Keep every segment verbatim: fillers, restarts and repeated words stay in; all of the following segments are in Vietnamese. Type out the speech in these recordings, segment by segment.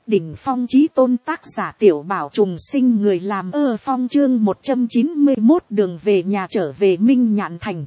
Đỉnh phong chí tôn tác giả Tiểu Bảo trùng sinh người làm ơ phong chương một trăm chín mươi mốt đường về nhà trở về Minh Nhạn Thành.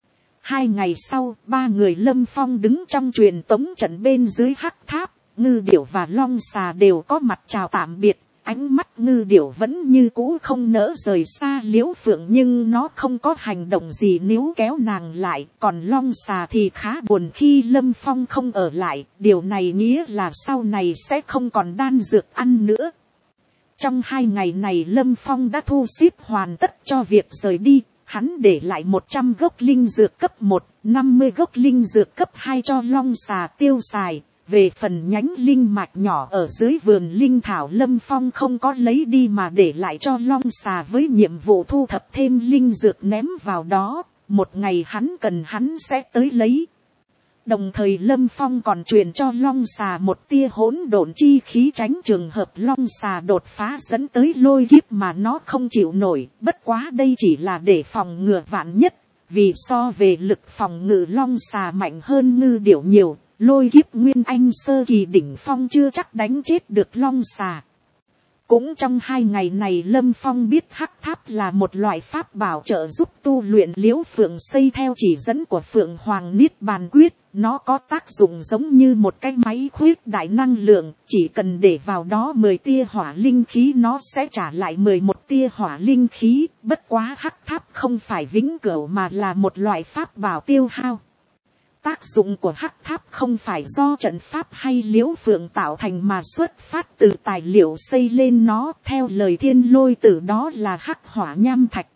Hai ngày sau, ba người Lâm Phong đứng trong truyền tống trận bên dưới hắc tháp, Ngư Điểu và Long Xà đều có mặt chào tạm biệt. Ánh mắt Ngư Điểu vẫn như cũ không nỡ rời xa Liễu Phượng, nhưng nó không có hành động gì níu kéo nàng lại. Còn Long Xà thì khá buồn khi Lâm Phong không ở lại. Điều này nghĩa là sau này sẽ không còn đan dược ăn nữa. Trong hai ngày này Lâm Phong đã thu xếp hoàn tất cho việc rời đi. Hắn để lại một trăm gốc linh dược cấp một, năm mươi gốc linh dược cấp hai cho Long Xà tiêu xài. Về phần nhánh linh mạch nhỏ ở dưới vườn linh thảo, Lâm Phong không có lấy đi mà để lại cho Long Xà với nhiệm vụ thu thập thêm linh dược ném vào đó. Một ngày hắn cần hắn sẽ tới lấy. Đồng thời Lâm Phong còn truyền cho Long Xà một tia hỗn độn chi khí, tránh trường hợp Long Xà đột phá dẫn tới lôi kiếp mà nó không chịu nổi. Bất quá đây chỉ là để phòng ngừa vạn nhất, vì so về lực phòng ngự Long Xà mạnh hơn Ngư Điểu nhiều. Lôi kiếp nguyên anh sơ kỳ đỉnh phong chưa chắc đánh chết được Long Xà. Cũng trong hai ngày này Lâm Phong biết hắc tháp là một loại pháp bảo trợ giúp tu luyện. Liễu Phượng xây theo chỉ dẫn của Phượng Hoàng Niết Bàn Quyết. Nó có tác dụng giống như một cái máy khuếch đại năng lượng. Chỉ cần để vào đó mười tia hỏa linh khí, nó sẽ trả lại mười một tia hỏa linh khí. Bất quá hắc tháp không phải vĩnh cửu mà là một loại pháp bảo tiêu hao. Tác dụng của hắc tháp không phải do trận pháp hay Liễu Phượng tạo thành mà xuất phát từ tài liệu xây lên nó. Theo lời Thiên Lôi Tử, đó là hắc hỏa nham thạch.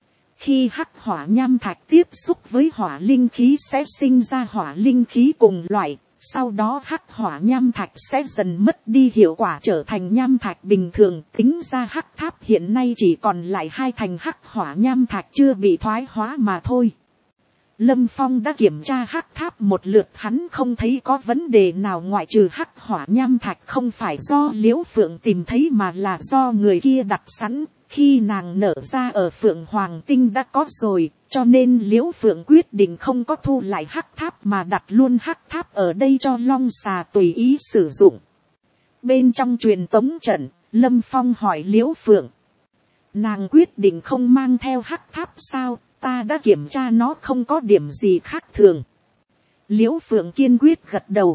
Khi hắc hỏa nham thạch tiếp xúc với hỏa linh khí sẽ sinh ra hỏa linh khí cùng loại. Sau đó hắc hỏa nham thạch sẽ dần mất đi hiệu quả, trở thành nham thạch bình thường. Tính ra hắc tháp hiện nay chỉ còn lại hai thành hắc hỏa nham thạch chưa bị thoái hóa mà thôi. Lâm Phong đã kiểm tra hắc tháp một lượt, hắn không thấy có vấn đề nào ngoại trừ hắc hỏa nham thạch không phải do Liễu Phượng tìm thấy mà là do người kia đặt sẵn. Khi nàng nở ra ở Phượng Hoàng Tinh đã có rồi, cho nên Liễu Phượng quyết định không có thu lại hắc tháp mà đặt luôn hắc tháp ở đây cho Long Xà tùy ý sử dụng. Bên trong truyền tống trận, Lâm Phong hỏi Liễu Phượng. Nàng quyết định không mang theo hắc tháp sao? Ta đã kiểm tra nó không có điểm gì khác thường. Liễu Phượng kiên quyết gật đầu.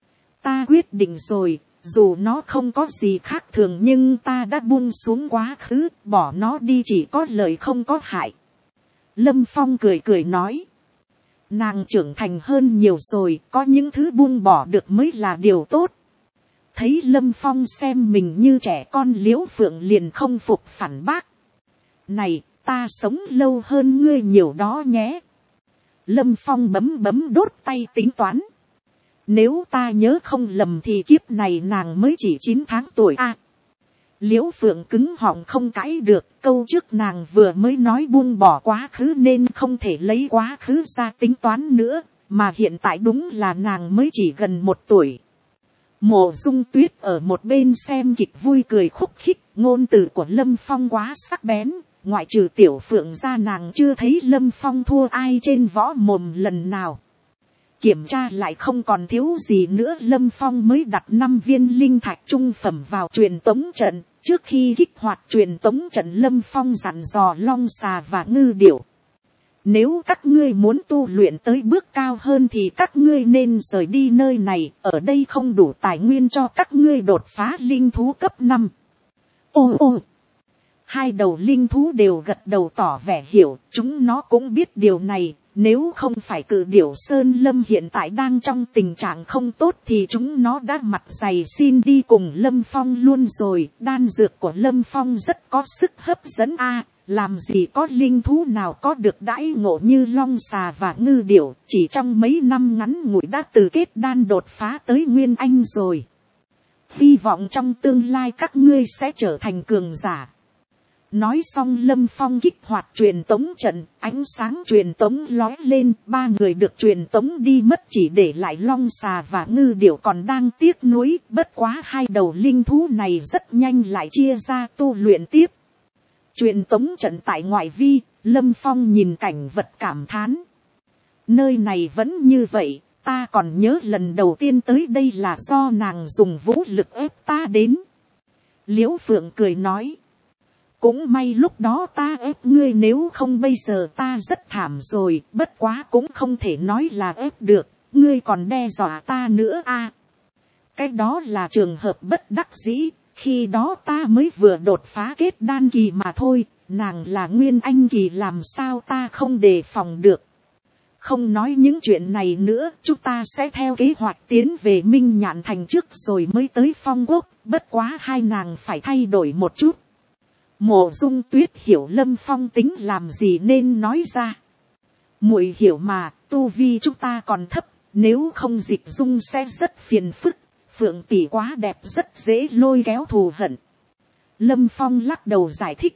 Ta quyết định rồi, dù nó không có gì khác thường nhưng ta đã buông xuống quá khứ, bỏ nó đi chỉ có lợi không có hại. Lâm Phong cười cười nói. Nàng trưởng thành hơn nhiều rồi, có những thứ buông bỏ được mới là điều tốt. Thấy Lâm Phong xem mình như trẻ con, Liễu Phượng liền không phục phản bác. Này, ta sống lâu hơn ngươi nhiều đó nhé. Lâm Phong bấm bấm đốt tay tính toán. Nếu ta nhớ không lầm thì kiếp này nàng mới chỉ chín tháng tuổi a. À, Liễu Phượng cứng họng không cãi được, câu trước nàng vừa mới nói buông bỏ quá khứ nên không thể lấy quá khứ ra tính toán nữa, mà hiện tại đúng là nàng mới chỉ gần một tuổi. Mộ Dung Tuyết ở một bên xem kịch vui cười khúc khích, ngôn từ của Lâm Phong quá sắc bén. Ngoại trừ Tiểu Phượng ra nàng chưa thấy Lâm Phong thua ai trên võ mồm lần nào. Kiểm tra lại không còn thiếu gì nữa, Lâm Phong mới đặt năm viên linh thạch trung phẩm vào truyền tống trận. Trước khi kích hoạt truyền tống trận, Lâm Phong dặn dò Long Xà và Ngư Điểu. Nếu các ngươi muốn tu luyện tới bước cao hơn thì các ngươi nên rời đi nơi này. Ở đây không đủ tài nguyên cho các ngươi đột phá linh thú cấp năm. Ô ô! Hai đầu linh thú đều gật đầu tỏ vẻ hiểu, chúng nó cũng biết điều này. Nếu không phải Cự Điểu Sơn Lâm hiện tại đang trong tình trạng không tốt thì chúng nó đã mặt dày xin đi cùng Lâm Phong luôn rồi. Đan dược của Lâm Phong rất có sức hấp dẫn a. Làm gì có linh thú nào có được đãi ngộ như Long Xà và Ngư Điểu, chỉ trong mấy năm ngắn ngủi đã từ kết đan đột phá tới Nguyên Anh rồi. Hy vọng trong tương lai các ngươi sẽ trở thành cường giả. Nói xong Lâm Phong kích hoạt truyền tống trận, ánh sáng truyền tống lóe lên, ba người được truyền tống đi mất, chỉ để lại Long Xà và Ngư Điểu còn đang tiếc nuối. Bất quá hai đầu linh thú này rất nhanh lại chia ra tu luyện tiếp. Truyền tống trận tại ngoại vi, Lâm Phong nhìn cảnh vật cảm thán. Nơi này vẫn như vậy, ta còn nhớ lần đầu tiên tới đây là do nàng dùng vũ lực ép ta đến. Liễu Phượng cười nói, cũng may lúc đó ta ép ngươi, nếu không bây giờ ta rất thảm rồi, bất quá cũng không thể nói là ép được, ngươi còn đe dọa ta nữa a. Cái đó là trường hợp bất đắc dĩ, khi đó ta mới vừa đột phá kết đan kỳ mà thôi, nàng là nguyên anh kỳ làm sao ta không đề phòng được. Không nói những chuyện này nữa, chúng ta sẽ theo kế hoạch tiến về Minh Nhạn Thành trước rồi mới tới Phong Quốc, bất quá hai nàng phải thay đổi một chút. Mộ Dung Tuyết hiểu Lâm Phong tính làm gì nên nói ra. Muội hiểu mà, tu vi chúng ta còn thấp, nếu không Dịch Dung sẽ rất phiền phức. Phượng tỷ quá đẹp rất dễ lôi kéo thù hận. Lâm Phong lắc đầu giải thích.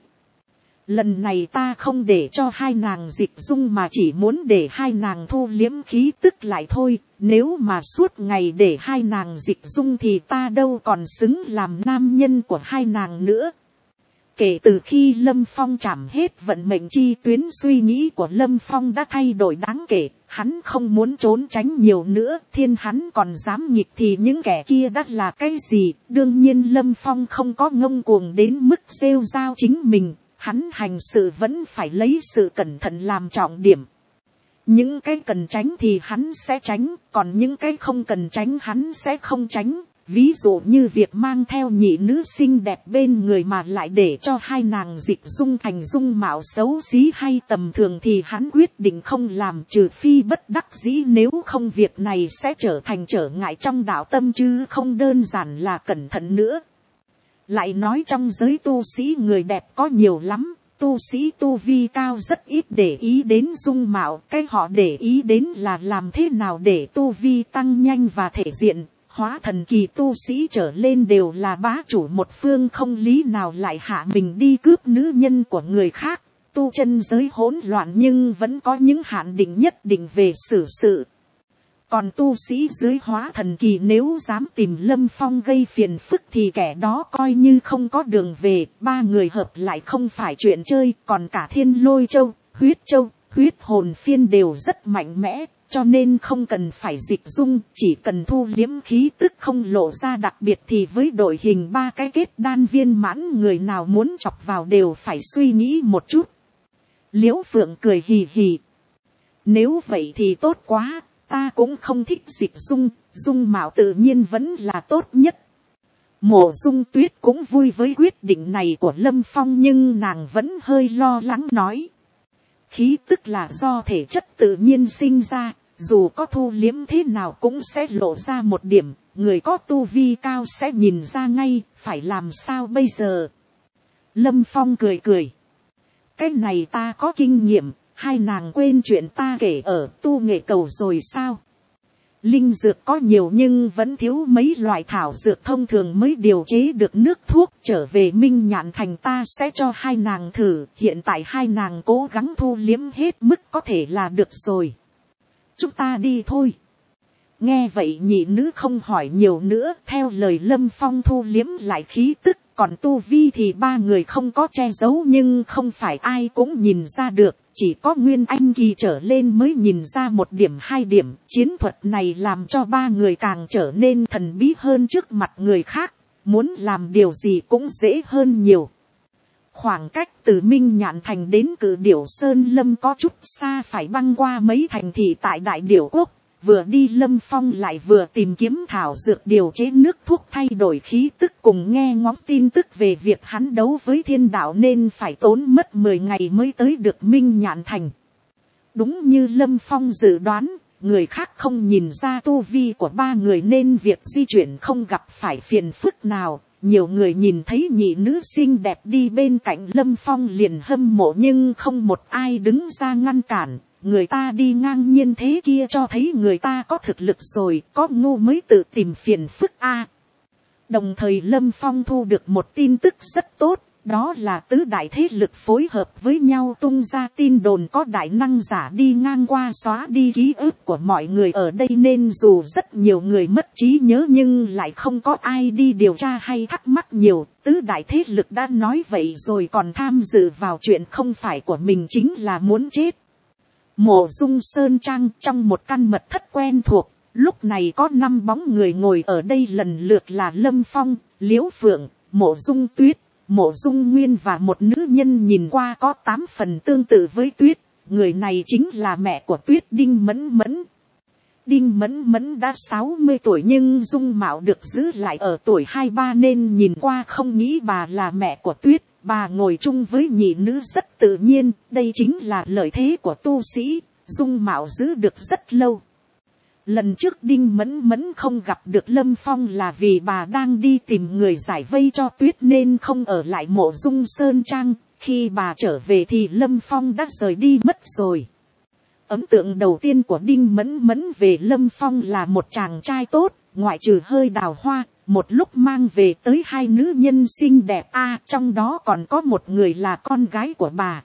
Lần này ta không để cho hai nàng Dịch Dung mà chỉ muốn để hai nàng thu liếm khí tức lại thôi. Nếu mà suốt ngày để hai nàng Dịch Dung thì ta đâu còn xứng làm nam nhân của hai nàng nữa. Kể từ khi Lâm Phong chạm hết vận mệnh chi tuyến, suy nghĩ của Lâm Phong đã thay đổi đáng kể. Hắn không muốn trốn tránh nhiều nữa, thiên hắn còn dám nghịch thì những kẻ kia đã là cái gì. Đương nhiên Lâm Phong không có ngông cuồng đến mức rêu rao chính mình. Hắn hành sự vẫn phải lấy sự cẩn thận làm trọng điểm. Những cái cần tránh thì hắn sẽ tránh, còn những cái không cần tránh hắn sẽ không tránh. Ví dụ như việc mang theo nhị nữ xinh đẹp bên người mà lại để cho hai nàng Dịch Dung thành dung mạo xấu xí hay tầm thường thì hắn quyết định không làm, trừ phi bất đắc dĩ, nếu không việc này sẽ trở thành trở ngại trong đạo tâm chứ không đơn giản là cẩn thận nữa. Lại nói trong giới tu sĩ người đẹp có nhiều lắm, tu sĩ tu vi cao rất ít để ý đến dung mạo, cái họ để ý đến là làm thế nào để tu vi tăng nhanh và thể diện. Hóa thần kỳ tu sĩ trở lên đều là bá chủ một phương, không lý nào lại hạ mình đi cướp nữ nhân của người khác. Tu chân giới hỗn loạn nhưng vẫn có những hạn định nhất định về xử sự. Còn tu sĩ dưới hóa thần kỳ nếu dám tìm Lâm Phong gây phiền phức thì kẻ đó coi như không có đường về. Ba người hợp lại không phải chuyện chơi, còn cả Thiên Lôi Châu, Huyết Châu, Huyết Hồn Phiên đều rất mạnh mẽ. Cho nên không cần phải Dịch Dung, chỉ cần thu liếm khí tức không lộ ra, đặc biệt thì với đội hình ba cái kết đan viên mãn, người nào muốn chọc vào đều phải suy nghĩ một chút. Liễu Phượng cười hì hì. Nếu vậy thì tốt quá, ta cũng không thích Dịch Dung, dung mạo tự nhiên vẫn là tốt nhất. Mộ Dung Tuyết cũng vui với quyết định này của Lâm Phong, nhưng nàng vẫn hơi lo lắng nói. Khí tức là do thể chất tự nhiên sinh ra, dù có thu liếm thế nào cũng sẽ lộ ra một điểm, người có tu vi cao sẽ nhìn ra ngay, phải làm sao bây giờ? Lâm Phong cười cười. Cái này ta có kinh nghiệm, hai nàng quên chuyện ta kể ở tu nghệ cầu rồi sao? Linh dược có nhiều nhưng vẫn thiếu mấy loại thảo dược thông thường mới điều chế được nước thuốc. Trở về Minh Nhạn Thành ta sẽ cho hai nàng thử. Hiện tại hai nàng cố gắng thu liếm hết mức có thể là được rồi. Chúng ta đi thôi. Nghe vậy nhị nữ không hỏi nhiều nữa. Theo lời Lâm Phong thu liếm lại khí tức. Còn tu vi thì ba người không có che giấu, nhưng không phải ai cũng nhìn ra được. Chỉ có Nguyên Anh kỳ trở lên mới nhìn ra một điểm hai điểm. Chiến thuật này làm cho ba người càng trở nên thần bí hơn trước mặt người khác. Muốn làm điều gì cũng dễ hơn nhiều. Khoảng cách từ Minh Nhạn Thành đến Cự Điểu Sơn Lâm có chút xa, phải băng qua mấy thành thị tại Đại Điểu Quốc. Vừa đi Lâm Phong lại vừa tìm kiếm thảo dược điều chế nước thuốc thay đổi khí tức, cùng nghe ngóng tin tức về việc hắn đấu với thiên đạo, nên phải tốn mất mười ngày mới tới được Minh Nhạn Thành. Đúng như Lâm Phong dự đoán, người khác không nhìn ra tu vi của ba người nên việc di chuyển không gặp phải phiền phức nào. Nhiều người nhìn thấy nhị nữ xinh đẹp đi bên cạnh Lâm Phong liền hâm mộ, nhưng không một ai đứng ra ngăn cản. Người ta đi ngang nhiên thế kia cho thấy người ta có thực lực rồi, có ngu mới tự tìm phiền phức a. Đồng thời Lâm Phong thu được một tin tức rất tốt, đó là tứ đại thế lực phối hợp với nhau tung ra tin đồn có đại năng giả đi ngang qua xóa đi ký ức của mọi người ở đây, nên dù rất nhiều người mất trí nhớ nhưng lại không có ai đi điều tra hay thắc mắc nhiều. Tứ đại thế lực đã nói vậy rồi còn tham dự vào chuyện không phải của mình chính là muốn chết. Mộ Dung Sơn Trang trong một căn mật thất quen thuộc, Lúc này có năm bóng người ngồi ở đây, lần lượt là Lâm Phong, Liễu Phượng, Mộ Dung Tuyết, Mộ Dung Nguyên và một nữ nhân nhìn qua có tám phần tương tự với Tuyết. Người này chính là mẹ của Tuyết, Đinh Mẫn Mẫn. Đinh Mẫn Mẫn đã sáu mươi tuổi nhưng dung mạo được giữ lại ở tuổi hai ba nên nhìn qua không nghĩ bà là mẹ của Tuyết. Bà ngồi chung với nhị nữ rất tự nhiên, đây chính là lợi thế của tu sĩ, dung mạo giữ được rất lâu. Lần trước Đinh Mẫn Mẫn không gặp được Lâm Phong là vì bà đang đi tìm người giải vây cho Tuyết nên không ở lại Mộ Dung Sơn Trang. Khi bà trở về thì Lâm Phong đã rời đi mất rồi. Ấn tượng đầu tiên của Đinh Mẫn Mẫn về Lâm Phong là một chàng trai tốt, ngoại trừ hơi đào hoa, một lúc mang về tới hai nữ nhân xinh đẹp, a à, trong đó còn có một người là con gái của bà.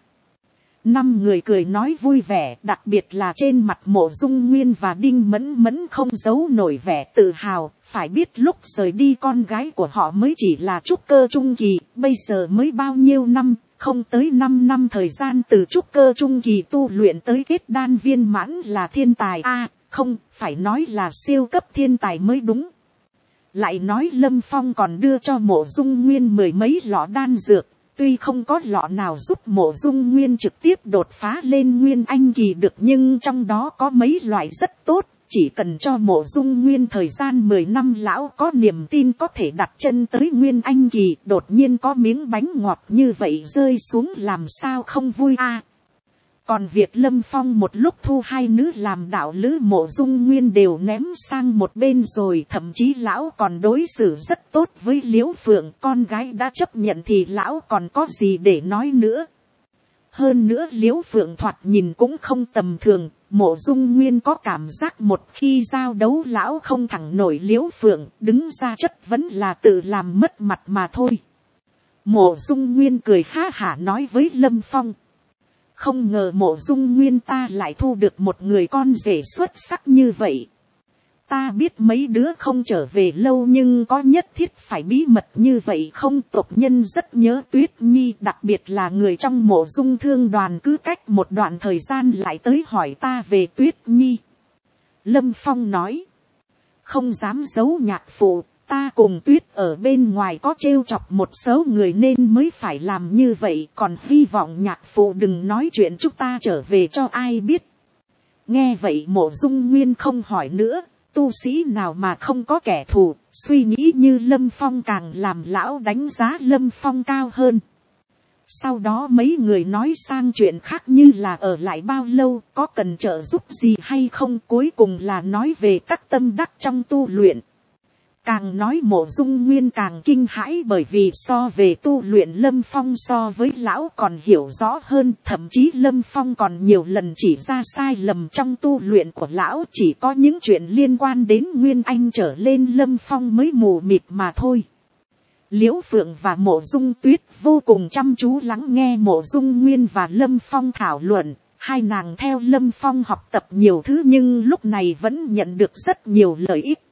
Năm người cười nói vui vẻ, đặc biệt là trên mặt Mộ Dung Nguyên và Đinh Mẫn Mẫn không giấu nổi vẻ tự hào. Phải biết lúc rời đi con gái của họ mới chỉ là trúc cơ trung kỳ, bây giờ mới bao nhiêu năm, không tới năm năm thời gian từ trúc cơ trung kỳ tu luyện tới kết đan viên mãn là thiên tài. a à, không, phải nói là siêu cấp thiên tài mới đúng. Lại nói Lâm Phong còn đưa cho Mộ Dung Nguyên mười mấy lọ đan dược. Tuy không có lọ nào giúp Mộ Dung Nguyên trực tiếp đột phá lên Nguyên Anh kỳ được nhưng trong đó có mấy loại rất tốt. Chỉ cần cho Mộ Dung Nguyên thời gian mười năm lão có niềm tin có thể đặt chân tới Nguyên Anh kỳ. Đột nhiên có miếng bánh ngọt như vậy rơi xuống làm sao không vui a à. Còn việc Lâm Phong một lúc thu hai nữ làm đạo lữ Mộ Dung Nguyên đều ném sang một bên rồi. Thậm chí lão còn đối xử rất tốt với Liễu Phượng, con gái đã chấp nhận thì lão còn có gì để nói nữa. Hơn nữa Liễu Phượng thoạt nhìn cũng không tầm thường. Mộ Dung Nguyên có cảm giác một khi giao đấu lão không thẳng nổi Liễu Phượng, đứng ra chất vấn là tự làm mất mặt mà thôi. Mộ Dung Nguyên cười ha hả nói với Lâm Phong. Không ngờ Mộ Dung Nguyên ta lại thu được một người con rể xuất sắc như vậy. Ta biết mấy đứa không trở về lâu nhưng có nhất thiết phải bí mật như vậy không? Tộc nhân rất nhớ Tuyết Nhi, đặc biệt là người trong Mộ Dung thương đoàn cứ cách một đoạn thời gian lại tới hỏi ta về Tuyết Nhi. Lâm Phong nói. Không dám giấu nhạc phụ, ta cùng Tuyết ở bên ngoài có trêu chọc một số người nên mới phải làm như vậy, còn hy vọng nhạc phụ đừng nói chuyện chúng ta trở về cho ai biết. Nghe vậy Mộ Dung Nguyên không hỏi nữa, tu sĩ nào mà không có kẻ thù, suy nghĩ như Lâm Phong càng làm lão đánh giá Lâm Phong cao hơn. Sau đó mấy người nói sang chuyện khác như là ở lại bao lâu, có cần trợ giúp gì hay không, cuối cùng là nói về các tâm đắc trong tu luyện. Càng nói Mộ Dung Nguyên càng kinh hãi bởi vì so về tu luyện Lâm Phong so với lão còn hiểu rõ hơn. Thậm chí Lâm Phong còn nhiều lần chỉ ra sai lầm trong tu luyện của lão. Chỉ có những chuyện liên quan đến Nguyên Anh trở lên Lâm Phong mới mù mịt mà thôi. Liễu Phượng và Mộ Dung Tuyết vô cùng chăm chú lắng nghe Mộ Dung Nguyên và Lâm Phong thảo luận. Hai nàng theo Lâm Phong học tập nhiều thứ nhưng lúc này vẫn nhận được rất nhiều lợi ích.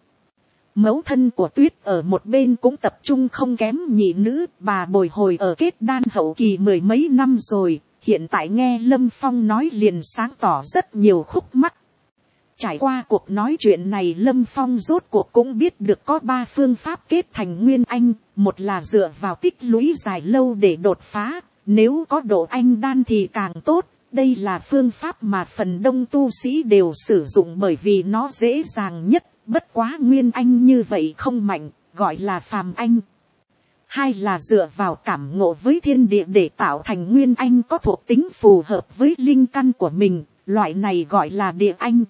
Mẫu thân của Tuyết ở một bên cũng tập trung không kém nhị nữ, bà bồi hồi ở kết đan hậu kỳ mười mấy năm rồi, hiện tại nghe Lâm Phong nói liền sáng tỏ rất nhiều khúc mắc. Trải qua cuộc nói chuyện này Lâm Phong rốt cuộc cũng biết được có ba phương pháp kết thành Nguyên Anh, một là dựa vào tích lũy dài lâu để đột phá, nếu có độ anh đan thì càng tốt. Đây là phương pháp mà phần đông tu sĩ đều sử dụng bởi vì nó dễ dàng nhất. Bất quá Nguyên Anh như vậy không mạnh, gọi là phàm anh. Hai là dựa vào cảm ngộ với thiên địa để tạo thành Nguyên Anh có thuộc tính phù hợp với linh căn của mình, loại này gọi là địa anh.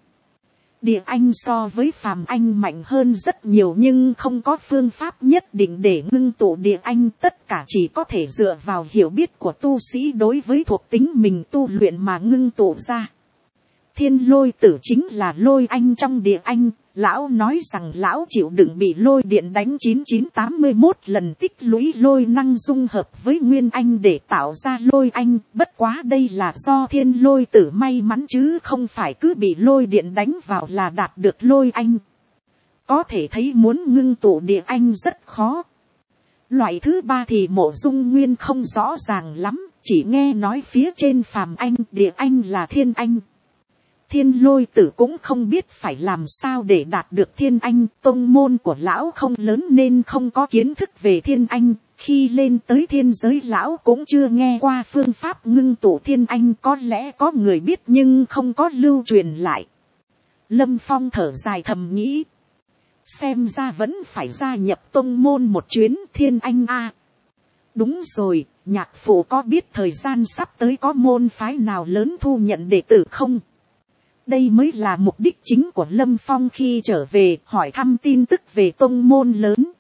Địa anh so với phàm anh mạnh hơn rất nhiều nhưng không có phương pháp nhất định để ngưng tụ địa anh, tất cả chỉ có thể dựa vào hiểu biết của tu sĩ đối với thuộc tính mình tu luyện mà ngưng tụ ra. Thiên lôi tử chính là lôi anh trong địa anh. Lão nói rằng lão chịu đựng bị lôi điện đánh chín chín tám mươi mốt lần tích lũy lôi năng dung hợp với Nguyên Anh để tạo ra lôi anh. Bất quá đây là do thiên lôi tử may mắn chứ không phải cứ bị lôi điện đánh vào là đạt được lôi anh. Có thể thấy muốn ngưng tụ địa anh rất khó. Loại thứ ba thì Mộ Dung Nguyên không rõ ràng lắm, chỉ nghe nói phía trên phàm anh địa anh là thiên anh. Thiên Lôi Tử cũng không biết phải làm sao để đạt được thiên anh, tông môn của lão không lớn nên không có kiến thức về thiên anh, khi lên tới thiên giới lão cũng chưa nghe qua phương pháp ngưng tụ thiên anh, có lẽ có người biết nhưng không có lưu truyền lại. Lâm Phong thở dài thầm nghĩ, xem ra vẫn phải gia nhập tông môn một chuyến thiên anh a. Đúng rồi, nhạc phụ có biết thời gian sắp tới có môn phái nào lớn thu nhận đệ tử không? Đây mới là mục đích chính của Lâm Phong khi trở về hỏi thăm tin tức về tông môn lớn.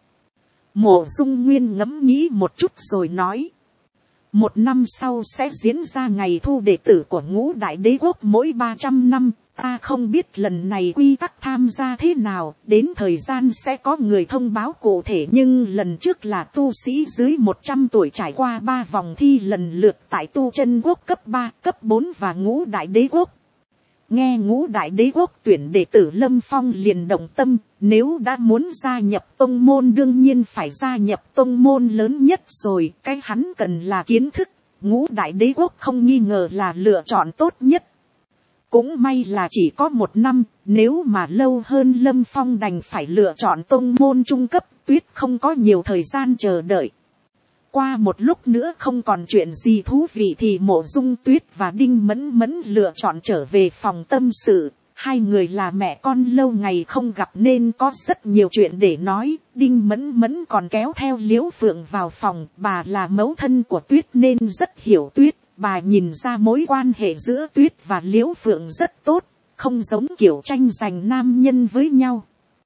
Mộ Dung Nguyên ngẫm nghĩ một chút rồi nói. Một năm sau sẽ diễn ra ngày thu đệ tử của ngũ đại đế quốc mỗi ba trăm năm. Ta không biết lần này quy tắc tham gia thế nào, đến thời gian sẽ có người thông báo cụ thể, nhưng lần trước là tu sĩ dưới một trăm tuổi trải qua ba vòng thi lần lượt tại tu chân quốc cấp ba, cấp bốn và ngũ đại đế quốc. Nghe ngũ đại đế quốc tuyển đệ tử Lâm Phong liền động tâm, nếu đã muốn gia nhập tông môn đương nhiên phải gia nhập tông môn lớn nhất rồi, cái hắn cần là kiến thức, ngũ đại đế quốc không nghi ngờ là lựa chọn tốt nhất. Cũng may là chỉ có một năm, nếu mà lâu hơn Lâm Phong đành phải lựa chọn tông môn trung cấp, Tuyết không có nhiều thời gian chờ đợi. Qua một lúc nữa không còn chuyện gì thú vị thì Mộ Dung Tuyết và Đinh Mẫn Mẫn lựa chọn trở về phòng tâm sự. Hai người là mẹ con lâu ngày không gặp nên có rất nhiều chuyện để nói. Đinh Mẫn Mẫn còn kéo theo Liễu Phượng vào phòng. Bà là mẫu thân của Tuyết nên rất hiểu Tuyết. Bà nhìn ra mối quan hệ giữa Tuyết và Liễu Phượng rất tốt, không giống kiểu tranh giành nam nhân với nhau.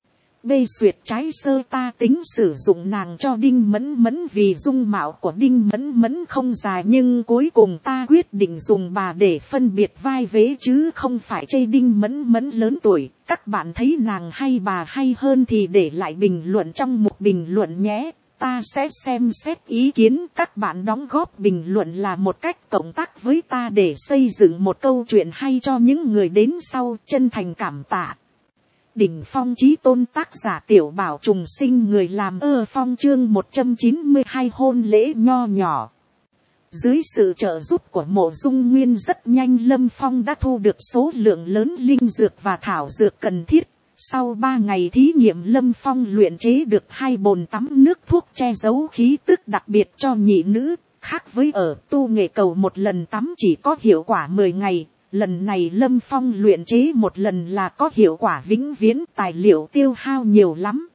Bê Xuyệt trái sơ ta tính sử dụng nàng cho Đinh Mẫn Mẫn vì dung mạo của Đinh Mẫn Mẫn không dài, nhưng cuối cùng ta quyết định dùng bà để phân biệt vai vế chứ không phải chê Đinh Mẫn Mẫn lớn tuổi. Các bạn thấy nàng hay bà hay hơn thì để lại bình luận trong mục bình luận nhé. Ta sẽ xem xét ý kiến các bạn đóng góp bình luận là một cách cộng tác với ta để xây dựng một câu chuyện hay cho những người đến sau. Chân thành cảm tạ. Đỉnh Phong Chí Tôn, tác giả Tiểu Bảo Trùng Sinh, người làm ơ phong, chương một trăm chín mươi hai hôn lễ nho nhỏ. Dưới sự trợ giúp của Mộ Dung Nguyên rất nhanh Lâm Phong đã thu được số lượng lớn linh dược và thảo dược cần thiết. Sau ba ngày thí nghiệm Lâm Phong luyện chế được hai bồn tắm nước thuốc che giấu khí tức đặc biệt cho nhị nữ. Khác với ở tu nghệ cầu một lần tắm chỉ có hiệu quả mười ngày. Lần này Lâm Phong luyện chế một lần là có hiệu quả vĩnh viễn, tài liệu tiêu hao nhiều lắm.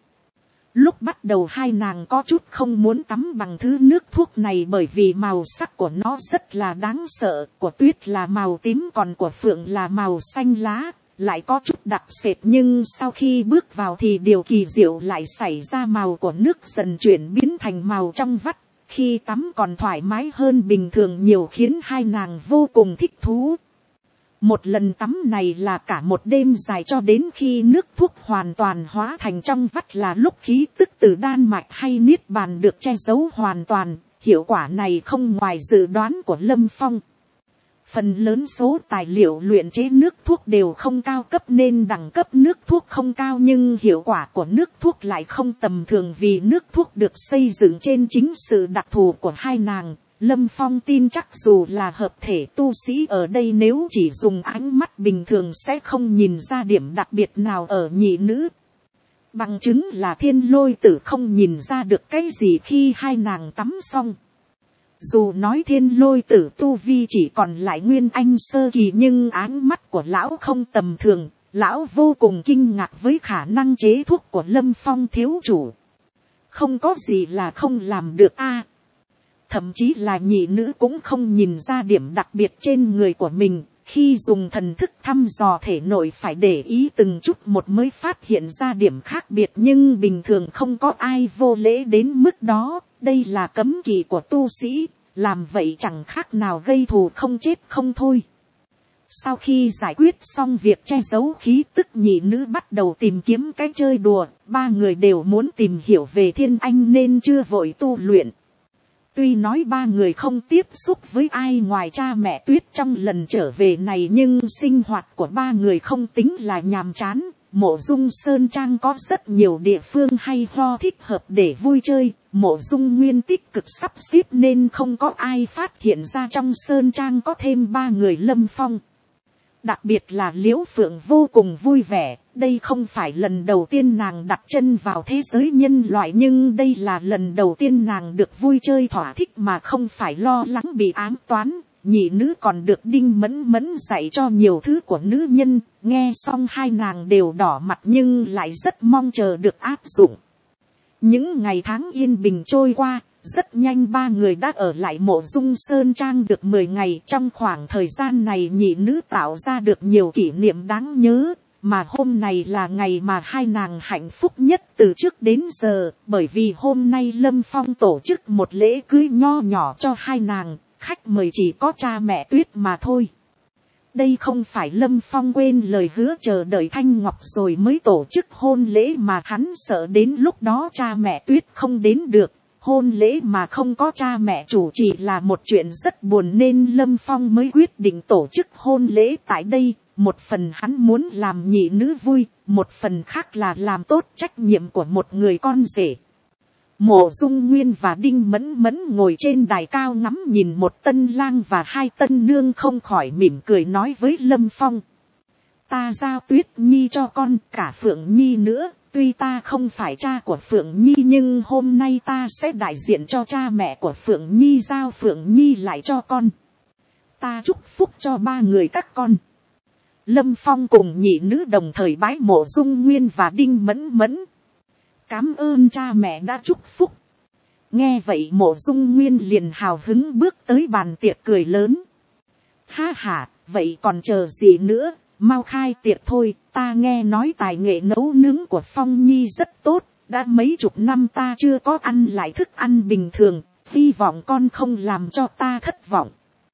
Lúc bắt đầu hai nàng có chút không muốn tắm bằng thứ nước thuốc này bởi vì màu sắc của nó rất là đáng sợ. Của Tuyết là màu tím còn của Phượng là màu xanh lá, lại có chút đặc sệt, nhưng sau khi bước vào thì điều kỳ diệu lại xảy ra, màu của nước dần chuyển biến thành màu trong vắt. Khi tắm còn thoải mái hơn bình thường nhiều khiến hai nàng vô cùng thích thú. Một lần tắm này là cả một đêm dài cho đến khi nước thuốc hoàn toàn hóa thành trong vắt là lúc khí tức từ đan mạch hay niết bàn được che giấu hoàn toàn. Hiệu quả này không ngoài dự đoán của Lâm Phong. Phần lớn số tài liệu luyện chế nước thuốc đều không cao cấp nên đẳng cấp nước thuốc không cao, nhưng hiệu quả của nước thuốc lại không tầm thường vì nước thuốc được xây dựng trên chính sự đặc thù của hai nàng. Lâm Phong tin chắc dù là hợp thể tu sĩ ở đây nếu chỉ dùng ánh mắt bình thường sẽ không nhìn ra điểm đặc biệt nào ở nhị nữ. Bằng chứng là Thiên Lôi Tử không nhìn ra được cái gì khi hai nàng tắm xong. Dù nói Thiên Lôi Tử tu vi chỉ còn lại nguyên anh sơ kỳ nhưng ánh mắt của lão không tầm thường. Lão vô cùng kinh ngạc với khả năng chế thuốc của Lâm Phong thiếu chủ. Không có gì là không làm được a. Thậm chí là nhị nữ cũng không nhìn ra điểm đặc biệt trên người của mình. Khi dùng thần thức thăm dò thể nội phải để ý từng chút một mới phát hiện ra điểm khác biệt, nhưng bình thường không có ai vô lễ đến mức đó. Đây là cấm kỵ của tu sĩ, làm vậy chẳng khác nào gây thù không chết không thôi. Sau khi giải quyết xong việc che giấu khí tức, nhị nữ bắt đầu tìm kiếm cái chơi đùa. Ba người đều muốn tìm hiểu về thiên anh nên chưa vội tu luyện. Tuy nói ba người không tiếp xúc với ai ngoài cha mẹ Tuyết trong lần trở về này, nhưng sinh hoạt của ba người không tính là nhàm chán. Mộ Dung Sơn Trang có rất nhiều địa phương hay ho thích hợp để vui chơi. Mộ Dung Nguyên tích cực sắp xếp nên không có ai phát hiện ra trong Sơn Trang có thêm ba người Lâm Phong. Đặc biệt là Liễu Phượng vô cùng vui vẻ, đây không phải lần đầu tiên nàng đặt chân vào thế giới nhân loại, nhưng đây là lần đầu tiên nàng được vui chơi thỏa thích mà không phải lo lắng bị ám toán. Nhị nữ còn được Đinh Mẫn Mẫn dạy cho nhiều thứ của nữ nhân, nghe xong hai nàng đều đỏ mặt nhưng lại rất mong chờ được áp dụng. Những ngày tháng yên bình trôi qua, rất nhanh ba người đã ở lại Mộ Dung Sơn Trang được mười ngày. Trong khoảng thời gian này nhị nữ tạo ra được nhiều kỷ niệm đáng nhớ, mà hôm này là ngày mà hai nàng hạnh phúc nhất từ trước đến giờ, bởi vì hôm nay Lâm Phong tổ chức một lễ cưới nho nhỏ cho hai nàng, khách mời chỉ có cha mẹ Tuyết mà thôi. Đây không phải Lâm Phong quên lời hứa chờ đợi Thanh Ngọc rồi mới tổ chức hôn lễ, mà hắn sợ đến lúc đó cha mẹ Tuyết không đến được. Hôn lễ mà không có cha mẹ chủ trì là một chuyện rất buồn, nên Lâm Phong mới quyết định tổ chức hôn lễ tại đây. Một phần hắn muốn làm nhị nữ vui, một phần khác là làm tốt trách nhiệm của một người con rể. Mộ Dung Nguyên và Đinh Mẫn Mẫn ngồi trên đài cao ngắm nhìn một tân lang và hai tân nương, không khỏi mỉm cười nói với Lâm Phong: ta giao Tuyết Nhi cho con, cả Phượng Nhi nữa. Tuy ta không phải cha của Phượng Nhi, nhưng hôm nay ta sẽ đại diện cho cha mẹ của Phượng Nhi giao Phượng Nhi lại cho con. Ta chúc phúc cho ba người các con. Lâm Phong cùng nhị nữ đồng thời bái Mộ Dung Nguyên và Đinh Mẫn Mẫn. Cám ơn cha mẹ đã chúc phúc. Nghe vậy Mộ Dung Nguyên liền hào hứng bước tới bàn tiệc cười lớn. Ha ha, vậy còn chờ gì nữa, mau khai tiệc thôi. Ta nghe nói tài nghệ nấu nướng của Phong Nhi rất tốt, đã mấy chục năm ta chưa có ăn lại thức ăn bình thường, hy vọng con không làm cho ta thất vọng.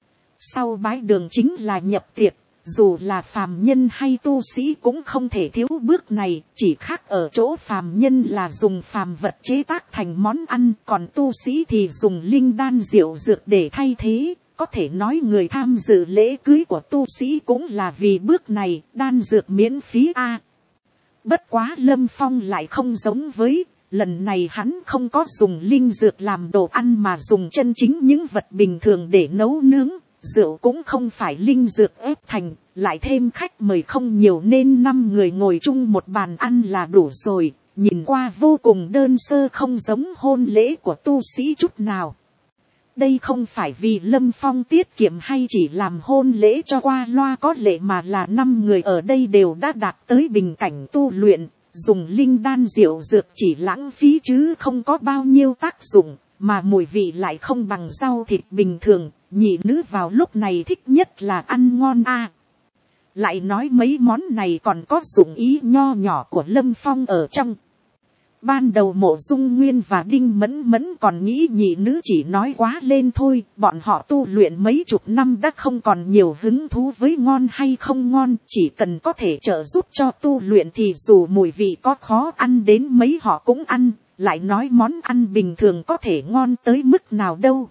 Sau bái đường chính là nhập tiệc, dù là phàm nhân hay tu sĩ cũng không thể thiếu bước này, chỉ khác ở chỗ phàm nhân là dùng phàm vật chế tác thành món ăn, còn tu sĩ thì dùng linh đan diệu dược để thay thế. Có thể nói người tham dự lễ cưới của tu sĩ cũng là vì bước này, đan dược miễn phí a. À, bất quá Lâm Phong lại không giống với, lần này hắn không có dùng linh dược làm đồ ăn mà dùng chân chính những vật bình thường để nấu nướng. Rượu cũng không phải linh dược ép thành, lại thêm khách mời không nhiều nên năm người ngồi chung một bàn ăn là đủ rồi, nhìn qua vô cùng đơn sơ, không giống hôn lễ của tu sĩ chút nào. Đây không phải vì Lâm Phong tiết kiệm hay chỉ làm hôn lễ cho qua loa có lệ, mà là năm người ở đây đều đã đạt tới bình cảnh tu luyện, dùng linh đan diệu dược chỉ lãng phí chứ không có bao nhiêu tác dụng, mà mùi vị lại không bằng rau thịt bình thường. Nhị nữ vào lúc này thích nhất là ăn ngon a. À, lại nói mấy món này còn có dụng ý nho nhỏ của Lâm Phong ở trong. Ban đầu Mộ Dung Nguyên và Đinh Mẫn Mẫn còn nghĩ nhị nữ chỉ nói quá lên thôi, bọn họ tu luyện mấy chục năm đã không còn nhiều hứng thú với ngon hay không ngon, chỉ cần có thể trợ giúp cho tu luyện thì dù mùi vị có khó ăn đến mấy họ cũng ăn, lại nói món ăn bình thường có thể ngon tới mức nào đâu.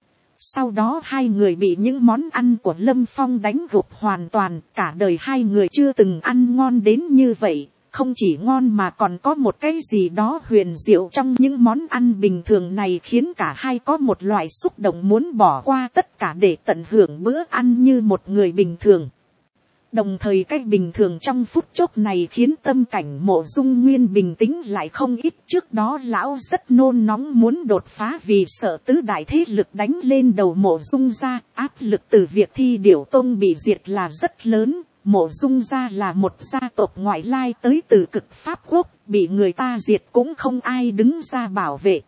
Sau đó hai người bị những món ăn của Lâm Phong đánh gục hoàn toàn, cả đời hai người chưa từng ăn ngon đến như vậy. Không chỉ ngon mà còn có một cái gì đó huyền diệu trong những món ăn bình thường này, khiến cả hai có một loại xúc động muốn bỏ qua tất cả để tận hưởng bữa ăn như một người bình thường. Đồng thời cái bình thường trong phút chốc này khiến tâm cảnh Mộ Dung Nguyên bình tĩnh lại không ít. Trước đó lão rất nôn nóng muốn đột phá vì sợ tứ đại thế lực đánh lên đầu Mộ Dung gia, áp lực từ việc Thi Điểu Tông bị diệt là rất lớn. Mộ Dung gia là một gia tộc ngoại lai tới từ cực Pháp quốc, bị người ta diệt cũng không ai đứng ra bảo vệ.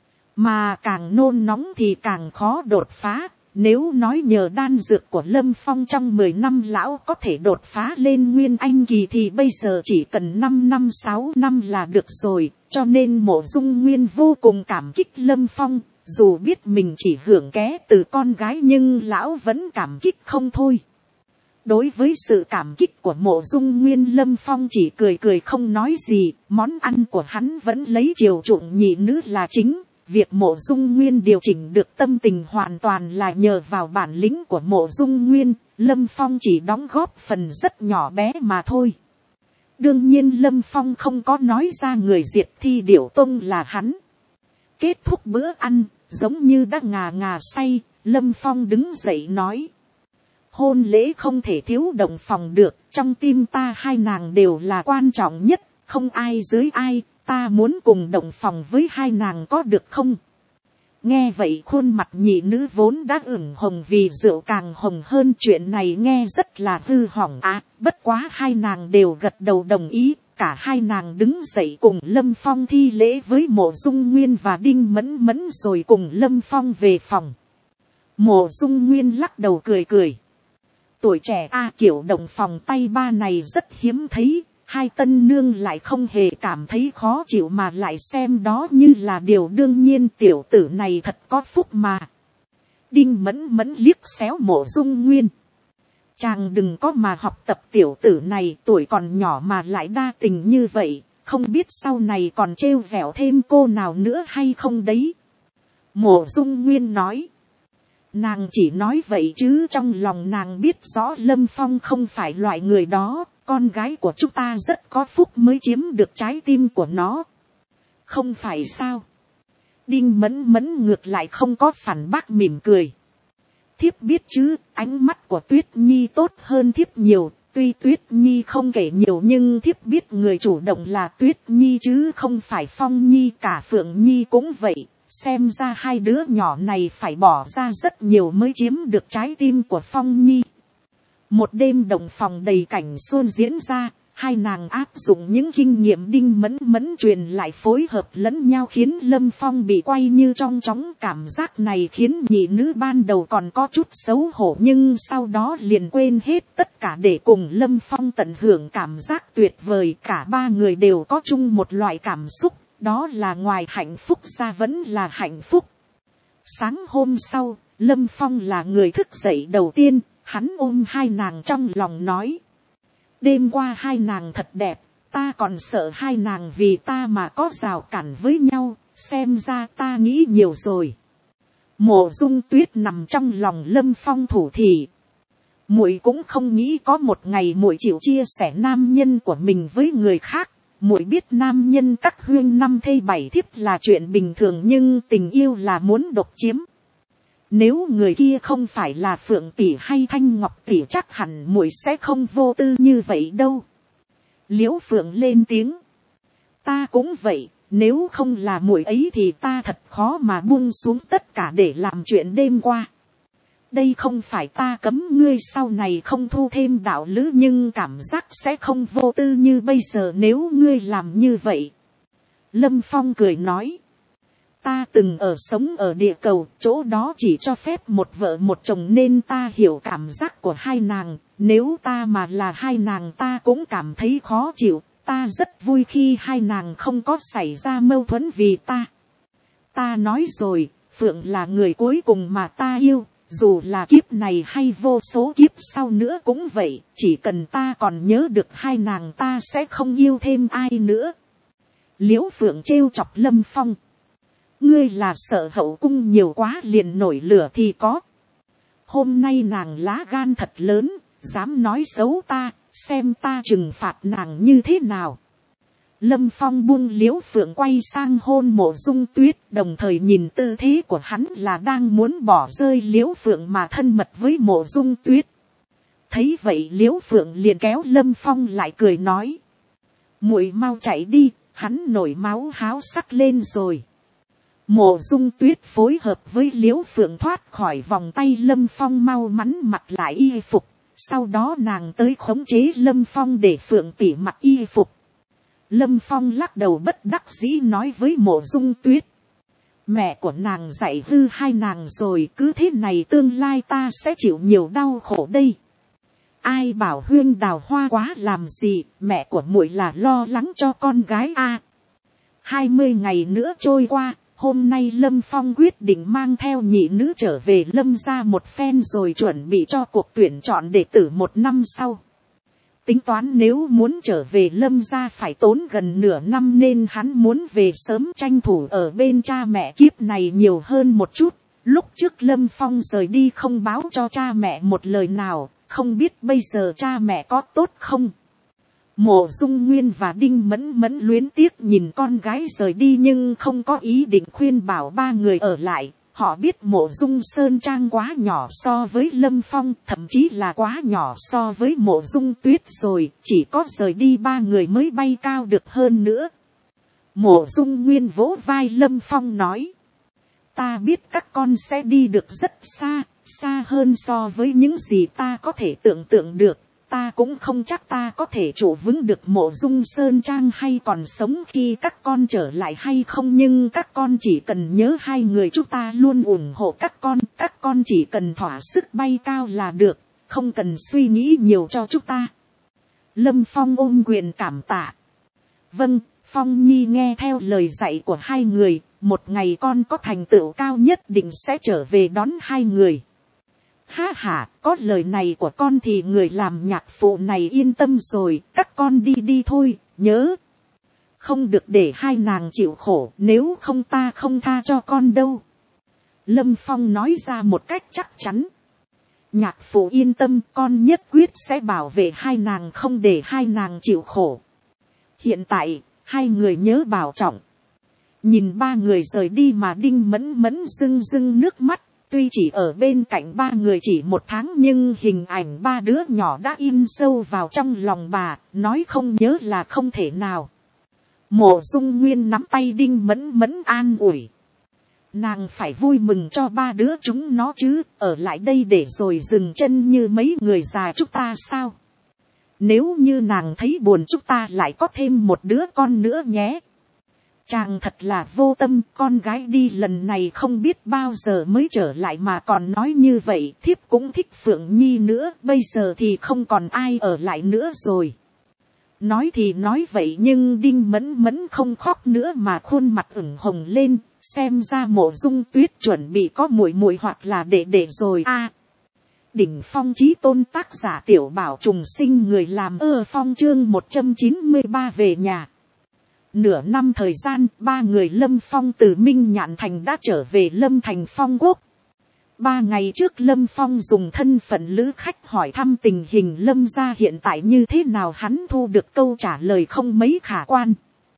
Mà càng nôn nóng thì càng khó đột phá. Nếu nói nhờ đan dược của Lâm Phong trong mười năm lão có thể đột phá lên Nguyên Anh kỳ thì bây giờ chỉ cần năm năm sáu năm là được rồi. Cho nên Mộ Dung Nguyên vô cùng cảm kích Lâm Phong, dù biết mình chỉ hưởng ké từ con gái nhưng lão vẫn cảm kích không thôi. Đối với sự cảm kích của Mộ Dung Nguyên, Lâm Phong chỉ cười cười không nói gì, món ăn của hắn vẫn lấy chiều chuộng nhị nữ là chính. Việc Mộ Dung Nguyên điều chỉnh được tâm tình hoàn toàn là nhờ vào bản lĩnh của Mộ Dung Nguyên, Lâm Phong chỉ đóng góp phần rất nhỏ bé mà thôi. Đương nhiên Lâm Phong không có nói ra người diệt Thi Điểu Tông là hắn. Kết thúc bữa ăn, giống như đã ngà ngà say, Lâm Phong đứng dậy nói: hôn lễ không thể thiếu động phòng được, trong tim ta hai nàng đều là quan trọng nhất, không ai dưới ai, ta muốn cùng động phòng với hai nàng có được không? Nghe vậy khuôn mặt nhị nữ vốn đã ửng hồng vì rượu càng hồng hơn, chuyện này nghe rất là hư hỏng à, bất quá hai nàng đều gật đầu đồng ý, cả hai nàng đứng dậy cùng Lâm Phong thi lễ với Mộ Dung Nguyên và Đinh Mẫn Mẫn rồi cùng Lâm Phong về phòng. Mộ Dung Nguyên lắc đầu cười cười. Tuổi trẻ a kiểu động phòng tay ba này rất hiếm thấy, hai tân nương lại không hề cảm thấy khó chịu mà lại xem đó như là điều đương nhiên, tiểu tử này thật có phúc mà. Đinh Mẫn Mẫn liếc xéo Mộ Dung Nguyên. Chàng đừng có mà học tập tiểu tử này, tuổi còn nhỏ mà lại đa tình như vậy, không biết sau này còn trêu vẻo thêm cô nào nữa hay không đấy. Mộ Dung Nguyên nói. Nàng chỉ nói vậy chứ trong lòng nàng biết rõ Lâm Phong không phải loại người đó, con gái của chúng ta rất có phúc mới chiếm được trái tim của nó. Không phải sao? Đinh Mẫn Mẫn ngược lại không có phản bác, mỉm cười. Thiếp biết chứ, ánh mắt của Tuyết Nhi tốt hơn thiếp nhiều, tuy Tuyết Nhi không kể nhiều nhưng thiếp biết người chủ động là Tuyết Nhi chứ không phải Phong Nhi, cả Phượng Nhi cũng vậy. Xem ra hai đứa nhỏ này phải bỏ ra rất nhiều mới chiếm được trái tim của Phong Nhi. Một đêm động phòng đầy cảnh xuân diễn ra, hai nàng áp dụng những kinh nghiệm Đinh Mẫn Mẫn truyền lại phối hợp lẫn nhau khiến Lâm Phong bị quay như trong chóng. Cảm giác này khiến nhị nữ ban đầu còn có chút xấu hổ nhưng sau đó liền quên hết tất cả để cùng Lâm Phong tận hưởng cảm giác tuyệt vời. Cả ba người đều có chung một loại cảm xúc, đó là ngoài hạnh phúc ra vẫn là hạnh phúc. Sáng hôm sau, Lâm Phong là người thức dậy đầu tiên, hắn ôm hai nàng trong lòng nói. Đêm qua hai nàng thật đẹp, ta còn sợ hai nàng vì ta mà có rào cản với nhau, xem ra ta nghĩ nhiều rồi. Mộ Dung Tuyết nằm trong lòng Lâm Phong thủ thỉ. Muội cũng không nghĩ có một ngày muội chịu chia sẻ nam nhân của mình với người khác. Muội biết nam nhân các huyên năm thê bảy thiếp là chuyện bình thường nhưng tình yêu là muốn độc chiếm. Nếu người kia không phải là Phượng tỷ hay Thanh Ngọc tỷ chắc hẳn muội sẽ không vô tư như vậy đâu. Liễu Phượng lên tiếng. Ta cũng vậy, nếu không là muội ấy thì ta thật khó mà buông xuống tất cả để làm chuyện đêm qua. Đây không phải ta cấm ngươi sau này không thu thêm đạo lữ nhưng cảm giác sẽ không vô tư như bây giờ nếu ngươi làm như vậy. Lâm Phong cười nói. Ta từng ở sống ở địa cầu, chỗ đó chỉ cho phép một vợ một chồng nên ta hiểu cảm giác của hai nàng. Nếu ta mà là hai nàng ta cũng cảm thấy khó chịu. Ta rất vui khi hai nàng không có xảy ra mâu thuẫn vì ta. Ta nói rồi, Phượng là người cuối cùng mà ta yêu. Dù là kiếp này hay vô số kiếp sau nữa cũng vậy, chỉ cần ta còn nhớ được hai nàng ta sẽ không yêu thêm ai nữa. Liễu Phượng trêu chọc Lâm Phong. Ngươi là sợ hậu cung nhiều quá liền nổi lửa thì có. Hôm nay nàng lá gan thật lớn, dám nói xấu ta, xem ta trừng phạt nàng như thế nào. Lâm Phong buông Liễu Phượng quay sang hôn Mộ Dung Tuyết, đồng thời nhìn tư thế của hắn là đang muốn bỏ rơi Liễu Phượng mà thân mật với Mộ Dung Tuyết. Thấy vậy Liễu Phượng liền kéo Lâm Phong lại cười nói. Muội mau chạy đi, hắn nổi máu háo sắc lên rồi. Mộ Dung Tuyết phối hợp với Liễu Phượng thoát khỏi vòng tay Lâm Phong, mau mắn mặc lại y phục. Sau đó nàng tới khống chế Lâm Phong để Phượng tỉ mặc y phục. Lâm Phong lắc đầu bất đắc dĩ nói với Mộ Dung Tuyết. Mẹ của nàng dạy hư hai nàng rồi, cứ thế này tương lai ta sẽ chịu nhiều đau khổ đây. Ai bảo huyên đào hoa quá làm gì, mẹ của muội là lo lắng cho con gái a. Hai mươi ngày nữa trôi qua, hôm nay Lâm Phong quyết định mang theo nhị nữ trở về Lâm gia một phen rồi chuẩn bị cho cuộc tuyển chọn đệ tử một năm sau. Tính toán nếu muốn trở về Lâm gia phải tốn gần nửa năm nên hắn muốn về sớm tranh thủ ở bên cha mẹ kiếp này nhiều hơn một chút. Lúc trước Lâm Phong rời đi không báo cho cha mẹ một lời nào, không biết bây giờ cha mẹ có tốt không. Mộ Dung Nguyên và Đinh Mẫn Mẫn luyến tiếc nhìn con gái rời đi nhưng không có ý định khuyên bảo ba người ở lại. Họ biết Mộ Dung Sơn Trang quá nhỏ so với Lâm Phong, thậm chí là quá nhỏ so với Mộ Dung Tuyết rồi, chỉ có rời đi ba người mới bay cao được hơn nữa. Mộ Dung Nguyên vỗ vai Lâm Phong nói, ta biết các con sẽ đi được rất xa, xa hơn so với những gì ta có thể tưởng tượng được. Ta cũng không chắc ta có thể trụ vững được Mộ Dung Sơn Trang hay còn sống khi các con trở lại hay không, nhưng các con chỉ cần nhớ hai người chúng ta luôn ủng hộ các con, các con chỉ cần thỏa sức bay cao là được, không cần suy nghĩ nhiều cho chúng ta. Lâm Phong ôm quyền cảm tạ. Vâng, Phong Nhi nghe theo lời dạy của hai người, một ngày con có thành tựu cao nhất định sẽ trở về đón hai người. Ha ha, có lời này của con thì người làm nhạc phụ này yên tâm rồi, các con đi đi thôi, nhớ. Không được để hai nàng chịu khổ, nếu không ta không tha cho con đâu. Lâm Phong nói ra một cách chắc chắn. Nhạc phụ yên tâm, con nhất quyết sẽ bảo vệ hai nàng, không để hai nàng chịu khổ. Hiện tại, hai người nhớ bảo trọng. Nhìn ba người rời đi mà Đinh Mẫn Mẫn rưng rưng nước mắt. Tuy chỉ ở bên cạnh ba người chỉ một tháng nhưng hình ảnh ba đứa nhỏ đã in sâu vào trong lòng bà, nói không nhớ là không thể nào. Mộ Dung Nguyên nắm tay Đinh Mẫn Mẫn an ủi. Nàng phải vui mừng cho ba đứa chúng nó chứ, ở lại đây để rồi dừng chân như mấy người già chúng ta sao? Nếu như nàng thấy buồn chúng ta lại có thêm một đứa con nữa nhé. Chàng thật là vô tâm, con gái đi lần này không biết bao giờ mới trở lại mà còn nói như vậy, thiếp cũng thích Phượng Nhi nữa, bây giờ thì không còn ai ở lại nữa rồi. Nói thì nói vậy nhưng Đinh Mẫn Mẫn không khóc nữa mà khuôn mặt ửng hồng lên, xem ra Mộ Dung Tuyết chuẩn bị có muội muội hoặc là đệ đệ rồi a. À, Đỉnh Phong Chí Tôn, tác giả Tiểu Bảo Trùng Sinh, người làm Ơ Phong, chương một trăm chín mươi ba về nhà. Nửa năm thời gian, ba người Lâm Phong từ Minh Nhạn Thành đã trở về Lâm Thành Phong Quốc. Ba ngày trước Lâm Phong dùng thân phận lữ khách hỏi thăm tình hình Lâm gia hiện tại như thế nào, hắn thu được câu trả lời không mấy khả quan.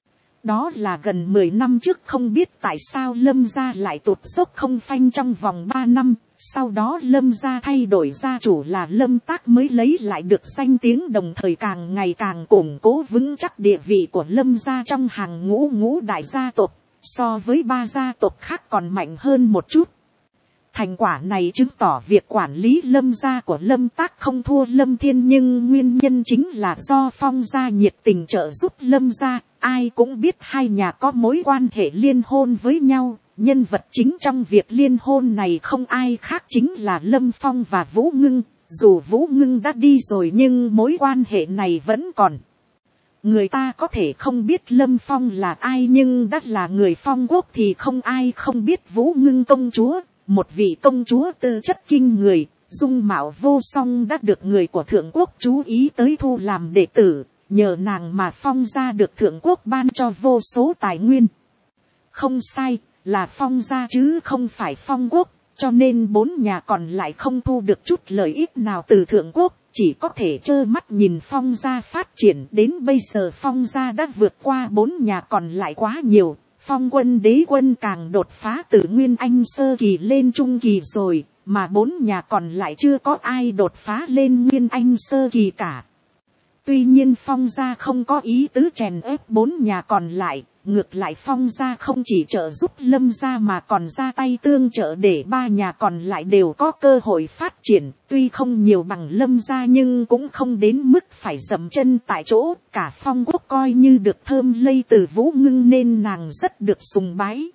Đó là gần mười năm trước không biết tại sao Lâm gia lại tụt dốc không phanh trong vòng ba năm. Sau đó Lâm gia thay đổi gia chủ là Lâm Tác mới lấy lại được danh tiếng, đồng thời càng ngày càng củng cố vững chắc địa vị của Lâm gia trong hàng ngũ ngũ đại gia tộc, so với ba gia tộc khác còn mạnh hơn một chút. Thành quả này chứng tỏ việc quản lý Lâm gia của Lâm Tác không thua Lâm Thiên, nhưng nguyên nhân chính là do Phong gia nhiệt tình trợ giúp Lâm gia. Ai cũng biết hai nhà có mối quan hệ liên hôn với nhau. Nhân vật chính trong việc liên hôn này không ai khác chính là Lâm Phong và Vũ Ngưng. Dù Vũ Ngưng đã đi rồi nhưng mối quan hệ này vẫn còn. Người ta có thể không biết Lâm Phong là ai, nhưng đã là người Phong Quốc thì không ai không biết Vũ Ngưng công chúa. Một vị công chúa tư chất kinh người, dung mạo vô song, đã được người của Thượng Quốc chú ý tới thu làm đệ tử. Nhờ nàng mà Phong gia được Thượng Quốc ban cho vô số tài nguyên. Không sai, là Phong gia chứ không phải Phong Quốc, cho nên bốn nhà còn lại không thu được chút lợi ích nào từ Thượng Quốc, chỉ có thể trơ mắt nhìn Phong gia phát triển. Đến bây giờ Phong gia đã vượt qua bốn nhà còn lại quá nhiều. Phong quân đế quân càng đột phá từ Nguyên Anh sơ kỳ lên trung kỳ rồi, mà bốn nhà còn lại chưa có ai đột phá lên Nguyên Anh sơ kỳ cả. Tuy nhiên Phong gia không có ý tứ chèn ép bốn nhà còn lại, ngược lại Phong gia không chỉ trợ giúp Lâm gia mà còn ra tay tương trợ để ba nhà còn lại đều có cơ hội phát triển. Tuy không nhiều bằng Lâm gia nhưng cũng không đến mức phải dậm chân tại chỗ. Cả Phong Quốc coi như được thơm lây từ Vũ Ngưng nên nàng rất được sùng bái.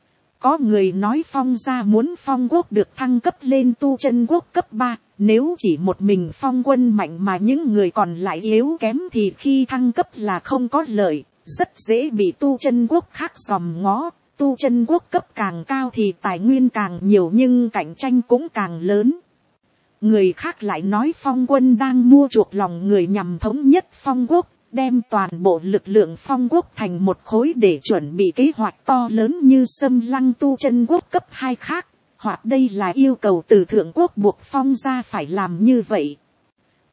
Có người nói Phong gia muốn Phong Quốc được thăng cấp lên tu chân quốc cấp ba. Nếu chỉ một mình Phong quân mạnh mà những người còn lại yếu kém thì khi thăng cấp là không có lợi. Rất dễ bị tu chân quốc khác dòm ngó. Tu chân quốc cấp càng cao thì tài nguyên càng nhiều nhưng cạnh tranh cũng càng lớn. Người khác lại nói Phong quân đang mua chuộc lòng người nhằm thống nhất Phong Quốc. Đem toàn bộ lực lượng Phong Quốc thành một khối để chuẩn bị kế hoạch to lớn như xâm lăng tu chân quốc cấp hai khác. Hoặc đây là yêu cầu từ Thượng Quốc buộc Phong gia phải làm như vậy.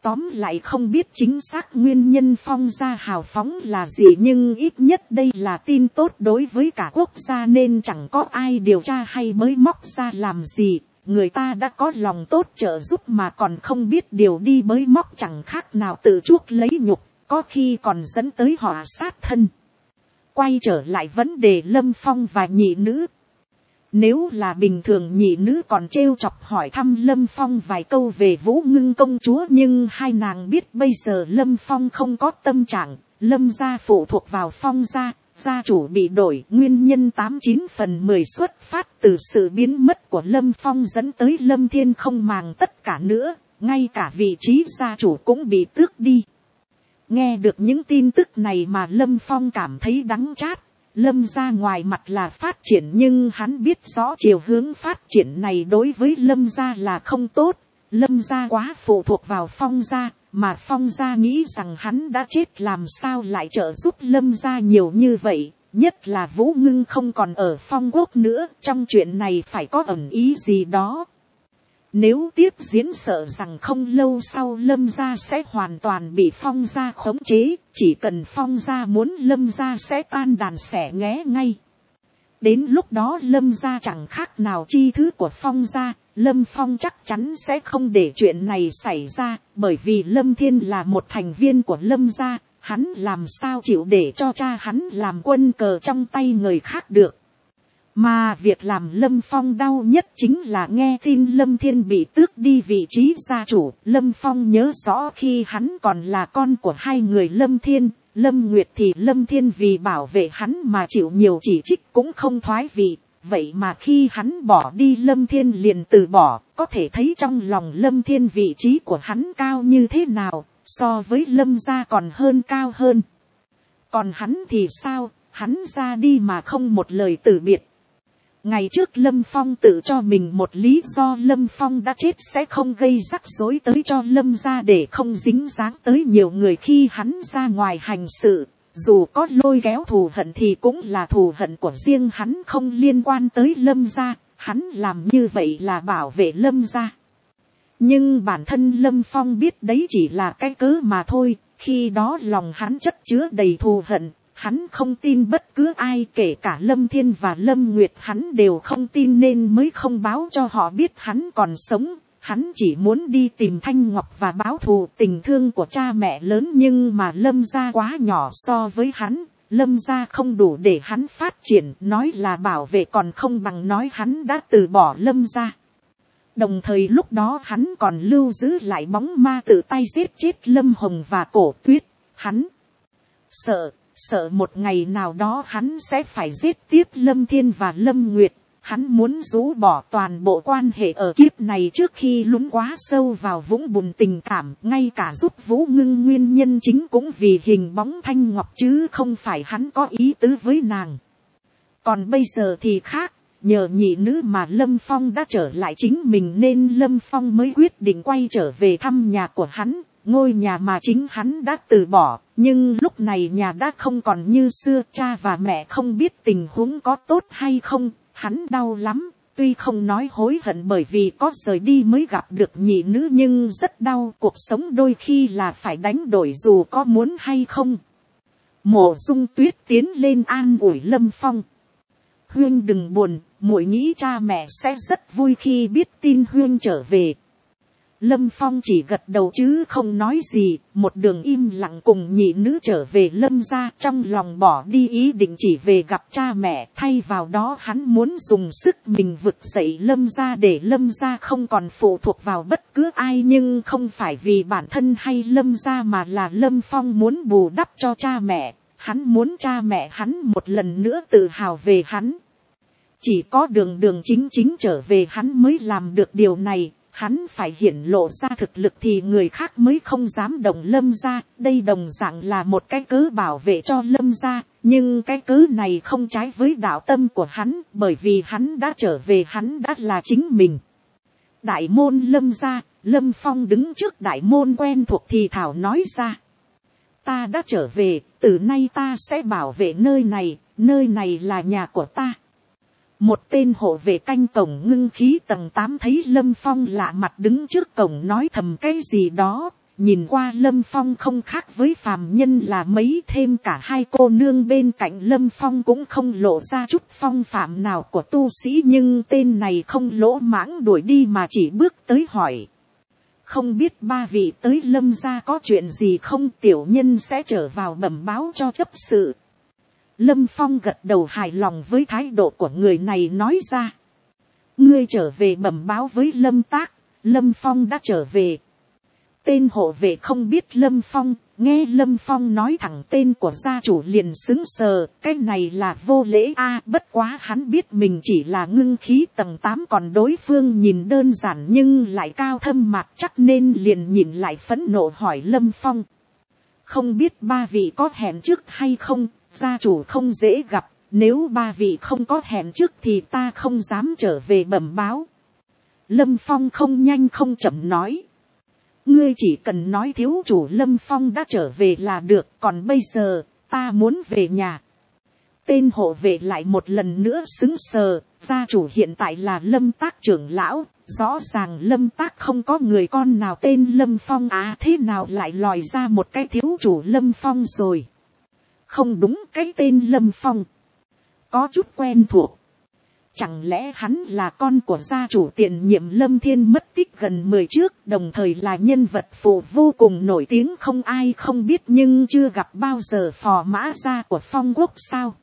Tóm lại không biết chính xác nguyên nhân Phong gia hào phóng là gì, nhưng ít nhất đây là tin tốt đối với cả quốc gia, nên chẳng có ai điều tra hay mới móc ra làm gì. Người ta đã có lòng tốt trợ giúp mà còn không biết điều đi bới móc, chẳng khác nào tự chuốc lấy nhục, có khi còn dẫn tới họa sát thân. Quay trở lại vấn đề Lâm Phong và nhị nữ. Nếu là bình thường nhị nữ còn trêu chọc hỏi thăm Lâm Phong vài câu về Vũ Ngưng công chúa, nhưng hai nàng biết bây giờ Lâm Phong không có tâm trạng, Lâm gia phụ thuộc vào Phong gia, gia chủ bị đổi, nguyên nhân tám chín phần mười xuất phát từ sự biến mất của Lâm Phong dẫn tới Lâm Thiên không màng tất cả nữa, ngay cả vị trí gia chủ cũng bị tước đi. Nghe được những tin tức này mà Lâm Phong cảm thấy đắng chát. Lâm gia ngoài mặt là phát triển, nhưng hắn biết rõ chiều hướng phát triển này đối với Lâm gia là không tốt. Lâm gia quá phụ thuộc vào Phong gia, mà Phong gia nghĩ rằng hắn đã chết làm sao lại trợ giúp Lâm gia nhiều như vậy. Nhất là Vũ Ngưng không còn ở Phong quốc nữa, trong chuyện này phải có ẩn ý gì đó. Nếu tiếp diễn sợ rằng không lâu sau Lâm gia sẽ hoàn toàn bị Phong gia khống chế, chỉ cần Phong gia muốn Lâm gia sẽ tan đàn xẻ nghé ngay. Đến lúc đó Lâm gia chẳng khác nào chi thứ của Phong gia, Lâm Phong chắc chắn sẽ không để chuyện này xảy ra, bởi vì Lâm Thiên là một thành viên của Lâm gia, hắn làm sao chịu để cho cha hắn làm quân cờ trong tay người khác được. Mà việc làm Lâm Phong đau nhất chính là nghe tin Lâm Thiên bị tước đi vị trí gia chủ. Lâm Phong nhớ rõ khi hắn còn là con của hai người Lâm Thiên, Lâm Nguyệt, thì Lâm Thiên vì bảo vệ hắn mà chịu nhiều chỉ trích cũng không thoái vị. Vậy mà khi hắn bỏ đi Lâm Thiên liền từ bỏ, có thể thấy trong lòng Lâm Thiên vị trí của hắn cao như thế nào, so với Lâm gia còn hơn cao hơn. Còn hắn thì sao, hắn ra đi mà không một lời từ biệt. Ngày trước Lâm Phong tự cho mình một lý do Lâm Phong đã chết sẽ không gây rắc rối tới cho Lâm gia, để không dính dáng tới nhiều người khi hắn ra ngoài hành sự. Dù có lôi kéo thù hận thì cũng là thù hận của riêng hắn, không liên quan tới Lâm gia. Hắn làm như vậy là bảo vệ Lâm gia. Nhưng bản thân Lâm Phong biết đấy chỉ là cái cớ mà thôi. Khi đó lòng hắn chất chứa đầy thù hận. Hắn không tin bất cứ ai, kể cả Lâm Thiên và Lâm Nguyệt hắn đều không tin, nên mới không báo cho họ biết hắn còn sống. Hắn chỉ muốn đi tìm Thanh Ngọc và báo thù tình thương của cha mẹ lớn, nhưng mà Lâm gia quá nhỏ so với hắn. Lâm gia không đủ để hắn phát triển, nói là bảo vệ còn không bằng nói hắn đã từ bỏ Lâm gia. Đồng thời lúc đó hắn còn lưu giữ lại bóng ma tự tay giết chết Lâm Hồng và Cổ Tuyết. Hắn sợ, sợ một ngày nào đó hắn sẽ phải giết tiếp Lâm Thiên và Lâm Nguyệt. Hắn muốn rũ bỏ toàn bộ quan hệ ở kiếp này trước khi lún quá sâu vào vũng bùn tình cảm. Ngay cả giúp Vũ Ngưng nguyên nhân chính cũng vì hình bóng Thanh Ngọc, chứ không phải hắn có ý tứ với nàng. Còn bây giờ thì khác, nhờ nhị nữ mà Lâm Phong đã trở lại chính mình, nên Lâm Phong mới quyết định quay trở về thăm nhà của hắn. Ngôi nhà mà chính hắn đã từ bỏ, nhưng lúc này nhà đã không còn như xưa, cha và mẹ không biết tình huống có tốt hay không. Hắn đau lắm, tuy không nói hối hận bởi vì có rời đi mới gặp được nhị nữ, nhưng rất đau. Cuộc sống đôi khi là phải đánh đổi dù có muốn hay không. Mộ Dung Tuyết tiến lên an ủi Lâm Phong. Huynh đừng buồn, muội nghĩ cha mẹ sẽ rất vui khi biết tin Huynh trở về. Lâm Phong chỉ gật đầu chứ không nói gì, một đường im lặng cùng nhị nữ trở về Lâm gia, trong lòng bỏ đi ý định chỉ về gặp cha mẹ, thay vào đó hắn muốn dùng sức mình vực dậy Lâm gia để Lâm gia không còn phụ thuộc vào bất cứ ai, nhưng không phải vì bản thân hay Lâm gia mà là Lâm Phong muốn bù đắp cho cha mẹ, hắn muốn cha mẹ hắn một lần nữa tự hào về hắn. Chỉ có đường đường chính chính trở về hắn mới làm được điều này. Hắn phải hiển lộ ra thực lực thì người khác mới không dám động Lâm gia. Đây đồng dạng là một cái cớ bảo vệ cho Lâm gia. Nhưng cái cớ này không trái với đạo tâm của hắn. Bởi vì hắn đã trở về, hắn đã là chính mình. Đại môn Lâm gia, Lâm Phong đứng trước đại môn quen thuộc thì thảo nói ra. Ta đã trở về, từ nay ta sẽ bảo vệ nơi này, nơi này là nhà của ta. Một tên hộ vệ canh cổng ngưng khí tầng tám thấy Lâm Phong lạ mặt đứng trước cổng nói thầm cái gì đó, nhìn qua Lâm Phong không khác với phàm nhân là mấy, thêm cả hai cô nương bên cạnh Lâm Phong cũng không lộ ra chút phong phạm nào của tu sĩ, nhưng tên này không lỗ mãng đuổi đi mà chỉ bước tới hỏi. Không biết ba vị tới Lâm gia có chuyện gì không, tiểu nhân sẽ trở vào bẩm báo cho chấp sự. Lâm Phong gật đầu hài lòng với thái độ của người này, nói ra. Ngươi trở về bẩm báo với Lâm Tác, Lâm Phong đã trở về. Tên hộ vệ không biết Lâm Phong, nghe Lâm Phong nói thẳng tên của gia chủ liền xứng sờ, cái này là vô lễ a. Bất quá hắn biết mình chỉ là ngưng khí tầng tám, còn đối phương nhìn đơn giản nhưng lại cao thâm mạc chắc, nên liền nhìn lại phẫn nộ hỏi Lâm Phong. Không biết ba vị có hẹn trước hay không, gia chủ không dễ gặp, nếu ba vị không có hẹn trước thì ta không dám trở về bẩm báo. Lâm Phong không nhanh không chậm nói. Ngươi chỉ cần nói thiếu chủ Lâm Phong đã trở về là được, còn bây giờ, ta muốn về nhà. Tên hộ vệ lại một lần nữa xứng sờ, gia chủ hiện tại là Lâm Tác trưởng lão, rõ ràng Lâm Tác không có người con nào tên Lâm Phong à, thế nào lại lòi ra một cái thiếu chủ Lâm Phong rồi. Không đúng, cái tên Lâm Phong có chút quen thuộc. Chẳng lẽ hắn là con của gia chủ tiền nhiệm Lâm Thiên mất tích gần mười trước, đồng thời là nhân vật phụ vô cùng nổi tiếng không ai không biết nhưng chưa gặp bao giờ phò mã gia của Phong Quốc sao?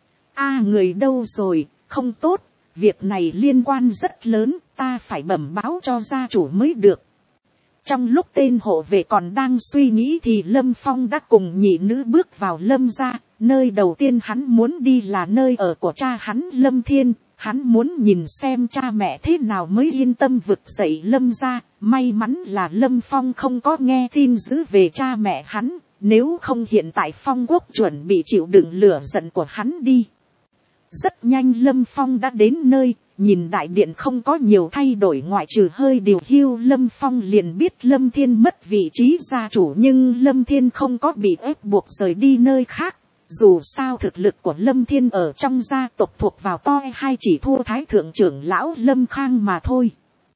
A à, người đâu rồi, không tốt, việc này liên quan rất lớn, ta phải bẩm báo cho gia chủ mới được. Trong lúc tên hộ vệ còn đang suy nghĩ thì Lâm Phong đã cùng nhị nữ bước vào Lâm gia, nơi đầu tiên hắn muốn đi là nơi ở của cha hắn Lâm Thiên. Hắn muốn nhìn xem cha mẹ thế nào mới yên tâm vực dậy Lâm gia. May mắn là Lâm Phong không có nghe tin dữ về cha mẹ hắn, nếu không hiện tại Phong Quốc chuẩn bị chịu đựng lửa giận của hắn đi. Rất nhanh Lâm Phong đã đến nơi, nhìn đại điện không có nhiều thay đổi ngoại trừ hơi điều hiu, Lâm Phong liền biết Lâm Thiên mất vị trí gia chủ, nhưng Lâm Thiên không có bị ép buộc rời đi nơi khác. Dù sao thực lực của Lâm Thiên ở trong gia tộc thuộc vào to hay chỉ thua thái thượng trưởng lão Lâm Khang mà thôi.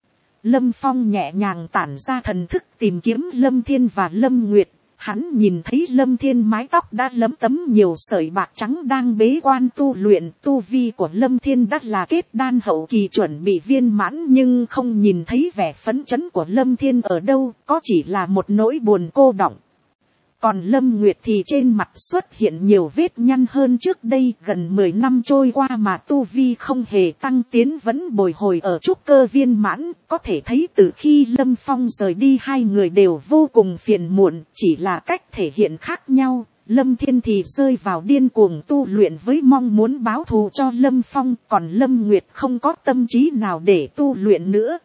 Lâm Phong nhẹ nhàng tản ra thần thức tìm kiếm Lâm Thiên và Lâm Nguyệt. Hắn nhìn thấy Lâm Thiên mái tóc đã lấm tấm nhiều sợi bạc trắng đang bế quan tu luyện. Tu vi của Lâm Thiên đã là kết đan hậu kỳ chuẩn bị viên mãn, nhưng không nhìn thấy vẻ phấn chấn của Lâm Thiên ở đâu, có chỉ là một nỗi buồn cô đọng. Còn Lâm Nguyệt thì trên mặt xuất hiện nhiều vết nhăn hơn trước đây, gần mười năm trôi qua mà tu vi không hề tăng tiến, vẫn bồi hồi ở trúc cơ viên mãn. Có thể thấy từ khi Lâm Phong rời đi hai người đều vô cùng phiền muộn, chỉ là cách thể hiện khác nhau. Lâm Thiên thì rơi vào điên cuồng tu luyện với mong muốn báo thù cho Lâm Phong, còn Lâm Nguyệt không có tâm trí nào để tu luyện nữa.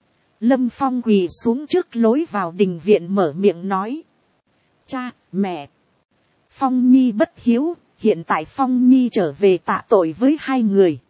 Lâm Phong quỳ xuống trước lối vào đình viện mở miệng nói. Cha, mẹ, Phong Nhi bất hiếu, hiện tại Phong Nhi trở về tạ tội với hai người.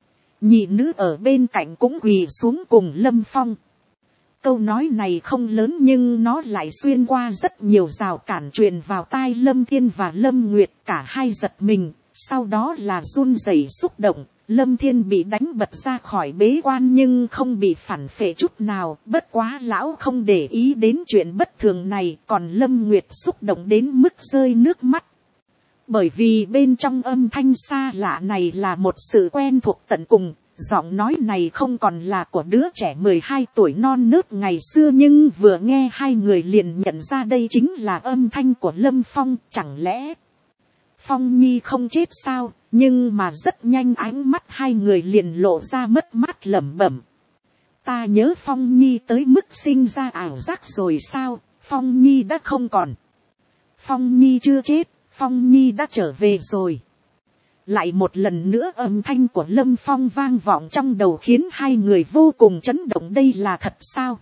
Nhị nữ ở bên cạnh cũng quỳ xuống cùng Lâm Phong. Câu nói này không lớn nhưng nó lại xuyên qua rất nhiều rào cản truyền vào tai Lâm Thiên và Lâm Nguyệt, cả hai giật mình, sau đó là run rẩy xúc động. Lâm Thiên bị đánh bật ra khỏi bế quan nhưng không bị phản phệ chút nào, bất quá lão không để ý đến chuyện bất thường này, còn Lâm Nguyệt xúc động đến mức rơi nước mắt. Bởi vì bên trong âm thanh xa lạ này là một sự quen thuộc tận cùng, giọng nói này không còn là của đứa trẻ mười hai tuổi non nớt ngày xưa, nhưng vừa nghe hai người liền nhận ra đây chính là âm thanh của Lâm Phong. Chẳng lẽ Phong Nhi không chết sao? Nhưng mà rất nhanh ánh mắt hai người liền lộ ra mất mát lẩm bẩm. Ta nhớ Phong Nhi tới mức sinh ra ảo giác rồi sao? Phong Nhi đã không còn. Phong Nhi chưa chết, Phong Nhi đã trở về rồi. Lại một lần nữa âm thanh của Lâm Phong vang vọng trong đầu khiến hai người vô cùng chấn động, đây là thật sao?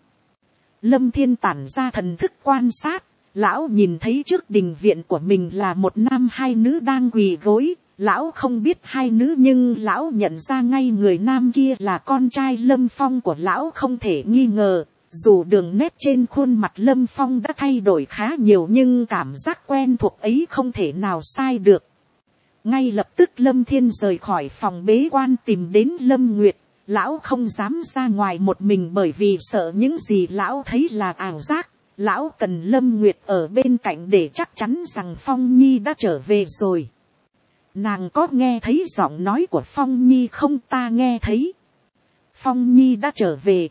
Lâm Thiên tản ra thần thức quan sát, lão nhìn thấy trước đình viện của mình là một nam hai nữ đang quỳ gối. Lão không biết hai nữ nhưng lão nhận ra ngay người nam kia là con trai Lâm Phong của lão không thể nghi ngờ. Dù đường nét trên khuôn mặt Lâm Phong đã thay đổi khá nhiều nhưng cảm giác quen thuộc ấy không thể nào sai được. Ngay lập tức Lâm Thiên rời khỏi phòng bế quan tìm đến Lâm Nguyệt. Lão không dám ra ngoài một mình bởi vì sợ những gì lão thấy là ảo giác. lão cần Lâm Nguyệt ở bên cạnh để chắc chắn rằng Phong Nhi đã trở về rồi. Nàng có nghe thấy giọng nói của Phong Nhi không? Ta nghe thấy. Phong Nhi đã trở về.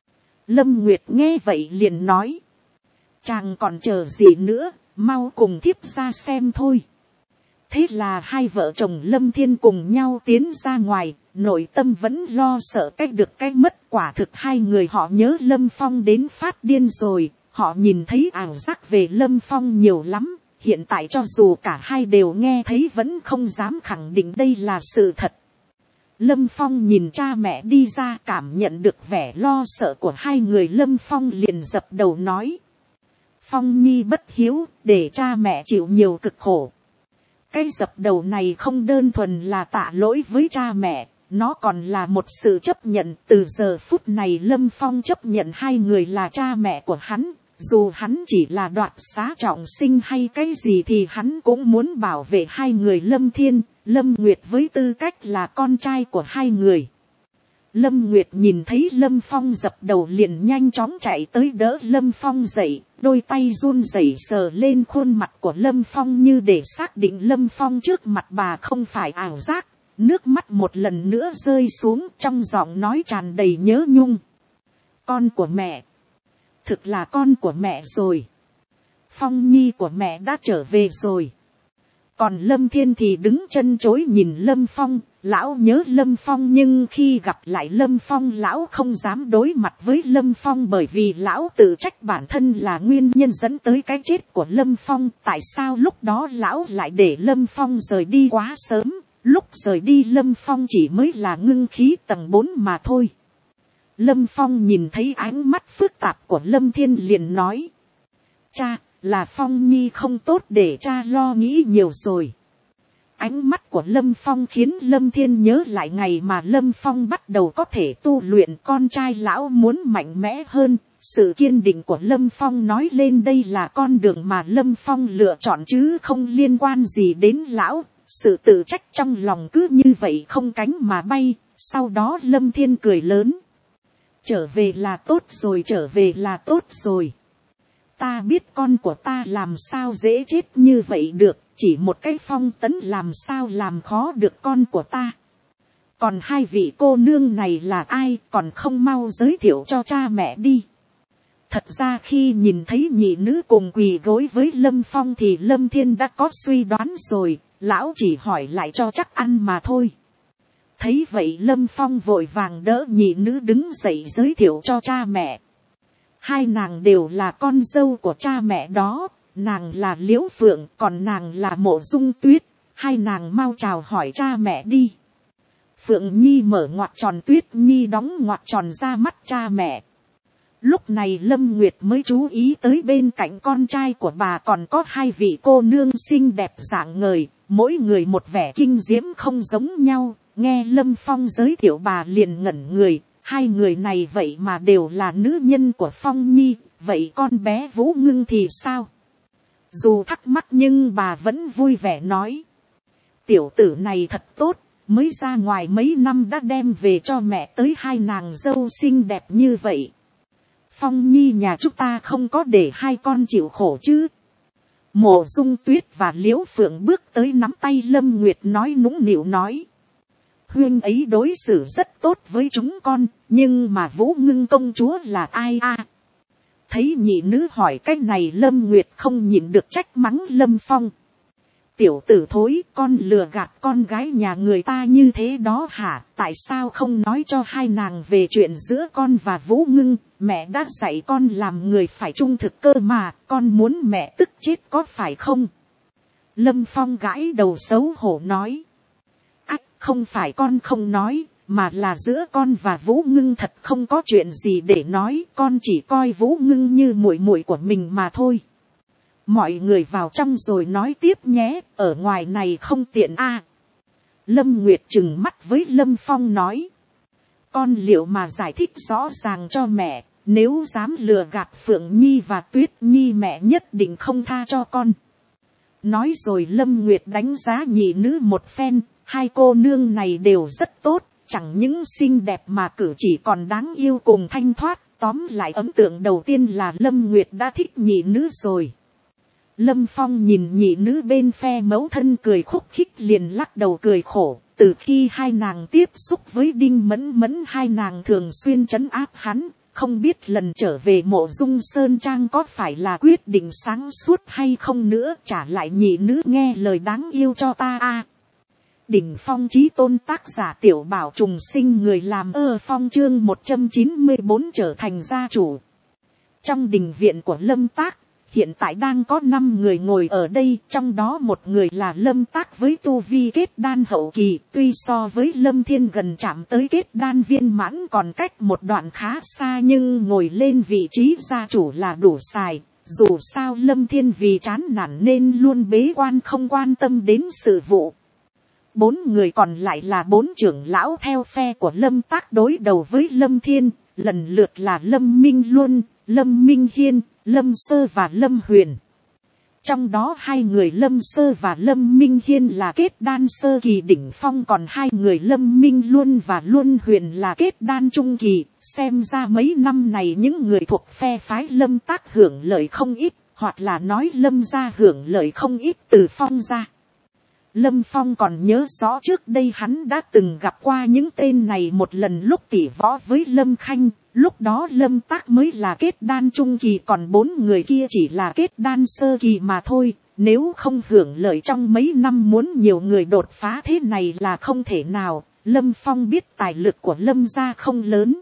Lâm Nguyệt nghe vậy liền nói. Chàng còn chờ gì nữa, mau cùng thiếp ra xem thôi. Thế là hai vợ chồng Lâm Thiên cùng nhau tiến ra ngoài, nội tâm vẫn lo sợ cách được cách mất. Quả thực hai người họ nhớ Lâm Phong đến phát điên rồi, họ nhìn thấy ảo giác về Lâm Phong nhiều lắm. Hiện tại cho dù cả hai đều nghe thấy vẫn không dám khẳng định đây là sự thật. Lâm Phong nhìn cha mẹ đi ra, cảm nhận được vẻ lo sợ của hai người. Lâm Phong liền dập đầu nói. Phong Nhi bất hiếu, để cha mẹ chịu nhiều cực khổ. Cái dập đầu này không đơn thuần là tạ lỗi với cha mẹ, nó còn là một sự chấp nhận. Từ giờ phút này Lâm Phong chấp nhận hai người là cha mẹ của hắn. Dù hắn chỉ là đoạt xá trọng sinh hay cái gì thì hắn cũng muốn bảo vệ hai người Lâm Thiên, Lâm Nguyệt với tư cách là con trai của hai người. Lâm Nguyệt nhìn thấy Lâm Phong dập đầu liền nhanh chóng chạy tới đỡ Lâm Phong dậy, đôi tay run rẩy sờ lên khuôn mặt của Lâm Phong như để xác định Lâm Phong trước mặt bà không phải ảo giác. Nước mắt một lần nữa rơi xuống, trong giọng nói tràn đầy nhớ nhung. Con của mẹ. Thực là con của mẹ rồi. Phong Nhi của mẹ đã trở về rồi. Còn Lâm Thiên thì đứng chân chối nhìn Lâm Phong. Lão nhớ Lâm Phong nhưng khi gặp lại Lâm Phong lão không dám đối mặt với Lâm Phong, bởi vì lão tự trách bản thân là nguyên nhân dẫn tới cái chết của Lâm Phong. Tại sao lúc đó lão lại để Lâm Phong rời đi quá sớm? Lúc rời đi Lâm Phong chỉ mới là ngưng khí tầng bốn mà thôi. Lâm Phong nhìn thấy ánh mắt phức tạp của Lâm Thiên liền nói. Cha, là Phong Nhi không tốt, để cha lo nghĩ nhiều rồi. Ánh mắt của Lâm Phong khiến Lâm Thiên nhớ lại ngày mà Lâm Phong bắt đầu có thể tu luyện. Con trai lão muốn mạnh mẽ hơn. Sự kiên định của Lâm Phong nói lên đây là con đường mà Lâm Phong lựa chọn chứ không liên quan gì đến lão. Sự tự trách trong lòng cứ như vậy không cánh mà bay. Sau đó Lâm Thiên cười lớn. Trở về là tốt rồi, trở về là tốt rồi. Ta biết con của ta làm sao dễ chết như vậy được. Chỉ một cái Phong Tấn làm sao làm khó được con của ta. Còn hai vị cô nương này là ai, còn không mau giới thiệu cho cha mẹ đi. Thật ra khi nhìn thấy nhị nữ cùng quỳ gối với Lâm Phong thì Lâm Thiên đã có suy đoán rồi. Lão chỉ hỏi lại cho chắc ăn mà thôi. Thấy vậy Lâm Phong vội vàng đỡ nhị nữ đứng dậy giới thiệu cho cha mẹ. Hai nàng đều là con dâu của cha mẹ đó. Nàng là Liễu Phượng, còn nàng là Mộ Dung Tuyết. Hai nàng mau chào hỏi cha mẹ đi. Phượng Nhi mở ngoặc tròn, Tuyết Nhi đóng ngoặc tròn ra mắt cha mẹ. Lúc này Lâm Nguyệt mới chú ý tới bên cạnh con trai của bà còn có hai vị cô nương xinh đẹp rạng ngời, mỗi người một vẻ kinh diễm không giống nhau. Nghe Lâm Phong giới thiệu bà liền ngẩn người, hai người này vậy mà đều là nữ nhân của Phong Nhi, vậy con bé Vũ Ngưng thì sao? Dù thắc mắc nhưng bà vẫn vui vẻ nói. Tiểu tử này thật tốt, mới ra ngoài mấy năm đã đem về cho mẹ tới hai nàng dâu xinh đẹp như vậy. Phong Nhi nhà chúng ta không có để hai con chịu khổ chứ. Mộ Dung Tuyết và Liễu Phượng bước tới nắm tay Lâm Nguyệt nói nũng nịu nói. Huynh ấy đối xử rất tốt với chúng con, nhưng mà Vũ Ngưng công chúa là ai a? À? Thấy nhị nữ hỏi cách này Lâm Nguyệt không nhịn được trách mắng Lâm Phong. Tiểu tử thối, con lừa gạt con gái nhà người ta như thế đó hả? Tại sao không nói cho hai nàng về chuyện giữa con và Vũ Ngưng? Mẹ đã dạy con làm người phải trung thực cơ mà, con muốn mẹ tức chết có phải không? Lâm Phong gãi đầu xấu hổ nói. Ách, không phải con không nói, mà là giữa con và Vũ Ngưng thật không có chuyện gì để nói. Con chỉ coi Vũ Ngưng như muội muội của mình mà thôi. Mọi người vào trong rồi nói tiếp nhé, ở ngoài này không tiện a. À. Lâm Nguyệt trừng mắt với Lâm Phong nói. Con liệu mà giải thích rõ ràng cho mẹ, nếu dám lừa gạt Phượng Nhi và Tuyết Nhi mẹ nhất định không tha cho con. Nói rồi Lâm Nguyệt đánh giá nhị nữ một phen, hai cô nương này đều rất tốt, chẳng những xinh đẹp mà cử chỉ còn đáng yêu cùng thanh thoát. Tóm lại ấn tượng đầu tiên là Lâm Nguyệt đã thích nhị nữ rồi. Lâm Phong nhìn nhị nữ bên phe mẫu thân cười khúc khích liền lắc đầu cười khổ. Từ khi hai nàng tiếp xúc với Đinh Mẫn Mẫn, hai nàng thường xuyên trấn áp hắn. Không biết lần trở về Mộ Dung Sơn Trang có phải là quyết định sáng suốt hay không nữa. Trả lại nhị nữ nghe lời đáng yêu cho ta a. Đỉnh phong chí tôn tác giả Tiểu Bảo trùng sinh, người làm ơ phong chương một trăm chín mươi bốn trở thành gia chủ. Trong đình viện của Lâm Tác, hiện tại đang có năm người ngồi ở đây, trong đó một người là Lâm Tác với tu vi kết đan hậu kỳ, tuy so với Lâm Thiên gần chạm tới kết đan viên mãn còn cách một đoạn khá xa, nhưng ngồi lên vị trí gia chủ là đủ xài. Dù sao Lâm Thiên vì chán nản nên luôn bế quan không quan tâm đến sự vụ. Bốn người còn lại là bốn trưởng lão theo phe của Lâm Tác đối đầu với Lâm Thiên, lần lượt là Lâm Minh Luân, Lâm Minh Hiên, Lâm Sơ và Lâm Huyền. Trong đó hai người Lâm Sơ và Lâm Minh Hiên là kết đan sơ kỳ đỉnh phong, còn hai người Lâm Minh Luân và Luân Huyền là kết đan trung kỳ. Xem ra mấy năm này những người thuộc phe phái Lâm Tác hưởng lợi không ít, hoặc là nói Lâm gia hưởng lợi không ít từ Phong gia. Lâm Phong còn nhớ rõ trước đây hắn đã từng gặp qua những tên này một lần lúc tỉ võ với Lâm Khanh. Lúc đó Lâm Tác mới là kết đan trung kỳ, còn bốn người kia chỉ là kết đan sơ kỳ mà thôi. Nếu không hưởng lợi trong mấy năm muốn nhiều người đột phá thế này là không thể nào. Lâm Phong biết tài lực của Lâm gia không lớn.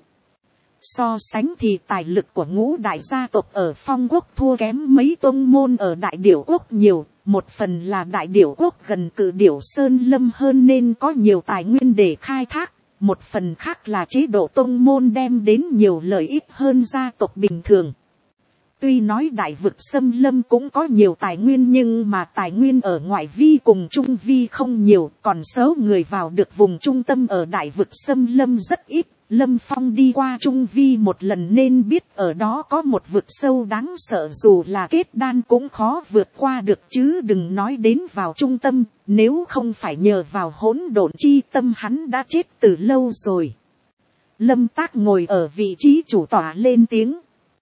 So sánh thì tài lực của ngũ đại gia tộc ở Phong Quốc thua kém mấy tôn môn ở Đại Điểu Quốc nhiều. Một phần là Đại Điểu Quốc gần cự Điểu Sơn Lâm hơn nên có nhiều tài nguyên để khai thác. Một phần khác là chế độ tôn môn đem đến nhiều lợi ích hơn gia tộc bình thường. Tuy nói Đại Vực Xâm Lâm cũng có nhiều tài nguyên nhưng mà tài nguyên ở ngoại vi cùng trung vi không nhiều. Còn số người vào được vùng trung tâm ở Đại Vực Xâm Lâm rất ít. Lâm Phong đi qua trung vi một lần nên biết ở đó có một vực sâu đáng sợ, dù là kết đan cũng khó vượt qua được chứ đừng nói đến vào trung tâm, nếu không phải nhờ vào hỗn độn chi tâm hắn đã chết từ lâu rồi. Lâm Tác ngồi ở vị trí chủ tọa lên tiếng.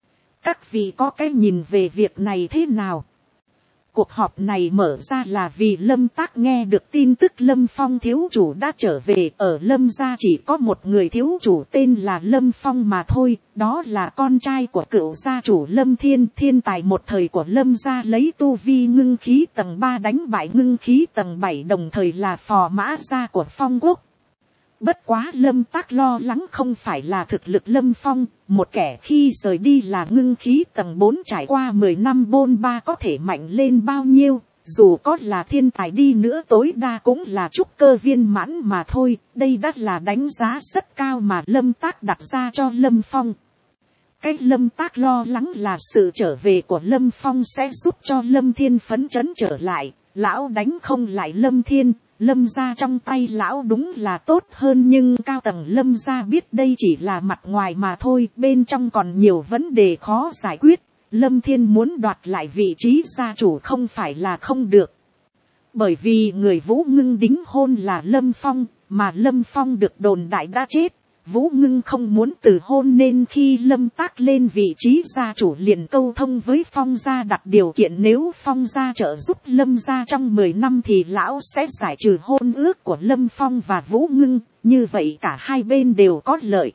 Các vị có cái nhìn về việc này thế nào? Cuộc họp này mở ra là vì Lâm Tác nghe được tin tức Lâm Phong thiếu chủ đã trở về. Ở Lâm gia chỉ có một người thiếu chủ tên là Lâm Phong mà thôi. Đó là con trai của cựu gia chủ Lâm Thiên. Thiên tài một thời của Lâm gia lấy tu vi ngưng khí tầng ba đánh bại ngưng khí tầng bảy, đồng thời là phò mã gia của Phong Quốc. Bất quá Lâm Tác lo lắng không phải là thực lực Lâm Phong, một kẻ khi rời đi là ngưng khí tầng bốn trải qua mười năm bôn ba có thể mạnh lên bao nhiêu, dù có là thiên tài đi nữa tối đa cũng là trúc cơ viên mãn mà thôi. Đây đã là đánh giá rất cao mà Lâm Tác đặt ra cho Lâm Phong. Cái Lâm Tác lo lắng là sự trở về của Lâm Phong sẽ giúp cho Lâm Thiên phấn chấn trở lại. Lão đánh không lại Lâm Thiên, Lâm gia trong tay lão đúng là tốt hơn, nhưng cao tầng Lâm gia biết đây chỉ là mặt ngoài mà thôi, bên trong còn nhiều vấn đề khó giải quyết. Lâm Thiên muốn đoạt lại vị trí gia chủ không phải là không được. Bởi vì người Vũ Ngưng đính hôn là Lâm Phong, mà Lâm Phong được đồn đại đã chết. Vũ Ngưng không muốn từ hôn nên khi Lâm Tác lên vị trí gia chủ liền câu thông với Phong gia đặt điều kiện nếu Phong gia trợ giúp Lâm gia trong mười năm thì lão sẽ giải trừ hôn ước của Lâm Phong và Vũ Ngưng, như vậy cả hai bên đều có lợi.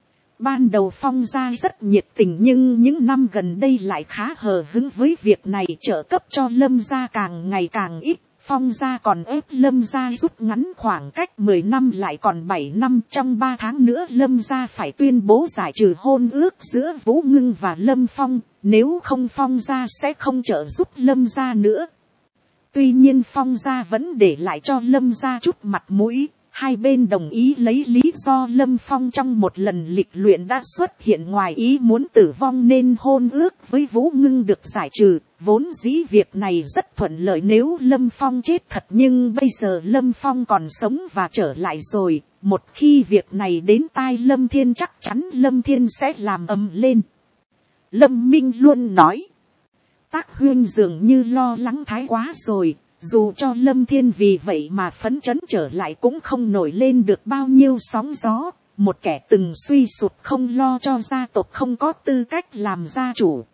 Ban đầu Phong gia rất nhiệt tình nhưng những năm gần đây lại khá hờ hững với việc này, trợ cấp cho Lâm gia càng ngày càng ít. Phong gia còn ép Lâm gia rút ngắn khoảng cách mười năm lại còn bảy năm, trong ba tháng nữa Lâm gia phải tuyên bố giải trừ hôn ước giữa Vũ Ngưng và Lâm Phong, nếu không Phong gia sẽ không trợ giúp Lâm gia nữa. Tuy nhiên Phong gia vẫn để lại cho Lâm gia chút mặt mũi, hai bên đồng ý lấy lý do Lâm Phong trong một lần lịch luyện đã xuất hiện ngoài ý muốn tử vong nên hôn ước với Vũ Ngưng được giải trừ. Vốn dĩ việc này rất thuận lợi nếu Lâm Phong chết thật, nhưng bây giờ Lâm Phong còn sống và trở lại rồi. Một khi việc này đến tai Lâm Thiên chắc chắn Lâm Thiên sẽ làm ầm lên. Lâm Minh luôn nói. Tác Huyên dường như lo lắng thái quá rồi. Dù cho Lâm Thiên vì vậy mà phấn chấn trở lại cũng không nổi lên được bao nhiêu sóng gió. một kẻ từng suy sụp không lo cho gia tộc không có tư cách làm gia chủ.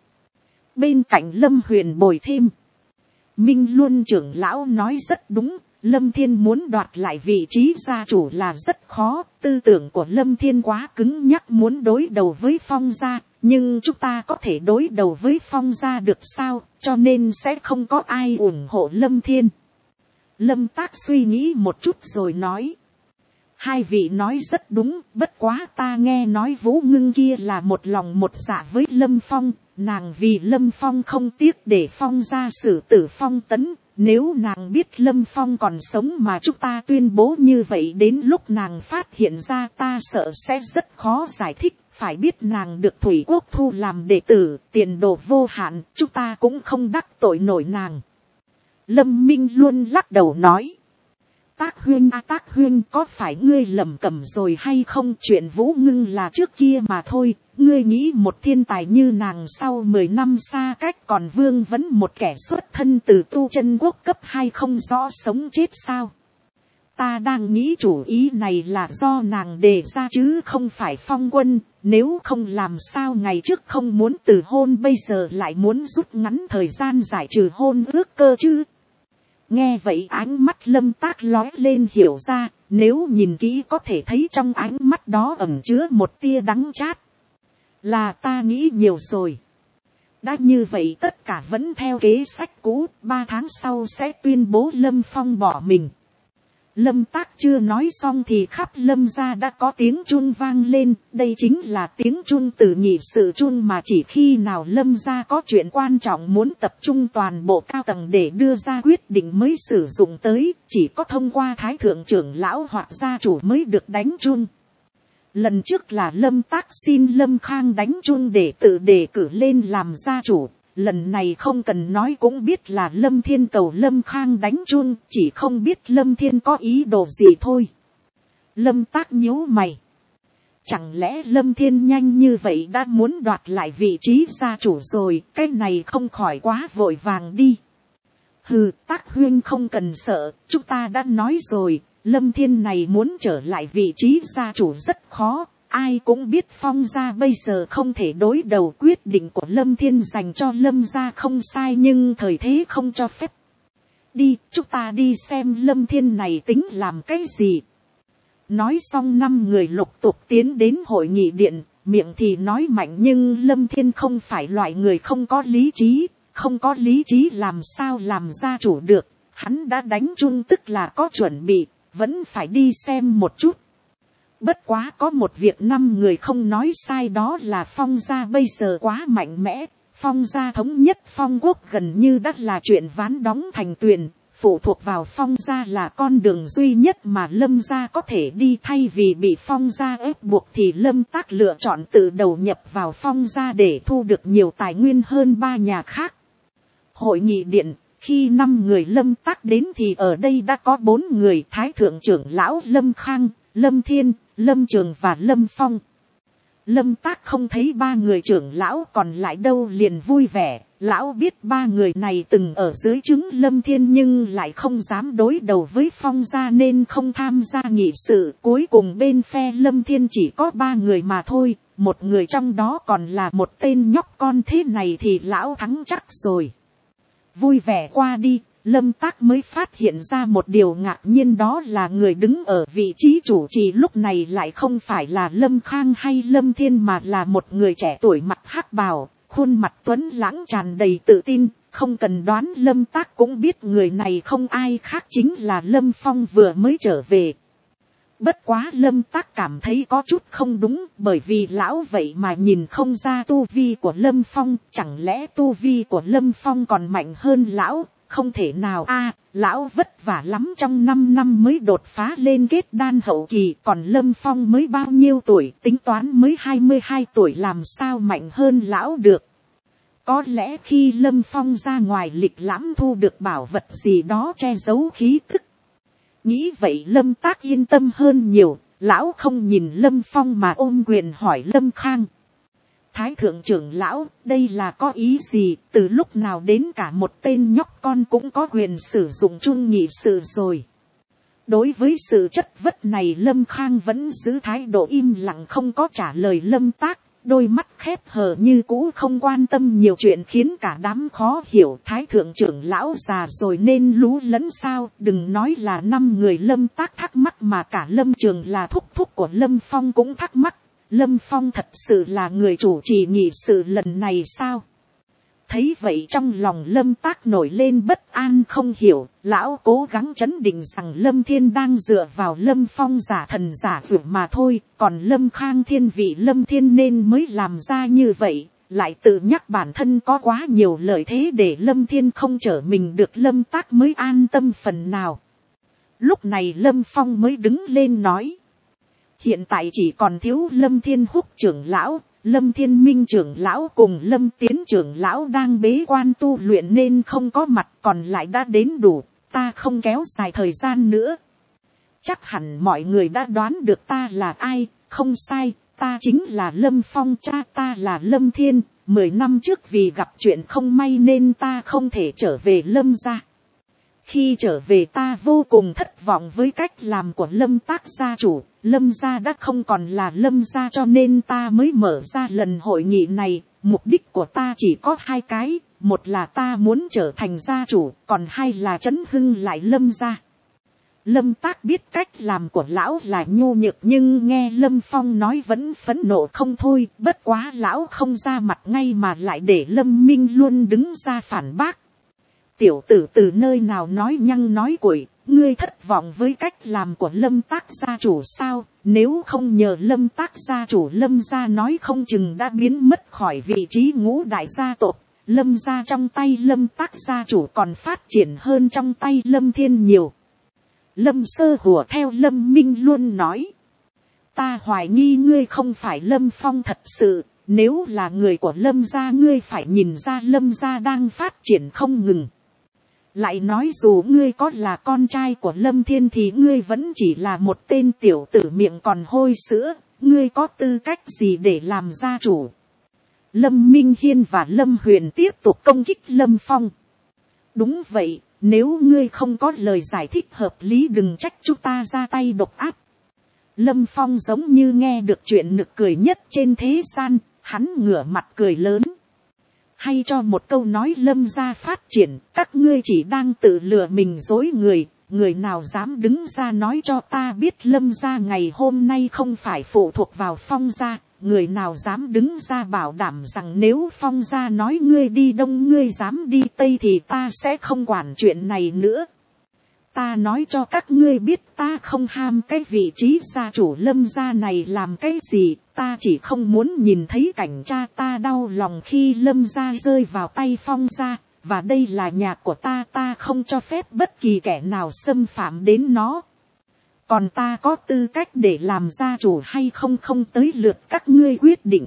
Bên cạnh Lâm Huyền bồi thêm, Minh Luân trưởng lão nói rất đúng, Lâm Thiên muốn đoạt lại vị trí gia chủ là rất khó, tư tưởng của Lâm Thiên quá cứng nhắc muốn đối đầu với Phong gia, nhưng chúng ta có thể đối đầu với Phong gia được sao, cho nên sẽ không có ai ủng hộ Lâm Thiên. Lâm Tác suy nghĩ một chút rồi nói, hai vị nói rất đúng, bất quá ta nghe nói Vũ Ngưng kia là một lòng một dạ với Lâm Phong, nàng vì Lâm Phong không tiếc để Phong gia xử tử Phong Tấn. Nếu nàng biết Lâm Phong còn sống mà chúng ta tuyên bố như vậy, đến lúc nàng phát hiện ra ta sợ sẽ rất khó giải thích. Phải biết nàng được Thủy Quốc thu làm đệ tử, tiền đồ vô hạn, chúng ta cũng không đắc tội nổi nàng. Lâm Minh luôn lắc đầu nói, Tác Huyên a Tác Huyên, có phải ngươi lầm cẩm rồi hay không? Chuyện Vũ Ngưng là trước kia mà thôi. Ngươi nghĩ một thiên tài như nàng sau mười năm xa cách còn vương vấn một kẻ xuất thân từ tu chân quốc cấp hai không rõ sống chết sao? Ta đang nghĩ chủ ý này là do nàng đề ra chứ không phải Phong Quân. Nếu không làm sao ngày trước không muốn từ hôn bây giờ lại muốn rút ngắn thời gian giải trừ hôn ước cơ chứ? Nghe vậy ánh mắt Lâm Tác lóe lên hiểu ra, nếu nhìn kỹ có thể thấy trong ánh mắt đó ẩn chứa một tia đắng chát. Là ta nghĩ nhiều rồi. Đã như vậy tất cả vẫn theo kế sách cũ, ba tháng sau sẽ tuyên bố Lâm Phong bỏ mình. Lâm Tác chưa nói xong thì khắp Lâm gia đã có tiếng chun vang lên, đây chính là tiếng chun từ nhị sự chun mà chỉ khi nào Lâm gia có chuyện quan trọng muốn tập trung toàn bộ cao tầng để đưa ra quyết định mới sử dụng tới, chỉ có thông qua thái thượng trưởng lão hoặc gia chủ mới được đánh chun. Lần trước là Lâm Tác xin Lâm Khang đánh chun để tự đề cử lên làm gia chủ. Lần này không cần nói cũng biết là Lâm Thiên cầu Lâm Khang đánh chun, chỉ không biết Lâm Thiên có ý đồ gì thôi. Lâm Tác nhíu mày. Chẳng lẽ Lâm Thiên nhanh như vậy đã muốn đoạt lại vị trí gia chủ rồi, cái này không khỏi quá vội vàng đi. Hừ, Tác Huyên không cần sợ, chúng ta đã nói rồi, Lâm Thiên này muốn trở lại vị trí gia chủ rất khó. Ai cũng biết Phong gia bây giờ không thể đối đầu, quyết định của Lâm Thiên dành cho Lâm gia không sai nhưng thời thế không cho phép. Đi, chúng ta đi xem Lâm Thiên này tính làm cái gì. Nói xong năm người lục tục tiến đến hội nghị điện, miệng thì nói mạnh nhưng Lâm Thiên không phải loại người không có lý trí, không có lý trí làm sao làm gia chủ được. Hắn đã đánh chun tức là có chuẩn bị, vẫn phải đi xem một chút. Bất quá có một việc năm người không nói sai, đó là Phong gia bây giờ quá mạnh mẽ. Phong gia thống nhất Phong quốc gần như đã là chuyện ván đóng thành tuyền. Phụ thuộc vào Phong gia là con đường duy nhất mà Lâm gia có thể đi, thay vì bị Phong gia ép buộc thì Lâm Tác lựa chọn tự đầu nhập vào Phong gia để thu được nhiều tài nguyên hơn ba nhà khác. Hội nghị điện, khi năm người Lâm Tác đến thì ở đây đã có bốn người: Thái thượng trưởng lão Lâm Khang, Lâm Thiên, Lâm Trường và Lâm Phong. Lâm Tác không thấy ba người trưởng lão còn lại đâu liền vui vẻ. Lão biết ba người này từng ở dưới trướng Lâm Thiên nhưng lại không dám đối đầu với Phong gia nên không tham gia nghị sự. Cuối cùng bên phe Lâm Thiên chỉ có ba người mà thôi. Một người trong đó còn là một tên nhóc con, thế này thì lão thắng chắc rồi. Vui vẻ qua đi, Lâm Tác mới phát hiện ra một điều ngạc nhiên, đó là người đứng ở vị trí chủ trì lúc này lại không phải là Lâm Khang hay Lâm Thiên mà là một người trẻ tuổi mặc hắc bào, khuôn mặt tuấn lãng tràn đầy tự tin. Không cần đoán Lâm Tác cũng biết người này không ai khác chính là Lâm Phong vừa mới trở về. Bất quá Lâm Tác cảm thấy có chút không đúng, bởi vì lão vậy mà nhìn không ra tu vi của Lâm Phong, chẳng lẽ tu vi của Lâm Phong còn mạnh hơn lão? Không thể nào a, à, lão vất vả lắm trong năm năm mới đột phá lên kết đan hậu kỳ, còn Lâm Phong mới bao nhiêu tuổi, tính toán mới hai mươi hai tuổi, làm sao mạnh hơn lão được. Có lẽ khi Lâm Phong ra ngoài lịch lãm thu được bảo vật gì đó che giấu khí tức. Nghĩ vậy Lâm Tác yên tâm hơn nhiều, lão không nhìn Lâm Phong mà ôm quyền hỏi Lâm Khang. Thái thượng trưởng lão, đây là có ý gì, từ lúc nào đến cả một tên nhóc con cũng có quyền sử dụng chung nghị sự rồi. Đối với sự chất vất này Lâm Khang vẫn giữ thái độ im lặng không có trả lời Lâm Tác, đôi mắt khép hờ như cũ không quan tâm nhiều chuyện khiến cả đám khó hiểu. Thái thượng trưởng lão già rồi nên lú lẫn sao, đừng nói là năm người Lâm Tác thắc mắc mà cả Lâm Trường là thúc thúc của Lâm Phong cũng thắc mắc. Lâm Phong thật sự là người chủ trì nghị sự lần này sao? Thấy vậy trong lòng Lâm Tác nổi lên bất an không hiểu, lão cố gắng trấn định rằng Lâm Thiên đang dựa vào Lâm Phong giả thần giả vượt mà thôi, còn Lâm Khang thiên vị Lâm Thiên nên mới làm ra như vậy, lại tự nhắc bản thân có quá nhiều lợi thế để Lâm Thiên không trở mình được. Lâm Tác mới an tâm phần nào. Lúc này Lâm Phong mới đứng lên nói, hiện tại chỉ còn thiếu Lâm Thiên Húc trưởng lão, Lâm Thiên Minh trưởng lão cùng Lâm Tiến trưởng lão đang bế quan tu luyện nên không có mặt, còn lại đã đến đủ, ta không kéo dài thời gian nữa. Chắc hẳn mọi người đã đoán được ta là ai, không sai, ta chính là Lâm Phong, cha ta là Lâm Thiên, mười năm trước vì gặp chuyện không may nên ta không thể trở về Lâm gia. Khi trở về ta vô cùng thất vọng với cách làm của Lâm Tác gia chủ, Lâm gia đã không còn là Lâm gia cho nên ta mới mở ra lần hội nghị này. Mục đích của ta chỉ có hai cái, một là ta muốn trở thành gia chủ, còn hai là trấn hưng lại Lâm gia. Lâm Tác biết cách làm của lão là nhu nhược nhưng nghe Lâm Phong nói vẫn phẫn nộ không thôi, bất quá lão không ra mặt ngay mà lại để Lâm Minh luôn đứng ra phản bác. Tiểu tử từ nơi nào nói nhăng nói quỷ, ngươi thất vọng với cách làm của Lâm Tác gia chủ sao? Nếu không nhờ Lâm Tác gia chủ Lâm gia nói không chừng đã biến mất khỏi vị trí ngũ đại gia tộc. Lâm gia trong tay Lâm Tác gia chủ còn phát triển hơn trong tay Lâm Thiên nhiều. Lâm Sơ hùa theo Lâm Minh luôn nói, ta hoài nghi ngươi không phải Lâm Phong thật sự, nếu là người của Lâm gia ngươi phải nhìn ra Lâm gia đang phát triển không ngừng. Lại nói dù ngươi có là con trai của Lâm Thiên thì ngươi vẫn chỉ là một tên tiểu tử miệng còn hôi sữa, ngươi có tư cách gì để làm gia chủ? Lâm Minh Hiên và Lâm Huyền tiếp tục công kích Lâm Phong. Đúng vậy, nếu ngươi không có lời giải thích hợp lý đừng trách chúng ta ra tay độc ác. Lâm Phong giống như nghe được chuyện nực cười nhất trên thế gian, hắn ngửa mặt cười lớn. Hay cho một câu nói Lâm gia phát triển, các ngươi chỉ đang tự lừa mình dối người, người nào dám đứng ra nói cho ta biết Lâm gia ngày hôm nay không phải phụ thuộc vào Phong gia, người nào dám đứng ra bảo đảm rằng nếu Phong gia nói ngươi đi đông ngươi dám đi tây thì ta sẽ không quản chuyện này nữa. Ta nói cho các ngươi biết ta không ham cái vị trí gia chủ Lâm gia này làm cái gì, ta chỉ không muốn nhìn thấy cảnh cha ta đau lòng khi Lâm gia rơi vào tay Phong gia, và đây là nhà của ta, ta không cho phép bất kỳ kẻ nào xâm phạm đến nó. Còn ta có tư cách để làm gia chủ hay không không tới lượt các ngươi quyết định.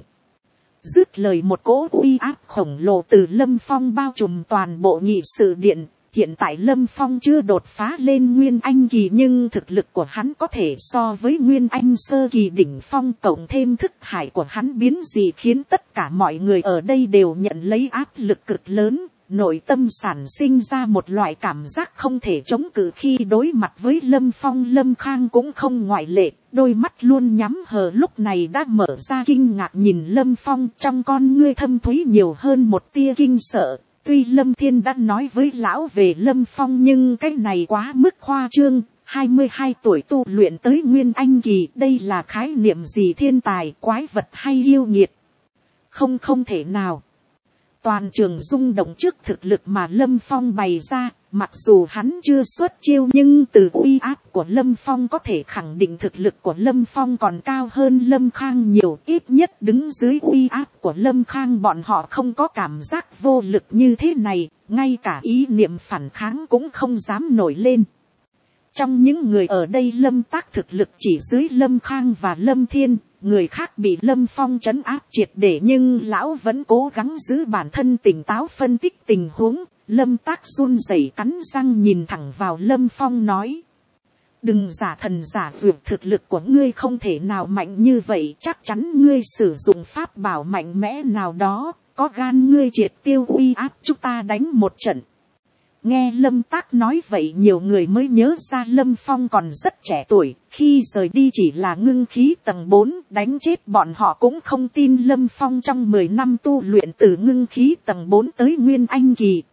Dứt lời một cỗ uy áp khổng lồ từ Lâm Phong bao trùm toàn bộ nghị sự điện. Hiện tại Lâm Phong chưa đột phá lên Nguyên Anh kỳ nhưng thực lực của hắn có thể so với Nguyên Anh sơ kỳ đỉnh phong, cộng thêm thức hải của hắn biến dị khiến tất cả mọi người ở đây đều nhận lấy áp lực cực lớn, nội tâm sản sinh ra một loại cảm giác không thể chống cự khi đối mặt với Lâm Phong. Lâm Khang cũng không ngoại lệ, đôi mắt luôn nhắm hờ lúc này đã mở ra kinh ngạc nhìn Lâm Phong, trong con ngươi thâm thúy nhiều hơn một tia kinh sợ. Tuy Lâm Thiên đã nói với lão về Lâm Phong nhưng cái này quá mức khoa trương, hai mươi hai tuổi tu luyện tới Nguyên Anh kỳ, đây là khái niệm gì, thiên tài, quái vật hay yêu nghiệt? Không không thể nào. Toàn trường rung động trước thực lực mà Lâm Phong bày ra, mặc dù hắn chưa xuất chiêu nhưng từ uy áp của Lâm Phong có thể khẳng định thực lực của Lâm Phong còn cao hơn Lâm Khang nhiều, ít nhất đứng dưới uy áp của Lâm Khang bọn họ không có cảm giác vô lực như thế này, ngay cả ý niệm phản kháng cũng không dám nổi lên. Trong những người ở đây Lâm Tác thực lực chỉ dưới Lâm Khang và Lâm Thiên, người khác bị Lâm Phong trấn áp triệt để nhưng lão vẫn cố gắng giữ bản thân tỉnh táo phân tích tình huống. Lâm Tác run rẩy cắn răng nhìn thẳng vào Lâm Phong nói. Đừng giả thần giả dược, thực lực của ngươi không thể nào mạnh như vậy, chắc chắn ngươi sử dụng pháp bảo mạnh mẽ nào đó, có gan ngươi triệt tiêu uy áp chúng ta đánh một trận. Nghe Lâm Tác nói vậy nhiều người mới nhớ ra Lâm Phong còn rất trẻ tuổi, khi rời đi chỉ là ngưng khí tầng bốn, đánh chết bọn họ cũng không tin Lâm Phong trong mười năm tu luyện từ ngưng khí tầng bốn tới Nguyên Anh kỳ.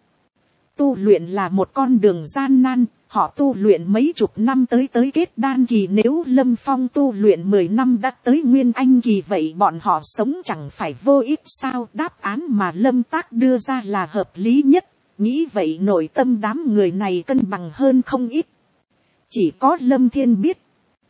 Tu luyện là một con đường gian nan, họ tu luyện mấy chục năm tới tới kết đan kỳ, nếu Lâm Phong tu luyện mười năm đã tới Nguyên Anh kỳ vậy bọn họ sống chẳng phải vô ích sao? Đáp án mà Lâm Tác đưa ra là hợp lý nhất. Nghĩ vậy nội tâm đám người này cân bằng hơn không ít. Chỉ có Lâm Thiên biết.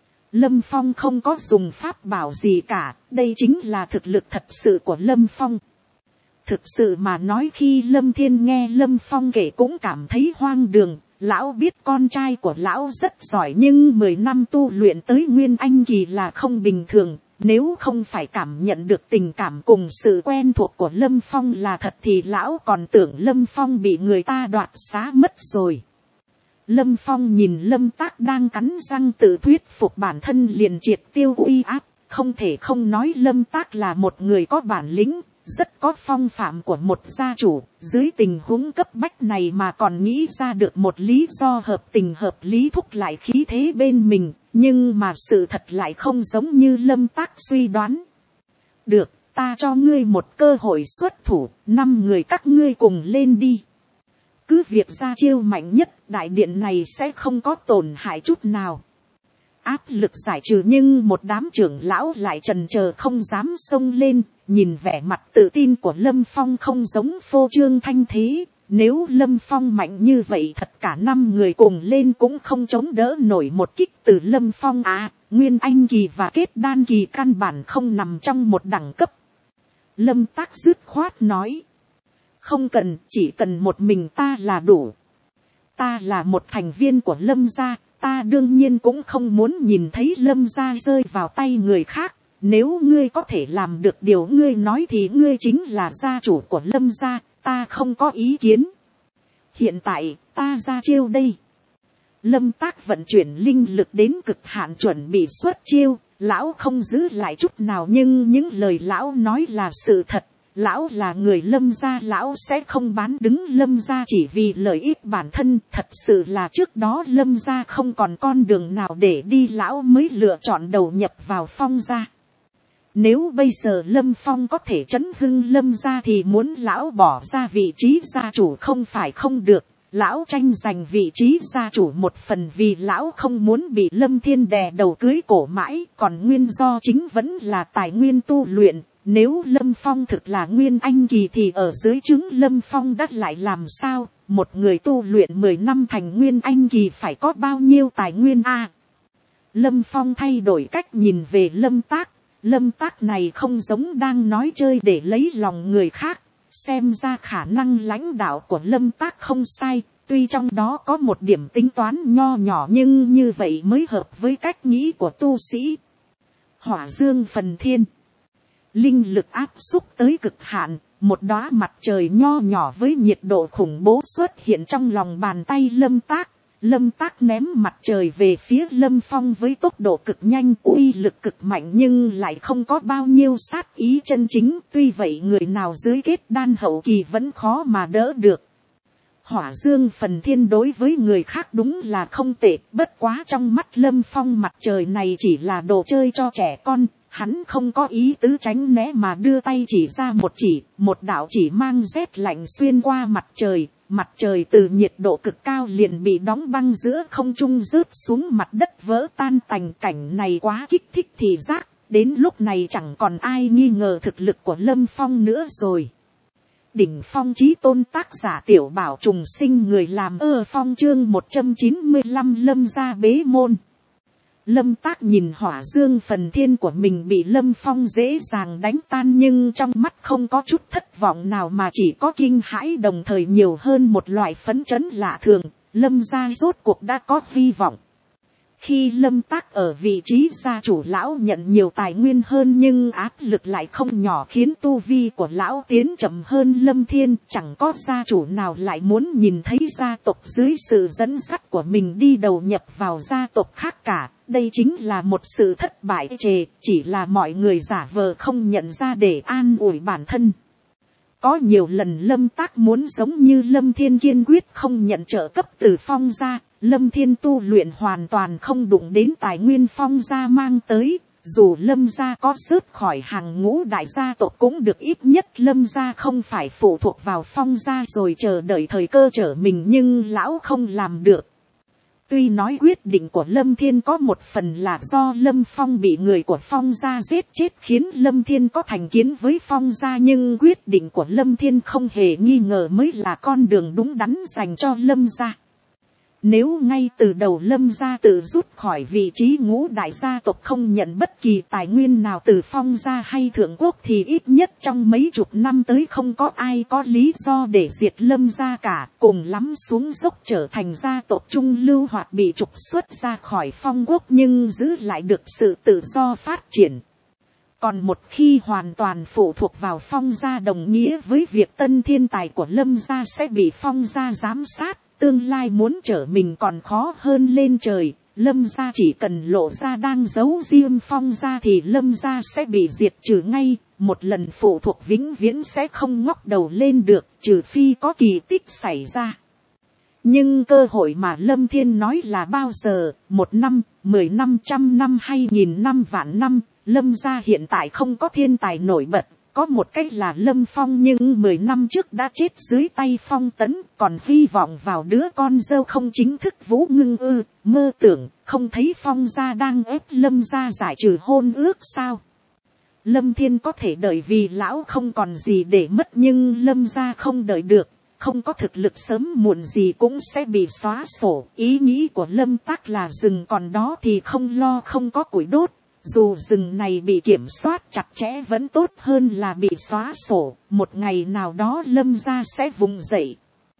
Lâm Phong không có dùng pháp bảo gì cả. Đây chính là thực lực thật sự của Lâm Phong. Thực sự mà nói khi Lâm Thiên nghe Lâm Phong kể cũng cảm thấy hoang đường. Lão biết con trai của lão rất giỏi nhưng mười năm tu luyện tới Nguyên Anh kỳ là không bình thường. Nếu không phải cảm nhận được tình cảm cùng sự quen thuộc của Lâm Phong là thật thì lão còn tưởng Lâm Phong bị người ta đoạt xá mất rồi. Lâm Phong nhìn Lâm Tác đang cắn răng tự thuyết phục bản thân liền triệt tiêu uy áp. Không thể không nói Lâm Tác là một người có bản lĩnh, rất có phong phạm của một gia chủ. Dưới tình huống cấp bách này mà còn nghĩ ra được một lý do hợp tình hợp lý thúc lại khí thế bên mình. Nhưng mà sự thật lại không giống như Lâm Tác suy đoán. Được, ta cho ngươi một cơ hội xuất thủ, năm người các ngươi cùng lên đi. Cứ việc ra chiêu mạnh nhất, đại điện này sẽ không có tổn hại chút nào. Áp lực giải trừ nhưng một đám trưởng lão lại trần chờ không dám xông lên, nhìn vẻ mặt tự tin của Lâm Phong không giống phô trương thanh thế. Nếu Lâm Phong mạnh như vậy thật cả năm người cùng lên cũng không chống đỡ nổi một kích từ Lâm Phong à, Nguyên Anh kỳ và kết đan kỳ căn bản không nằm trong một đẳng cấp. Lâm Tác dứt khoát nói. Không cần, chỉ cần một mình ta là đủ. Ta là một thành viên của Lâm gia, ta đương nhiên cũng không muốn nhìn thấy Lâm gia rơi vào tay người khác. Nếu ngươi có thể làm được điều ngươi nói thì ngươi chính là gia chủ của Lâm gia. Ta không có ý kiến. Hiện tại, ta ra chiêu đây. Lâm Tác vận chuyển linh lực đến cực hạn chuẩn bị xuất chiêu. Lão không giữ lại chút nào nhưng những lời lão nói là sự thật. Lão là người Lâm gia, lão sẽ không bán đứng Lâm gia chỉ vì lợi ích bản thân. Thật sự là trước đó Lâm gia không còn con đường nào để đi, lão mới lựa chọn đầu nhập vào Phong gia. Nếu bây giờ Lâm Phong có thể chấn hưng Lâm gia thì muốn lão bỏ ra vị trí gia chủ không phải không được. Lão tranh giành vị trí gia chủ một phần vì lão không muốn bị Lâm Thiên đè đầu cưới cổ mãi. Còn nguyên do chính vẫn là tài nguyên tu luyện. Nếu Lâm Phong thực là Nguyên Anh kỳ thì ở dưới trướng Lâm Phong đắt lại làm sao. Một người tu luyện mười năm thành Nguyên Anh kỳ phải có bao nhiêu tài nguyên a? À, Lâm Phong thay đổi cách nhìn về Lâm Tác. Lâm Tác này không giống đang nói chơi để lấy lòng người khác. Xem ra khả năng lãnh đạo của Lâm Tác không sai. Tuy trong đó có một điểm tính toán nho nhỏ nhưng như vậy mới hợp với cách nghĩ của tu sĩ. Hỏa dương phần thiên. Linh lực áp xúc tới cực hạn. Một đóa mặt trời nho nhỏ với nhiệt độ khủng bố xuất hiện trong lòng bàn tay Lâm Tác. Lâm Tác ném mặt trời về phía Lâm Phong với tốc độ cực nhanh, uy lực cực mạnh nhưng lại không có bao nhiêu sát ý chân chính. Tuy vậy người nào dưới kết đan hậu kỳ vẫn khó mà đỡ được. Hỏa dương phần thiên đối với người khác đúng là không tệ, bất quá trong mắt Lâm Phong mặt trời này chỉ là đồ chơi cho trẻ con. Hắn không có ý tứ tránh né mà đưa tay chỉ ra một chỉ, một đạo chỉ mang rét lạnh xuyên qua mặt trời. Mặt trời từ nhiệt độ cực cao liền bị đóng băng giữa không trung rớt xuống mặt đất vỡ tan tành. Cảnh này quá kích thích thị giác, đến lúc này chẳng còn ai nghi ngờ thực lực của Lâm Phong nữa rồi. Đỉnh phong chí tôn tác giả Tiểu Bảo trùng sinh người làm ơ phong chương một trăm chín mươi lăm Lâm gia bế môn. Lâm Tác nhìn hỏa dương phần thiên của mình bị Lâm Phong dễ dàng đánh tan nhưng trong mắt không có chút thất vọng nào mà chỉ có kinh hãi đồng thời nhiều hơn một loại phấn chấn lạ thường. Lâm gia rốt cuộc đã có hy vọng. Khi Lâm Tác ở vị trí gia chủ lão nhận nhiều tài nguyên hơn nhưng áp lực lại không nhỏ khiến tu vi của lão tiến chậm hơn Lâm Thiên. Chẳng có gia chủ nào lại muốn nhìn thấy gia tộc dưới sự dẫn dắt của mình đi đầu nhập vào gia tộc khác cả. Đây chính là một sự thất bại trề, chỉ là mọi người giả vờ không nhận ra để an ủi bản thân. Có nhiều lần Lâm Tác muốn giống như Lâm Thiên kiên quyết không nhận trợ cấp từ Phong gia, Lâm Thiên tu luyện hoàn toàn không đụng đến tài nguyên Phong gia mang tới. Dù Lâm gia có rớt khỏi hàng ngũ đại gia tộc cũng được, ít nhất Lâm gia không phải phụ thuộc vào Phong gia rồi chờ đợi thời cơ trở mình, nhưng lão không làm được. Tuy nói quyết định của Lâm Thiên có một phần là do Lâm Phong bị người của Phong gia giết chết khiến Lâm Thiên có thành kiến với Phong gia, nhưng quyết định của Lâm Thiên không hề nghi ngờ mới là con đường đúng đắn dành cho Lâm gia. Nếu ngay từ đầu Lâm gia tự rút khỏi vị trí ngũ đại gia tộc, không nhận bất kỳ tài nguyên nào từ Phong gia hay Thượng Quốc, thì ít nhất trong mấy chục năm tới không có ai có lý do để diệt Lâm gia cả, cùng lắm xuống dốc trở thành gia tộc trung lưu hoặc bị trục xuất ra khỏi Phong Quốc nhưng giữ lại được sự tự do phát triển. Còn một khi hoàn toàn phụ thuộc vào Phong gia đồng nghĩa với việc tân thiên tài của Lâm gia sẽ bị Phong gia giám sát. Tương lai muốn trở mình còn khó hơn lên trời. Lâm gia chỉ cần lộ ra đang giấu riêng Phong gia thì Lâm gia sẽ bị diệt trừ ngay. Một lần phụ thuộc vĩnh viễn sẽ không ngóc đầu lên được, trừ phi có kỳ tích xảy ra. Nhưng cơ hội mà Lâm Thiên nói là bao giờ, một năm, mười năm, trăm năm hay nghìn năm vạn năm, Lâm gia hiện tại không có thiên tài nổi bật. Có một cách là Lâm Phong, nhưng mười năm trước đã chết dưới tay Phong Tấn, còn hy vọng vào đứa con dâu không chính thức Vũ Ngưng ư, mơ tưởng, không thấy Phong gia đang ép Lâm gia giải trừ hôn ước sao. Lâm Thiên có thể đợi vì lão không còn gì để mất, nhưng Lâm gia không đợi được, không có thực lực sớm muộn gì cũng sẽ bị xóa sổ. Ý nghĩ của Lâm Tác là rừng còn đó thì không lo không có củi đốt. Dù rừng này bị kiểm soát chặt chẽ vẫn tốt hơn là bị xóa sổ, một ngày nào đó Lâm gia sẽ vùng dậy.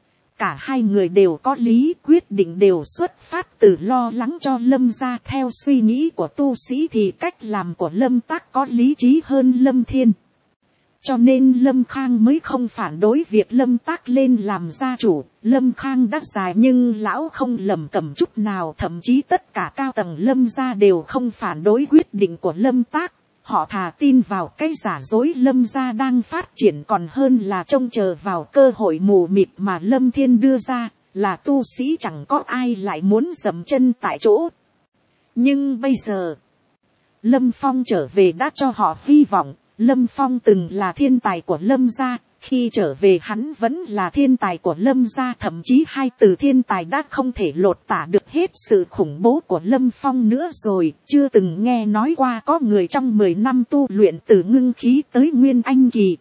Cả hai người đều có lý, quyết định đều xuất phát từ lo lắng cho Lâm gia. Theo suy nghĩ của tu sĩ thì cách làm của Lâm Tác có lý trí hơn Lâm Thiên. Cho nên Lâm Khang mới không phản đối việc Lâm Tác lên làm gia chủ. Lâm Khang đắt dài nhưng lão không lầm cẩm chút nào, thậm chí tất cả cao tầng Lâm gia đều không phản đối quyết định của Lâm Tác. Họ thà tin vào cái giả dối Lâm gia đang phát triển còn hơn là trông chờ vào cơ hội mù mịt mà Lâm Thiên đưa ra. Là tu sĩ chẳng có ai lại muốn dậm chân tại chỗ. Nhưng bây giờ Lâm Phong trở về đã cho họ hy vọng. Lâm Phong từng là thiên tài của Lâm gia, khi trở về hắn vẫn là thiên tài của Lâm gia, thậm chí hai từ thiên tài đã không thể lột tả được hết sự khủng bố của Lâm Phong nữa rồi. Chưa từng nghe nói qua có người trong mười năm tu luyện từ ngưng khí tới nguyên anh kỳ.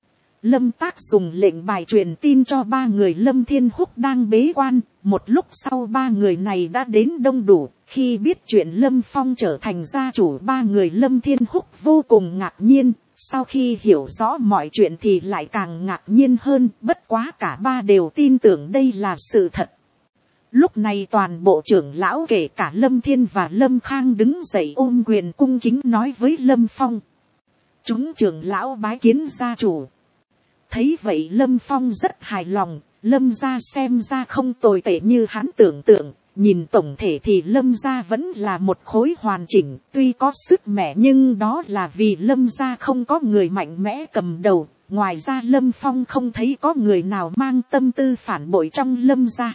Lâm Tác dùng lệnh bài truyền tin cho ba người Lâm Thiên Húc đang bế quan. Một lúc sau ba người này đã đến đông đủ. Khi biết chuyện Lâm Phong trở thành gia chủ, ba người Lâm Thiên Húc vô cùng ngạc nhiên. Sau khi hiểu rõ mọi chuyện thì lại càng ngạc nhiên hơn, bất quá cả ba đều tin tưởng đây là sự thật. Lúc này toàn bộ trưởng lão kể cả Lâm Thiên và Lâm Khang đứng dậy ôm quyền cung kính nói với Lâm Phong. Chúng trưởng lão bái kiến gia chủ. Thấy vậy Lâm Phong rất hài lòng, Lâm gia xem ra không tồi tệ như hắn tưởng tượng. Nhìn tổng thể thì Lâm gia vẫn là một khối hoàn chỉnh, tuy có sức mẻ nhưng đó là vì Lâm gia không có người mạnh mẽ cầm đầu. Ngoài ra Lâm Phong không thấy có người nào mang tâm tư phản bội trong Lâm gia.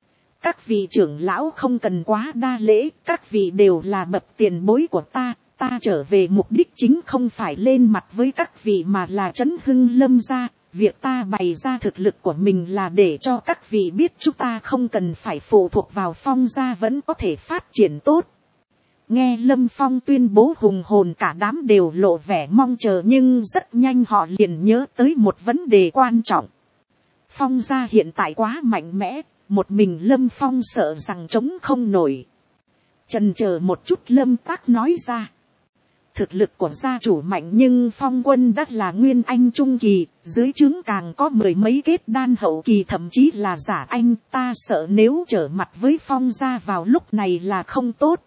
Các vị trưởng lão không cần quá đa lễ, các vị đều là bậc tiền bối của ta. Ta trở về mục đích chính không phải lên mặt với các vị mà là trấn hưng Lâm gia. Việc ta bày ra thực lực của mình là để cho các vị biết chúng ta không cần phải phụ thuộc vào Phong gia vẫn có thể phát triển tốt. Nghe Lâm Phong tuyên bố hùng hồn cả đám đều lộ vẻ mong chờ, nhưng rất nhanh họ liền nhớ tới một vấn đề quan trọng. Phong gia hiện tại quá mạnh mẽ, một mình Lâm Phong sợ rằng chống không nổi. Chần chờ một chút Lâm Tác nói ra. Thực lực của gia chủ mạnh nhưng Phong quân đã là nguyên anh trung kỳ, dưới trướng càng có mười mấy kết đan hậu kỳ thậm chí là giả anh, ta sợ nếu trở mặt với Phong gia vào lúc này là không tốt.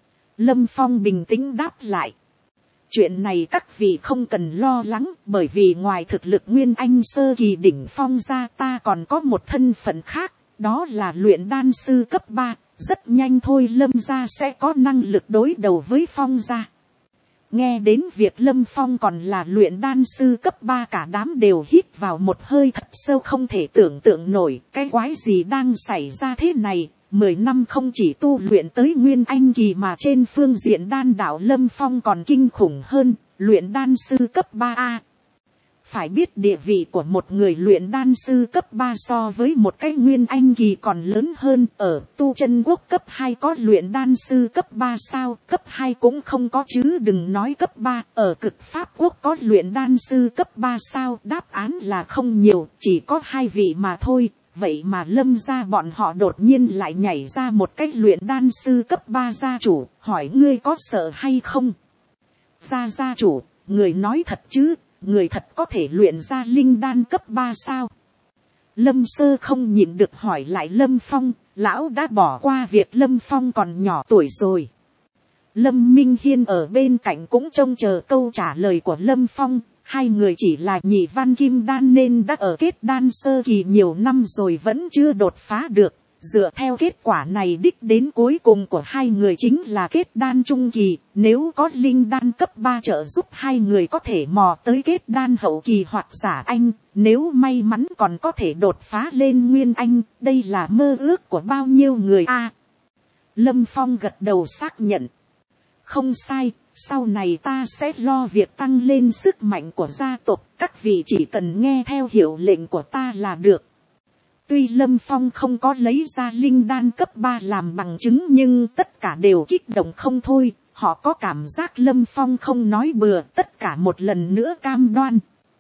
Lâm Phong bình tĩnh đáp lại. Chuyện này các vị không cần lo lắng, bởi vì ngoài thực lực nguyên anh sơ kỳ đỉnh Phong gia ta còn có một thân phận khác, đó là luyện đan sư cấp ba, rất nhanh thôi Lâm gia sẽ có năng lực đối đầu với Phong gia. Nghe đến việc Lâm Phong còn là luyện đan sư cấp ba, cả đám đều hít vào một hơi thật sâu, không thể tưởng tượng nổi cái quái gì đang xảy ra thế này. Mười năm không chỉ tu luyện tới nguyên anh kỳ mà trên phương diện đan đạo Lâm Phong còn kinh khủng hơn, luyện đan sư cấp ba A. Phải biết địa vị của một người luyện đan sư cấp ba so với một cái nguyên anh kỳ còn lớn hơn. Ở tu chân quốc cấp hai có luyện đan sư cấp ba sao, cấp hai cũng không có chứ đừng nói cấp ba. Ở cực pháp quốc có luyện đan sư cấp ba sao, đáp án là không nhiều, chỉ có hai vị mà thôi. Vậy mà Lâm gia bọn họ đột nhiên lại nhảy ra một cái luyện đan sư cấp ba gia chủ, hỏi ngươi có sợ hay không? Gia gia chủ, người nói thật chứ, người thật có thể luyện ra linh đan cấp ba sao? Lâm Sơ không nhịn được hỏi lại Lâm Phong, lão đã bỏ qua việc Lâm Phong còn nhỏ tuổi rồi. Lâm Minh Hiên ở bên cạnh cũng trông chờ câu trả lời của Lâm Phong. Hai người chỉ là nhị văn kim đan nên đã ở kết đan sơ kỳ nhiều năm rồi vẫn chưa đột phá được. Dựa theo kết quả này, đích đến cuối cùng của hai người chính là kết đan trung kỳ. Nếu có linh đan cấp ba trợ giúp, hai người có thể mò tới kết đan hậu kỳ hoặc giả anh. Nếu may mắn còn có thể đột phá lên nguyên anh. Đây là mơ ước của bao nhiêu người a? Lâm Phong gật đầu xác nhận. Không sai. Sau này ta sẽ lo việc tăng lên sức mạnh của gia tộc, các vị chỉ cần nghe theo hiệu lệnh của ta là được. Tuy Lâm Phong không có lấy ra linh đan cấp ba làm bằng chứng, nhưng tất cả đều kích động không thôi. Họ có cảm giác Lâm Phong không nói bừa, tất cả một lần nữa cam đoan.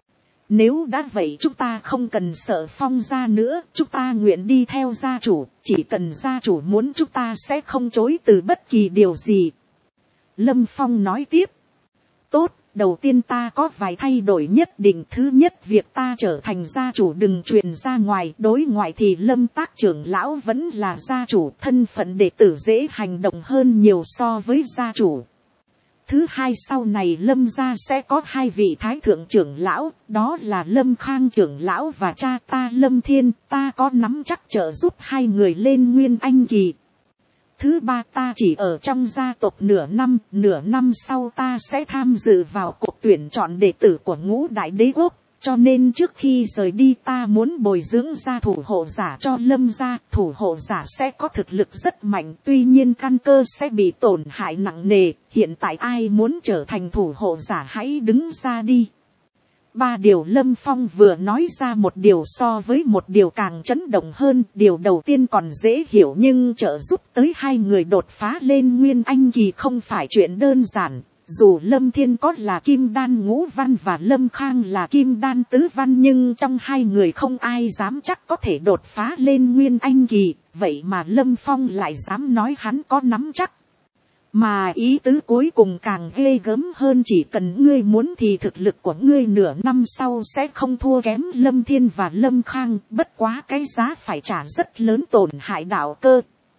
Nếu đã vậy chúng ta không cần sợ Phong gia nữa, chúng ta nguyện đi theo gia chủ, chỉ cần gia chủ muốn chúng ta sẽ không chối từ bất kỳ điều gì. Lâm Phong nói tiếp. Tốt, đầu tiên ta có vài thay đổi nhất định. Thứ nhất, việc ta trở thành gia chủ đừng truyền ra ngoài. Đối ngoại thì Lâm Tác trưởng lão vẫn là gia chủ, thân phận đệ tử dễ hành động hơn nhiều so với gia chủ. Thứ hai, sau này Lâm gia sẽ có hai vị thái thượng trưởng lão, đó là Lâm Khang trưởng lão và cha ta Lâm Thiên. Ta có nắm chắc trợ giúp hai người lên nguyên anh kỳ. Thứ ba, ta chỉ ở trong gia tộc nửa năm, nửa năm sau ta sẽ tham dự vào cuộc tuyển chọn đệ tử của ngũ đại đế quốc, cho nên trước khi rời đi ta muốn bồi dưỡng ra thủ hộ giả cho Lâm gia. Thủ hộ giả sẽ có thực lực rất mạnh, tuy nhiên căn cơ sẽ bị tổn hại nặng nề. Hiện tại ai muốn trở thành thủ hộ giả hãy đứng ra đi. Ba điều Lâm Phong vừa nói ra, một điều so với một điều càng chấn động hơn. Điều đầu tiên còn dễ hiểu, nhưng trợ giúp tới hai người đột phá lên nguyên anh kỳ không phải chuyện đơn giản. Dù Lâm Thiên có là kim đan ngũ văn và Lâm Khang là kim đan tứ văn, nhưng trong hai người không ai dám chắc có thể đột phá lên nguyên anh kỳ. Vậy mà Lâm Phong lại dám nói hắn có nắm chắc. Mà ý tứ cuối cùng càng ghê gớm hơn, chỉ cần ngươi muốn thì thực lực của ngươi nửa năm sau sẽ không thua kém Lâm Thiên và Lâm Khang, bất quá cái giá phải trả rất lớn, tổn hại đạo cơ.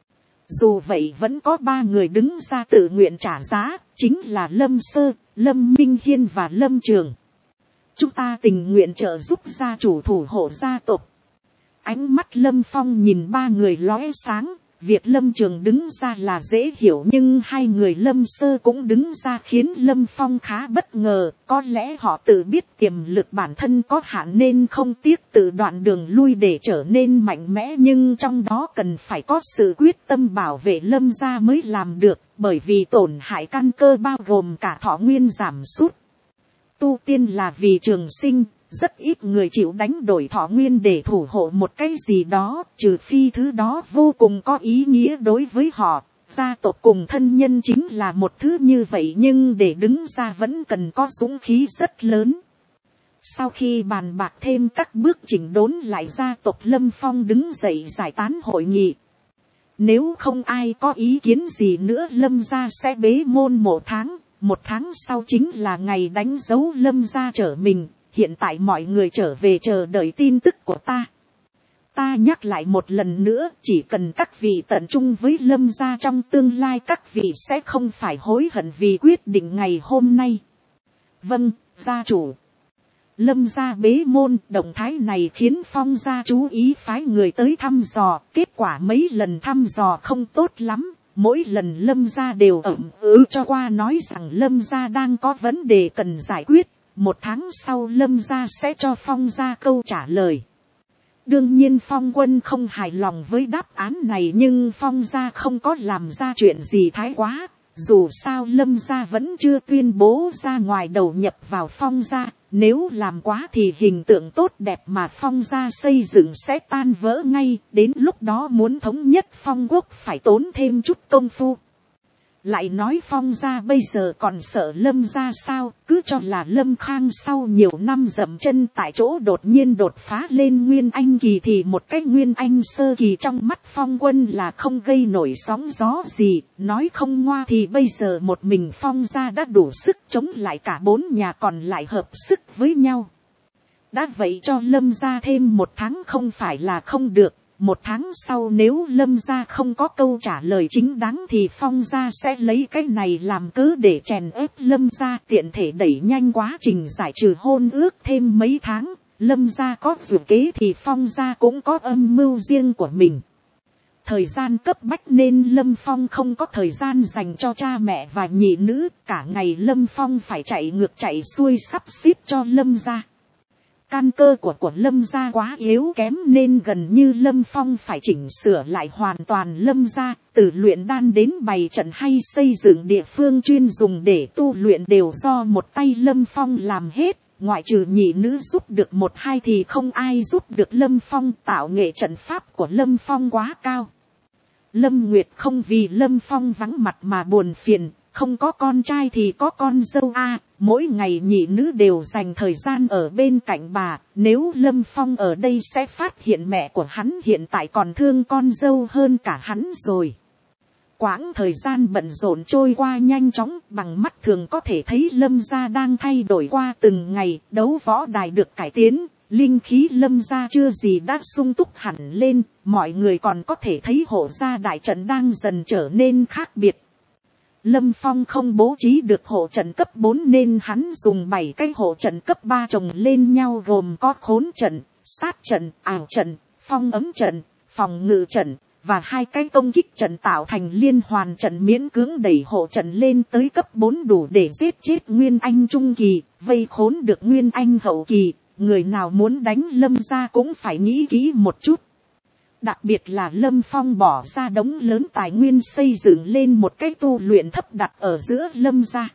Dù vậy vẫn có ba người đứng ra tự nguyện trả giá, chính là Lâm Sơ, Lâm Minh Hiên và Lâm Trường. Chúng ta tình nguyện trợ giúp gia chủ thủ hộ gia tộc. Ánh mắt Lâm Phong nhìn ba người lóe sáng. Việc Lâm Trường đứng ra là dễ hiểu, nhưng hai người Lâm Sơ cũng đứng ra khiến Lâm Phong khá bất ngờ. Có lẽ họ tự biết tiềm lực bản thân có hạn nên không tiếc tự đoạn đường lui để trở nên mạnh mẽ, nhưng trong đó cần phải có sự quyết tâm bảo vệ Lâm gia mới làm được, bởi vì tổn hại căn cơ bao gồm cả thọ nguyên giảm sút. Tu tiên là vì trường sinh. Rất ít người chịu đánh đổi thọ nguyên để thủ hộ một cái gì đó, trừ phi thứ đó vô cùng có ý nghĩa đối với họ. Gia tộc cùng thân nhân chính là một thứ như vậy, nhưng để đứng ra vẫn cần có dũng khí rất lớn. Sau khi bàn bạc thêm các bước chỉnh đốn lại gia tộc, Lâm Phong đứng dậy giải tán hội nghị. Nếu không ai có ý kiến gì nữa, Lâm gia sẽ bế môn một tháng. Một tháng sau chính là ngày đánh dấu Lâm gia trở mình. Hiện tại mọi người trở về chờ đợi tin tức của ta. Ta nhắc lại một lần nữa, chỉ cần các vị tận trung với Lâm gia trong tương lai, các vị sẽ không phải hối hận vì quyết định ngày hôm nay. Vâng, gia chủ. Lâm gia bế môn, động thái này khiến Phong gia chú ý phái người tới thăm dò. Kết quả mấy lần thăm dò không tốt lắm. mỗi lần Lâm gia đều ẩm ừ cho qua nói rằng Lâm gia đang có vấn đề cần giải quyết, một tháng sau Lâm gia sẽ cho Phong gia câu trả lời. Đương nhiên Phong Quân không hài lòng với đáp án này, nhưng Phong gia không có làm ra chuyện gì thái quá, dù sao Lâm gia vẫn chưa tuyên bố ra ngoài đầu nhập vào Phong gia, nếu làm quá thì hình tượng tốt đẹp mà Phong gia xây dựng sẽ tan vỡ ngay, đến lúc đó muốn thống nhất Phong quốc phải tốn thêm chút công phu. Lại nói Phong gia bây giờ còn sợ Lâm gia sao, cứ cho là Lâm Khang sau nhiều năm dậm chân tại chỗ đột nhiên đột phá lên Nguyên Anh kỳ thì một cái Nguyên Anh sơ kỳ trong mắt Phong Quân là không gây nổi sóng gió gì, nói không ngoa thì bây giờ một mình Phong gia đã đủ sức chống lại cả bốn nhà còn lại hợp sức với nhau. Đã vậy cho Lâm gia thêm một tháng không phải là không được. Một tháng sau nếu Lâm gia không có câu trả lời chính đáng thì Phong gia sẽ lấy cái này làm cớ để chèn ép Lâm gia, tiện thể đẩy nhanh quá trình giải trừ hôn ước thêm mấy tháng. Lâm gia có dự kế thì Phong gia cũng có âm mưu riêng của mình. Thời gian cấp bách nên Lâm Phong không có thời gian dành cho cha mẹ và nhị nữ, cả ngày Lâm Phong phải chạy ngược chạy xuôi sắp xếp cho Lâm gia. Căn cơ của của Lâm gia quá yếu kém nên gần như Lâm Phong phải chỉnh sửa lại hoàn toàn Lâm gia, từ luyện đan đến bày trận hay xây dựng địa phương chuyên dùng để tu luyện đều do một tay Lâm Phong làm hết, ngoại trừ nhị nữ giúp được một hai thì không ai giúp được Lâm Phong. Tạo nghệ trận pháp của Lâm Phong quá cao. Lâm Nguyệt không vì Lâm Phong vắng mặt mà buồn phiền, không có con trai thì có con dâu a. Mỗi ngày nhị nữ đều dành thời gian ở bên cạnh bà, nếu Lâm Phong ở đây sẽ phát hiện mẹ của hắn hiện tại còn thương con dâu hơn cả hắn rồi. Quãng thời gian bận rộn trôi qua nhanh chóng, bằng mắt thường có thể thấy Lâm gia đang thay đổi qua từng ngày, đấu võ đài được cải tiến, linh khí Lâm gia chưa gì đã sung túc hẳn lên, mọi người còn có thể thấy hộ gia đại trận đang dần trở nên khác biệt. Lâm Phong không bố trí được hộ trận cấp bốn nên hắn dùng bảy cái hộ trận cấp ba chồng lên nhau, gồm có khốn trận, sát trận, ảo trận, phong ấm trận, phòng ngự trận và hai cái công kích trận tạo thành liên hoàn trận, miễn cưỡng đẩy hộ trận lên tới cấp bốn đủ để giết chết Nguyên Anh trung kỳ, vây khốn được Nguyên Anh hậu kỳ. Người nào muốn đánh Lâm gia cũng phải nghĩ kỹ một chút. Đặc biệt là Lâm Phong bỏ ra đống lớn tài nguyên xây dựng lên một cái tu luyện tháp đặt ở giữa Lâm gia.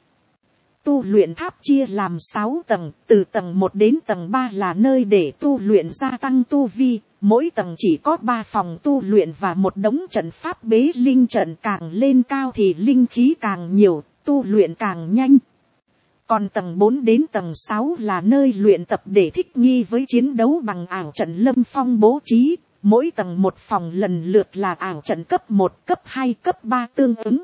Tu luyện tháp chia làm sáu tầng, từ tầng một đến tầng ba là nơi để tu luyện gia tăng tu vi, mỗi tầng chỉ có ba phòng tu luyện và một đống trận pháp bế linh trận, càng lên cao thì linh khí càng nhiều, tu luyện càng nhanh. Còn tầng bốn đến tầng sáu là nơi luyện tập để thích nghi với chiến đấu bằng ảo trận Lâm Phong bố trí. Mỗi tầng một phòng lần lượt là ảo trận cấp một, cấp hai, cấp ba tương ứng.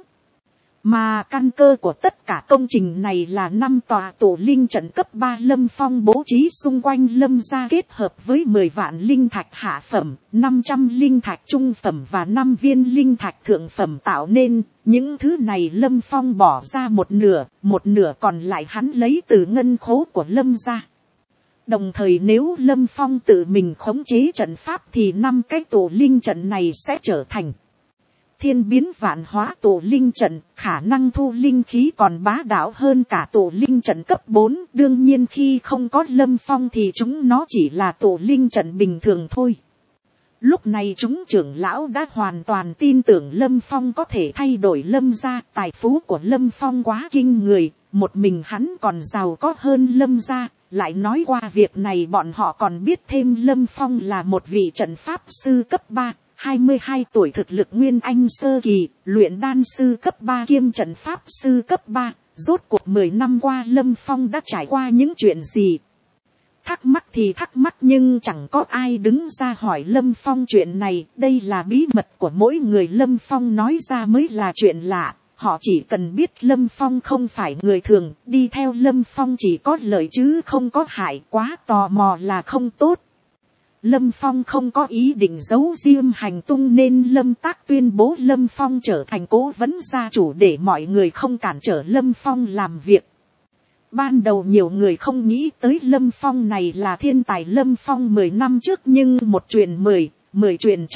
Mà căn cơ của tất cả công trình này là năm tòa tổ linh trận cấp ba Lâm Phong bố trí xung quanh Lâm gia, kết hợp với mười vạn linh thạch hạ phẩm, năm trăm linh thạch trung phẩm và năm viên linh thạch thượng phẩm tạo nên. Những thứ này Lâm Phong bỏ ra một nửa, một nửa còn lại hắn lấy từ ngân khố của Lâm gia. Đồng thời nếu Lâm Phong tự mình khống chế trận pháp thì năm cái tổ linh trận này sẽ trở thành thiên biến vạn hóa tổ linh trận, khả năng thu linh khí còn bá đạo hơn cả tổ linh trận cấp bốn. Đương nhiên khi không có Lâm Phong thì chúng nó chỉ là tổ linh trận bình thường thôi. Lúc này chúng trưởng lão đã hoàn toàn tin tưởng Lâm Phong có thể thay đổi Lâm gia. Tài phú của Lâm Phong quá kinh người, một mình hắn còn giàu có hơn Lâm gia. Lại nói qua việc này bọn họ còn biết thêm Lâm Phong là một vị trận pháp sư cấp ba, hai mươi hai tuổi, thực lực Nguyên Anh sơ kỳ, luyện đan sư cấp ba kiêm trận pháp sư cấp ba. Rốt cuộc mười năm qua Lâm Phong đã trải qua những chuyện gì? Thắc mắc thì thắc mắc nhưng chẳng có ai đứng ra hỏi Lâm Phong chuyện này. Đây là bí mật của mỗi người, Lâm Phong nói ra mới là chuyện lạ. Họ chỉ cần biết Lâm Phong không phải người thường, đi theo Lâm Phong chỉ có lợi chứ không có hại, quá tò mò là không tốt. Lâm Phong không có ý định giấu riêng hành tung nên Lâm Tác tuyên bố Lâm Phong trở thành cố vấn gia chủ để mọi người không cản trở Lâm Phong làm việc. Ban đầu nhiều người không nghĩ tới Lâm Phong này là thiên tài Lâm Phong mười năm trước, nhưng một truyền mười, mười truyền trăm,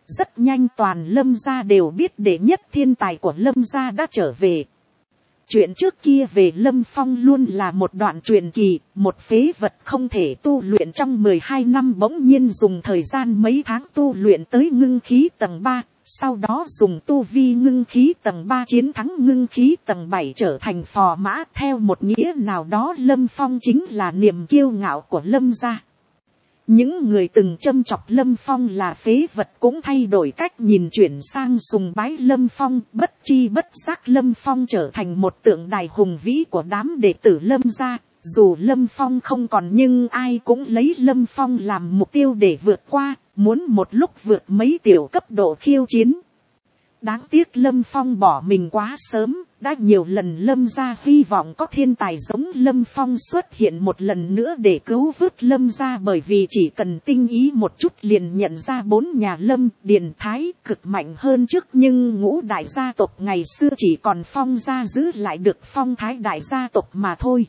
Rất nhanh toàn Lâm gia đều biết đệ nhất thiên tài của Lâm gia đã trở về. Chuyện trước kia về Lâm Phong luôn là một đoạn truyền kỳ, một phế vật không thể tu luyện trong mười hai năm bỗng nhiên dùng thời gian mấy tháng tu luyện tới ngưng khí tầng ba, sau đó dùng tu vi ngưng khí tầng ba chiến thắng ngưng khí tầng bảy trở thành phò mã. Theo một nghĩa nào đó Lâm Phong chính là niềm kiêu ngạo của Lâm gia. Những người từng châm chọc Lâm Phong là phế vật cũng thay đổi cách nhìn, chuyển sang sùng bái Lâm Phong. Bất chi bất giác Lâm Phong trở thành một tượng đài hùng vĩ của đám đệ tử Lâm gia. Dù Lâm Phong không còn nhưng ai cũng lấy Lâm Phong làm mục tiêu để vượt qua, muốn một lúc vượt mấy tiểu cấp độ khiêu chiến. Đáng tiếc Lâm Phong bỏ mình quá sớm, đã nhiều lần Lâm gia hy vọng có thiên tài giống Lâm Phong xuất hiện một lần nữa để cứu vớt Lâm gia, bởi vì chỉ cần tinh ý một chút liền nhận ra bốn nhà Lâm, Điền, Thái cực mạnh hơn trước, nhưng ngũ đại gia tộc ngày xưa chỉ còn Phong gia giữ lại được Phong Thái đại gia tộc mà thôi.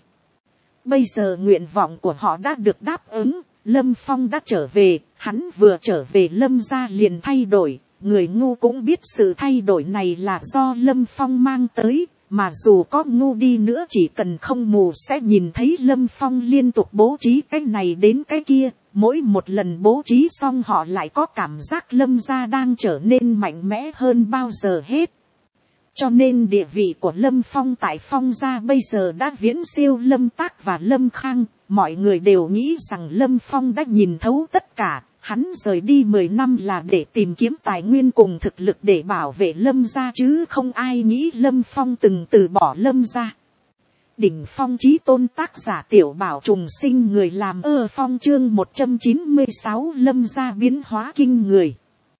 Bây giờ nguyện vọng của họ đã được đáp ứng, Lâm Phong đã trở về, hắn vừa trở về Lâm gia liền thay đổi. Người ngu cũng biết sự thay đổi này là do Lâm Phong mang tới, mà dù có ngu đi nữa chỉ cần không mù sẽ nhìn thấy Lâm Phong liên tục bố trí cái này đến cái kia, mỗi một lần bố trí xong họ lại có cảm giác Lâm gia đang trở nên mạnh mẽ hơn bao giờ hết. Cho nên địa vị của Lâm Phong tại Phong gia bây giờ đã viễn siêu Lâm Tác và Lâm Khang, mọi người đều nghĩ rằng Lâm Phong đã nhìn thấu tất cả. Hắn rời đi mười năm là để tìm kiếm tài nguyên cùng thực lực để bảo vệ Lâm gia, chứ không ai nghĩ Lâm Phong từng từ bỏ Lâm gia. Đỉnh phong chí tôn, tác giả Tiểu Bảo Trùng Sinh, người làm ơ phong, chương một trăm chín mươi sáu Lâm gia biến hóa kinh người.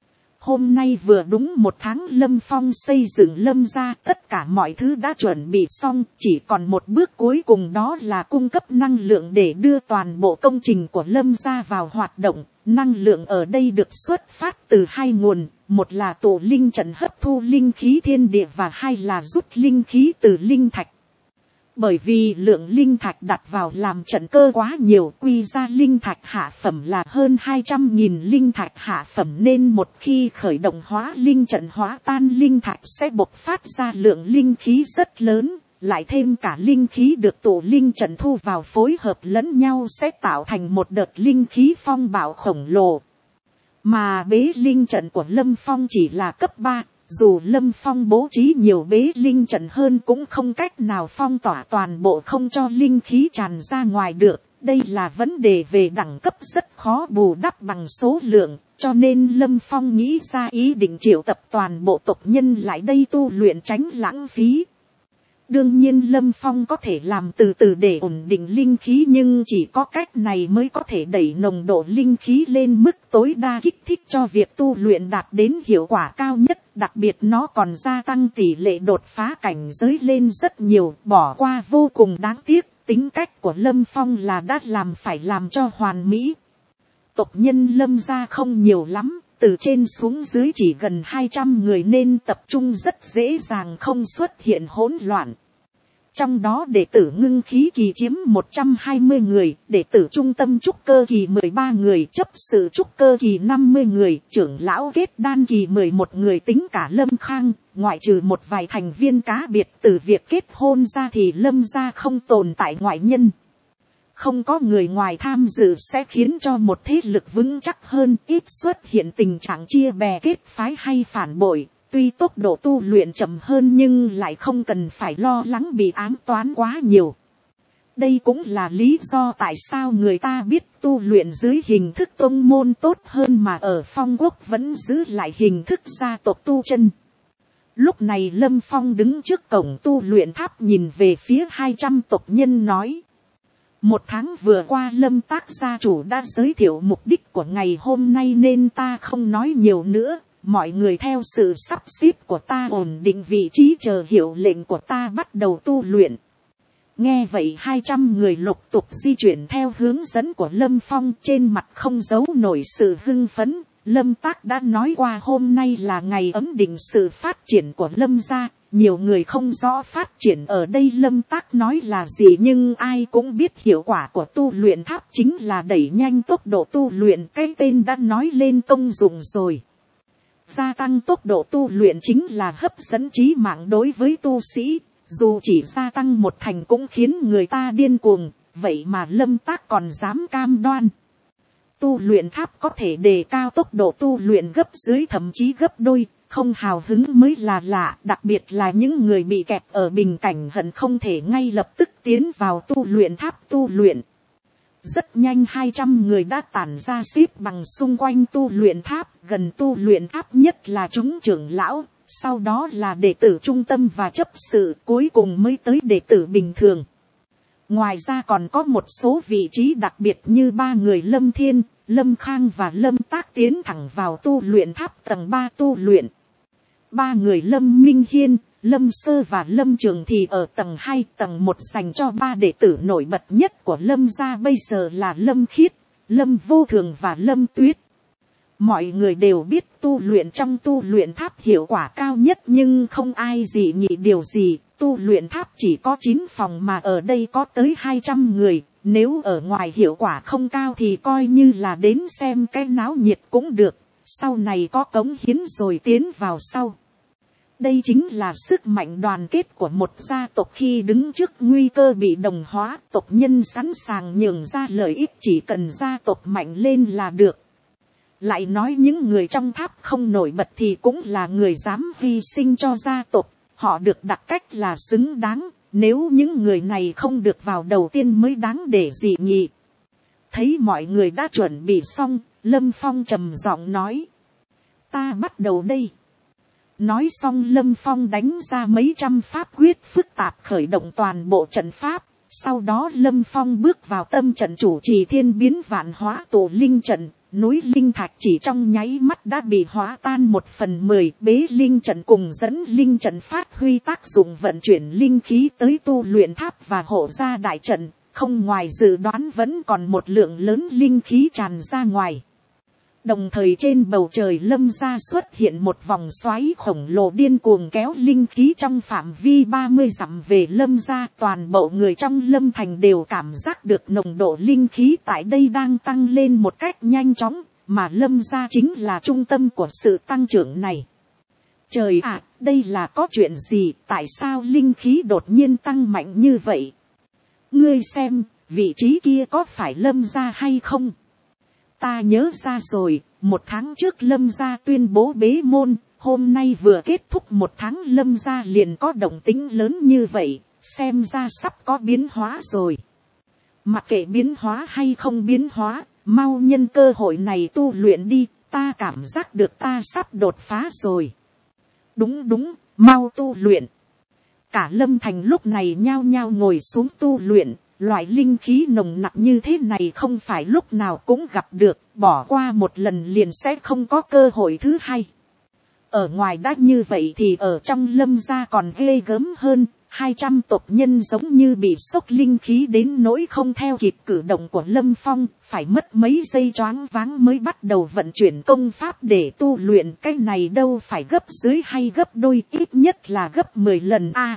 Hôm nay vừa đúng một tháng Lâm Phong xây dựng Lâm gia, tất cả mọi thứ đã chuẩn bị xong, chỉ còn một bước cuối cùng đó là cung cấp năng lượng để đưa toàn bộ công trình của Lâm gia vào hoạt động. Năng lượng ở đây được xuất phát từ hai nguồn, một là tổ linh trận hấp thu linh khí thiên địa và hai là rút linh khí từ linh thạch. Bởi vì lượng linh thạch đặt vào làm trận cơ quá nhiều, quy ra linh thạch hạ phẩm là hơn hai trăm nghìn linh thạch hạ phẩm, nên một khi khởi động hóa linh trận hóa tan linh thạch sẽ bộc phát ra lượng linh khí rất lớn, lại thêm cả linh khí được tổ linh trận thu vào phối hợp lẫn nhau sẽ tạo thành một đợt linh khí phong bạo khổng lồ. Mà bế linh trận của Lâm Phong chỉ là cấp ba. Dù Lâm Phong bố trí nhiều bế linh trận hơn cũng không cách nào phong tỏa toàn bộ không cho linh khí tràn ra ngoài được. Đây là vấn đề về đẳng cấp rất khó bù đắp bằng số lượng, cho nên Lâm Phong nghĩ ra ý định triệu tập toàn bộ tộc nhân lại đây tu luyện tránh lãng phí. Đương nhiên Lâm Phong có thể làm từ từ để ổn định linh khí, nhưng chỉ có cách này mới có thể đẩy nồng độ linh khí lên mức tối đa, kích thích cho việc tu luyện đạt đến hiệu quả cao nhất. Đặc biệt nó còn gia tăng tỷ lệ đột phá cảnh giới lên rất nhiều, bỏ qua vô cùng đáng tiếc. Tính cách của Lâm Phong là đã làm phải làm cho hoàn mỹ. Tộc nhân Lâm gia không nhiều lắm, từ trên xuống dưới chỉ gần hai trăm người nên tập trung rất dễ dàng không xuất hiện hỗn loạn. Trong đó đệ tử ngưng khí kỳ chiếm một trăm hai mươi người, đệ tử trung tâm trúc cơ kỳ mười ba người, chấp sự trúc cơ kỳ năm mươi người, trưởng lão kết đan kỳ mười một người. Tính cả Lâm Khang, ngoại trừ một vài thành viên cá biệt từ việc kết hôn ra thì Lâm gia không tồn tại ngoại nhân. Không có người ngoài tham dự sẽ khiến cho một thế lực vững chắc hơn, ít xuất hiện tình trạng chia bè kết phái hay phản bội. Tuy tốc độ tu luyện chậm hơn nhưng lại không cần phải lo lắng bị ám toán quá nhiều. Đây cũng là lý do tại sao người ta biết tu luyện dưới hình thức tông môn tốt hơn mà ở Phong Quốc vẫn giữ lại hình thức gia tộc tu chân. Lúc này Lâm Phong đứng trước cổng tu luyện tháp nhìn về phía hai trăm tộc nhân nói. Một tháng vừa qua Lâm Tác gia chủ đã giới thiệu mục đích của ngày hôm nay nên ta không nói nhiều nữa. Mọi người theo sự sắp xếp của ta ổn định vị trí chờ hiệu lệnh của ta bắt đầu tu luyện. Nghe vậy hai trăm người lục tục di chuyển theo hướng dẫn của Lâm Phong, trên mặt không giấu nổi sự hưng phấn. Lâm Tác đã nói qua hôm nay là ngày ấm định sự phát triển của Lâm gia. Nhiều người không rõ phát triển ở đây Lâm Tác nói là gì, nhưng ai cũng biết hiệu quả của tu luyện tháp chính là đẩy nhanh tốc độ tu luyện, cái tên đã nói lên công dụng rồi. Gia tăng tốc độ tu luyện chính là hấp dẫn trí mạng đối với tu sĩ, dù chỉ gia tăng một thành cũng khiến người ta điên cuồng, vậy mà Lâm Tác còn dám cam đoan. Tu luyện tháp có thể đề cao tốc độ tu luyện gấp dưới thậm chí gấp đôi, không hào hứng mới là lạ, đặc biệt là những người bị kẹt ở bình cảnh hận không thể ngay lập tức tiến vào tu luyện tháp tu luyện. Rất nhanh hai trăm người đã tản ra xếp bằng xung quanh tu luyện tháp, gần tu luyện tháp nhất là chúng trưởng lão, sau đó là đệ tử trung tâm và chấp sự, cuối cùng mới tới đệ tử bình thường. Ngoài ra còn có một số vị trí đặc biệt như ba người Lâm Thiên, Lâm Khang và Lâm Tác tiến thẳng vào tu luyện tháp tầng ba tu luyện. Ba người Lâm Minh Hiên, Lâm Sơ và Lâm Trường thì ở tầng hai, tầng một dành cho ba đệ tử nổi bật nhất của Lâm gia bây giờ là Lâm Khiết, Lâm Vô Thường và Lâm Tuyết. Mọi người đều biết tu luyện trong tu luyện tháp hiệu quả cao nhất nhưng không ai dị nghị điều gì. Tu luyện tháp chỉ có chín phòng mà ở đây có tới hai trăm người. Nếu ở ngoài hiệu quả không cao thì coi như là đến xem cái náo nhiệt cũng được. Sau này có cống hiến rồi tiến vào sau. Đây chính là sức mạnh đoàn kết của một gia tộc khi đứng trước nguy cơ bị đồng hóa. Tộc nhân sẵn sàng nhường ra lợi ích, chỉ cần gia tộc mạnh lên là được. Lại nói những người trong tháp không nổi bật thì cũng là người dám hy sinh cho gia tộc. Họ được đặt cách là xứng đáng. Nếu những người này không được vào đầu tiên mới đáng để dị nghị. Thấy mọi người đã chuẩn bị xong, Lâm Phong trầm giọng nói. Ta bắt đầu đây. Nói xong Lâm Phong đánh ra mấy trăm pháp quyết phức tạp khởi động toàn bộ trận pháp. Sau đó Lâm Phong bước vào tâm trận chủ trì thiên biến vạn hóa tổ linh trận. Núi linh thạch chỉ trong nháy mắt đã bị hóa tan một phần mười. Bế linh trận cùng dẫn linh trận phát huy tác dụng vận chuyển linh khí tới tu luyện tháp và hộ ra đại trận. Không ngoài dự đoán vẫn còn một lượng lớn linh khí tràn ra ngoài. Đồng thời trên bầu trời Lâm gia xuất hiện một vòng xoáy khổng lồ điên cuồng kéo linh khí trong phạm vi ba mươi dặm về Lâm gia. Toàn bộ người trong Lâm thành đều cảm giác được nồng độ linh khí tại đây đang tăng lên một cách nhanh chóng, mà Lâm gia chính là trung tâm của sự tăng trưởng này. Trời ạ, đây là có chuyện gì, tại sao linh khí đột nhiên tăng mạnh như vậy? Ngươi xem, vị trí kia có phải Lâm gia hay không? Ta nhớ ra rồi, một tháng trước Lâm gia tuyên bố bế môn, hôm nay vừa kết thúc một tháng Lâm gia liền có động tĩnh lớn như vậy, xem ra sắp có biến hóa rồi. Mặc kệ biến hóa hay không biến hóa, mau nhân cơ hội này tu luyện đi, ta cảm giác được ta sắp đột phá rồi. Đúng đúng, mau tu luyện. Cả Lâm thành lúc này nhao nhao ngồi xuống tu luyện. Loại linh khí nồng nặc như thế này không phải lúc nào cũng gặp được, bỏ qua một lần liền sẽ không có cơ hội thứ hai. Ở ngoài đã như vậy thì ở trong Lâm gia còn ghê gớm hơn, hai trăm tộc nhân giống như bị sốc linh khí đến nỗi không theo kịp cử động của Lâm Phong, phải mất mấy giây choáng váng mới bắt đầu vận chuyển công pháp để tu luyện. Cái này đâu phải gấp dưới hay gấp đôi, ít nhất là gấp mười lần a. À,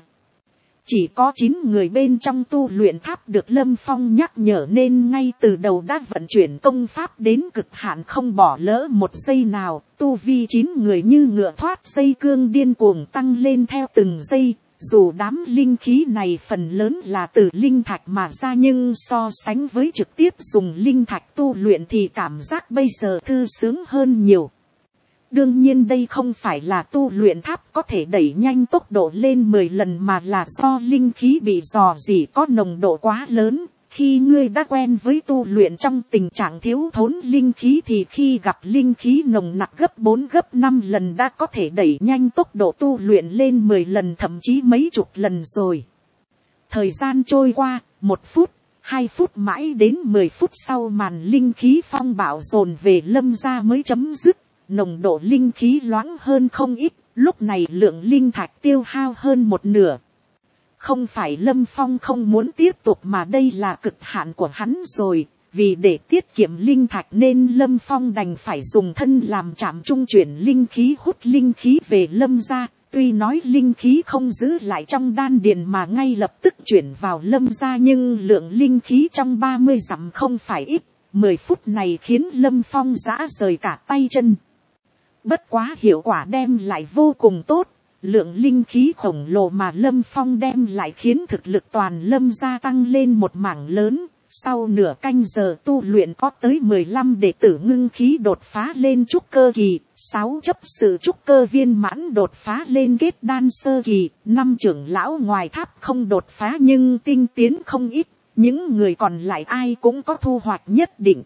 chỉ có chín người bên trong tu luyện tháp được Lâm Phong nhắc nhở nên ngay từ đầu đã vận chuyển công pháp đến cực hạn không bỏ lỡ một giây nào. Tu vi chín người như ngựa thoát dây cương điên cuồng tăng lên theo từng giây. Dù đám linh khí này phần lớn là từ linh thạch mà ra nhưng so sánh với trực tiếp dùng linh thạch tu luyện thì cảm giác bây giờ thư sướng hơn nhiều. Đương nhiên đây không phải là tu luyện tháp có thể đẩy nhanh tốc độ lên mười lần mà là do linh khí bị rò rỉ có nồng độ quá lớn. Khi ngươi đã quen với tu luyện trong tình trạng thiếu thốn linh khí thì khi gặp linh khí nồng nặc gấp bốn gấp năm lần đã có thể đẩy nhanh tốc độ tu luyện lên mười lần thậm chí mấy chục lần rồi. Thời gian trôi qua, một phút, hai phút mãi đến mười phút sau màn linh khí phong bạo dồn về Lâm gia mới chấm dứt. Nồng độ linh khí loãng hơn không ít, lúc này lượng linh thạch tiêu hao hơn một nửa. Không phải Lâm Phong không muốn tiếp tục mà đây là cực hạn của hắn rồi, vì để tiết kiệm linh thạch nên Lâm Phong đành phải dùng thân làm trạm trung chuyển linh khí hút linh khí về Lâm gia. Tuy nói linh khí không giữ lại trong đan điền mà ngay lập tức chuyển vào Lâm gia nhưng lượng linh khí trong ba mươi dặm không phải ít, mười phút này khiến Lâm Phong rã rời cả tay chân. Bất quá hiệu quả đem lại vô cùng tốt, lượng linh khí khổng lồ mà Lâm Phong đem lại khiến thực lực toàn Lâm gia tăng lên một mảng lớn. Sau nửa canh giờ tu luyện có tới mười lăm đệ tử ngưng khí đột phá lên trúc cơ kỳ, sáu chấp sự trúc cơ viên mãn đột phá lên kết đan sơ kỳ, năm trưởng lão ngoài tháp không đột phá nhưng tinh tiến không ít, những người còn lại ai cũng có thu hoạch nhất định.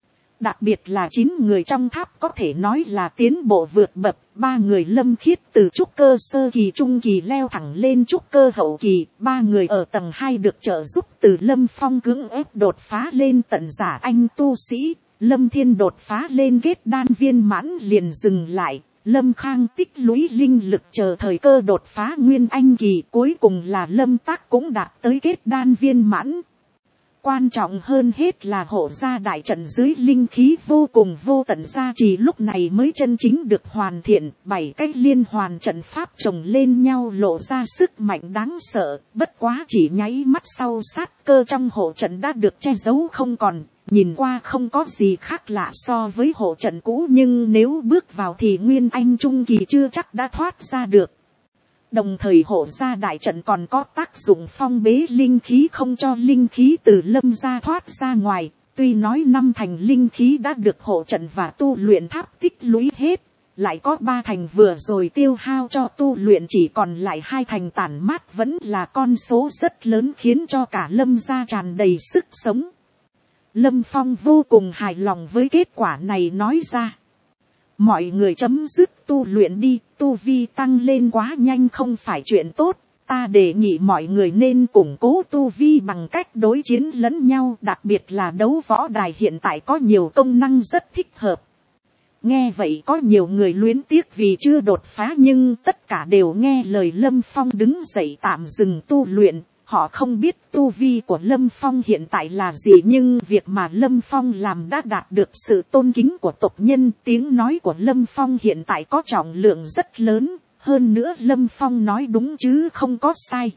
Đặc biệt là chín người trong tháp có thể nói là tiến bộ vượt bậc, ba người Lâm Khiết từ trúc cơ sơ kỳ trung kỳ leo thẳng lên trúc cơ hậu kỳ, ba người ở tầng hai được trợ giúp từ Lâm Phong cưỡng ép đột phá lên tận giả anh tu sĩ, Lâm Thiên đột phá lên kết đan viên mãn liền dừng lại, Lâm Khang tích lũy linh lực chờ thời cơ đột phá nguyên anh kỳ, cuối cùng là Lâm Tác cũng đạt tới kết đan viên mãn. Quan trọng hơn hết là hộ gia đại trận dưới linh khí vô cùng vô tận gia trì lúc này mới chân chính được hoàn thiện, bảy cái liên hoàn trận pháp chồng lên nhau lộ ra sức mạnh đáng sợ, bất quá chỉ nháy mắt sau sát cơ trong hộ trận đã được che giấu không còn, nhìn qua không có gì khác lạ so với hộ trận cũ nhưng nếu bước vào thì nguyên anh trung kỳ chưa chắc đã thoát ra được. Đồng thời hộ gia đại trận còn có tác dụng phong bế linh khí không cho linh khí từ Lâm gia thoát ra ngoài. Tuy nói năm thành linh khí đã được hộ trận và tu luyện tháp tích lũy hết. Lại có ba thành vừa rồi tiêu hao cho tu luyện chỉ còn lại hai thành tản mát vẫn là con số rất lớn khiến cho cả Lâm gia tràn đầy sức sống. Lâm Phong vô cùng hài lòng với kết quả này nói ra. Mọi người chấm dứt tu luyện đi, tu vi tăng lên quá nhanh không phải chuyện tốt, ta đề nghị mọi người nên củng cố tu vi bằng cách đối chiến lẫn nhau, đặc biệt là đấu võ đài hiện tại có nhiều công năng rất thích hợp. Nghe vậy có nhiều người luyến tiếc vì chưa đột phá nhưng tất cả đều nghe lời Lâm Phong đứng dậy tạm dừng tu luyện. Họ không biết tu vi của Lâm Phong hiện tại là gì nhưng việc mà Lâm Phong làm đã đạt được sự tôn kính của tộc nhân. Tiếng nói của Lâm Phong hiện tại có trọng lượng rất lớn, hơn nữa Lâm Phong nói đúng chứ không có sai.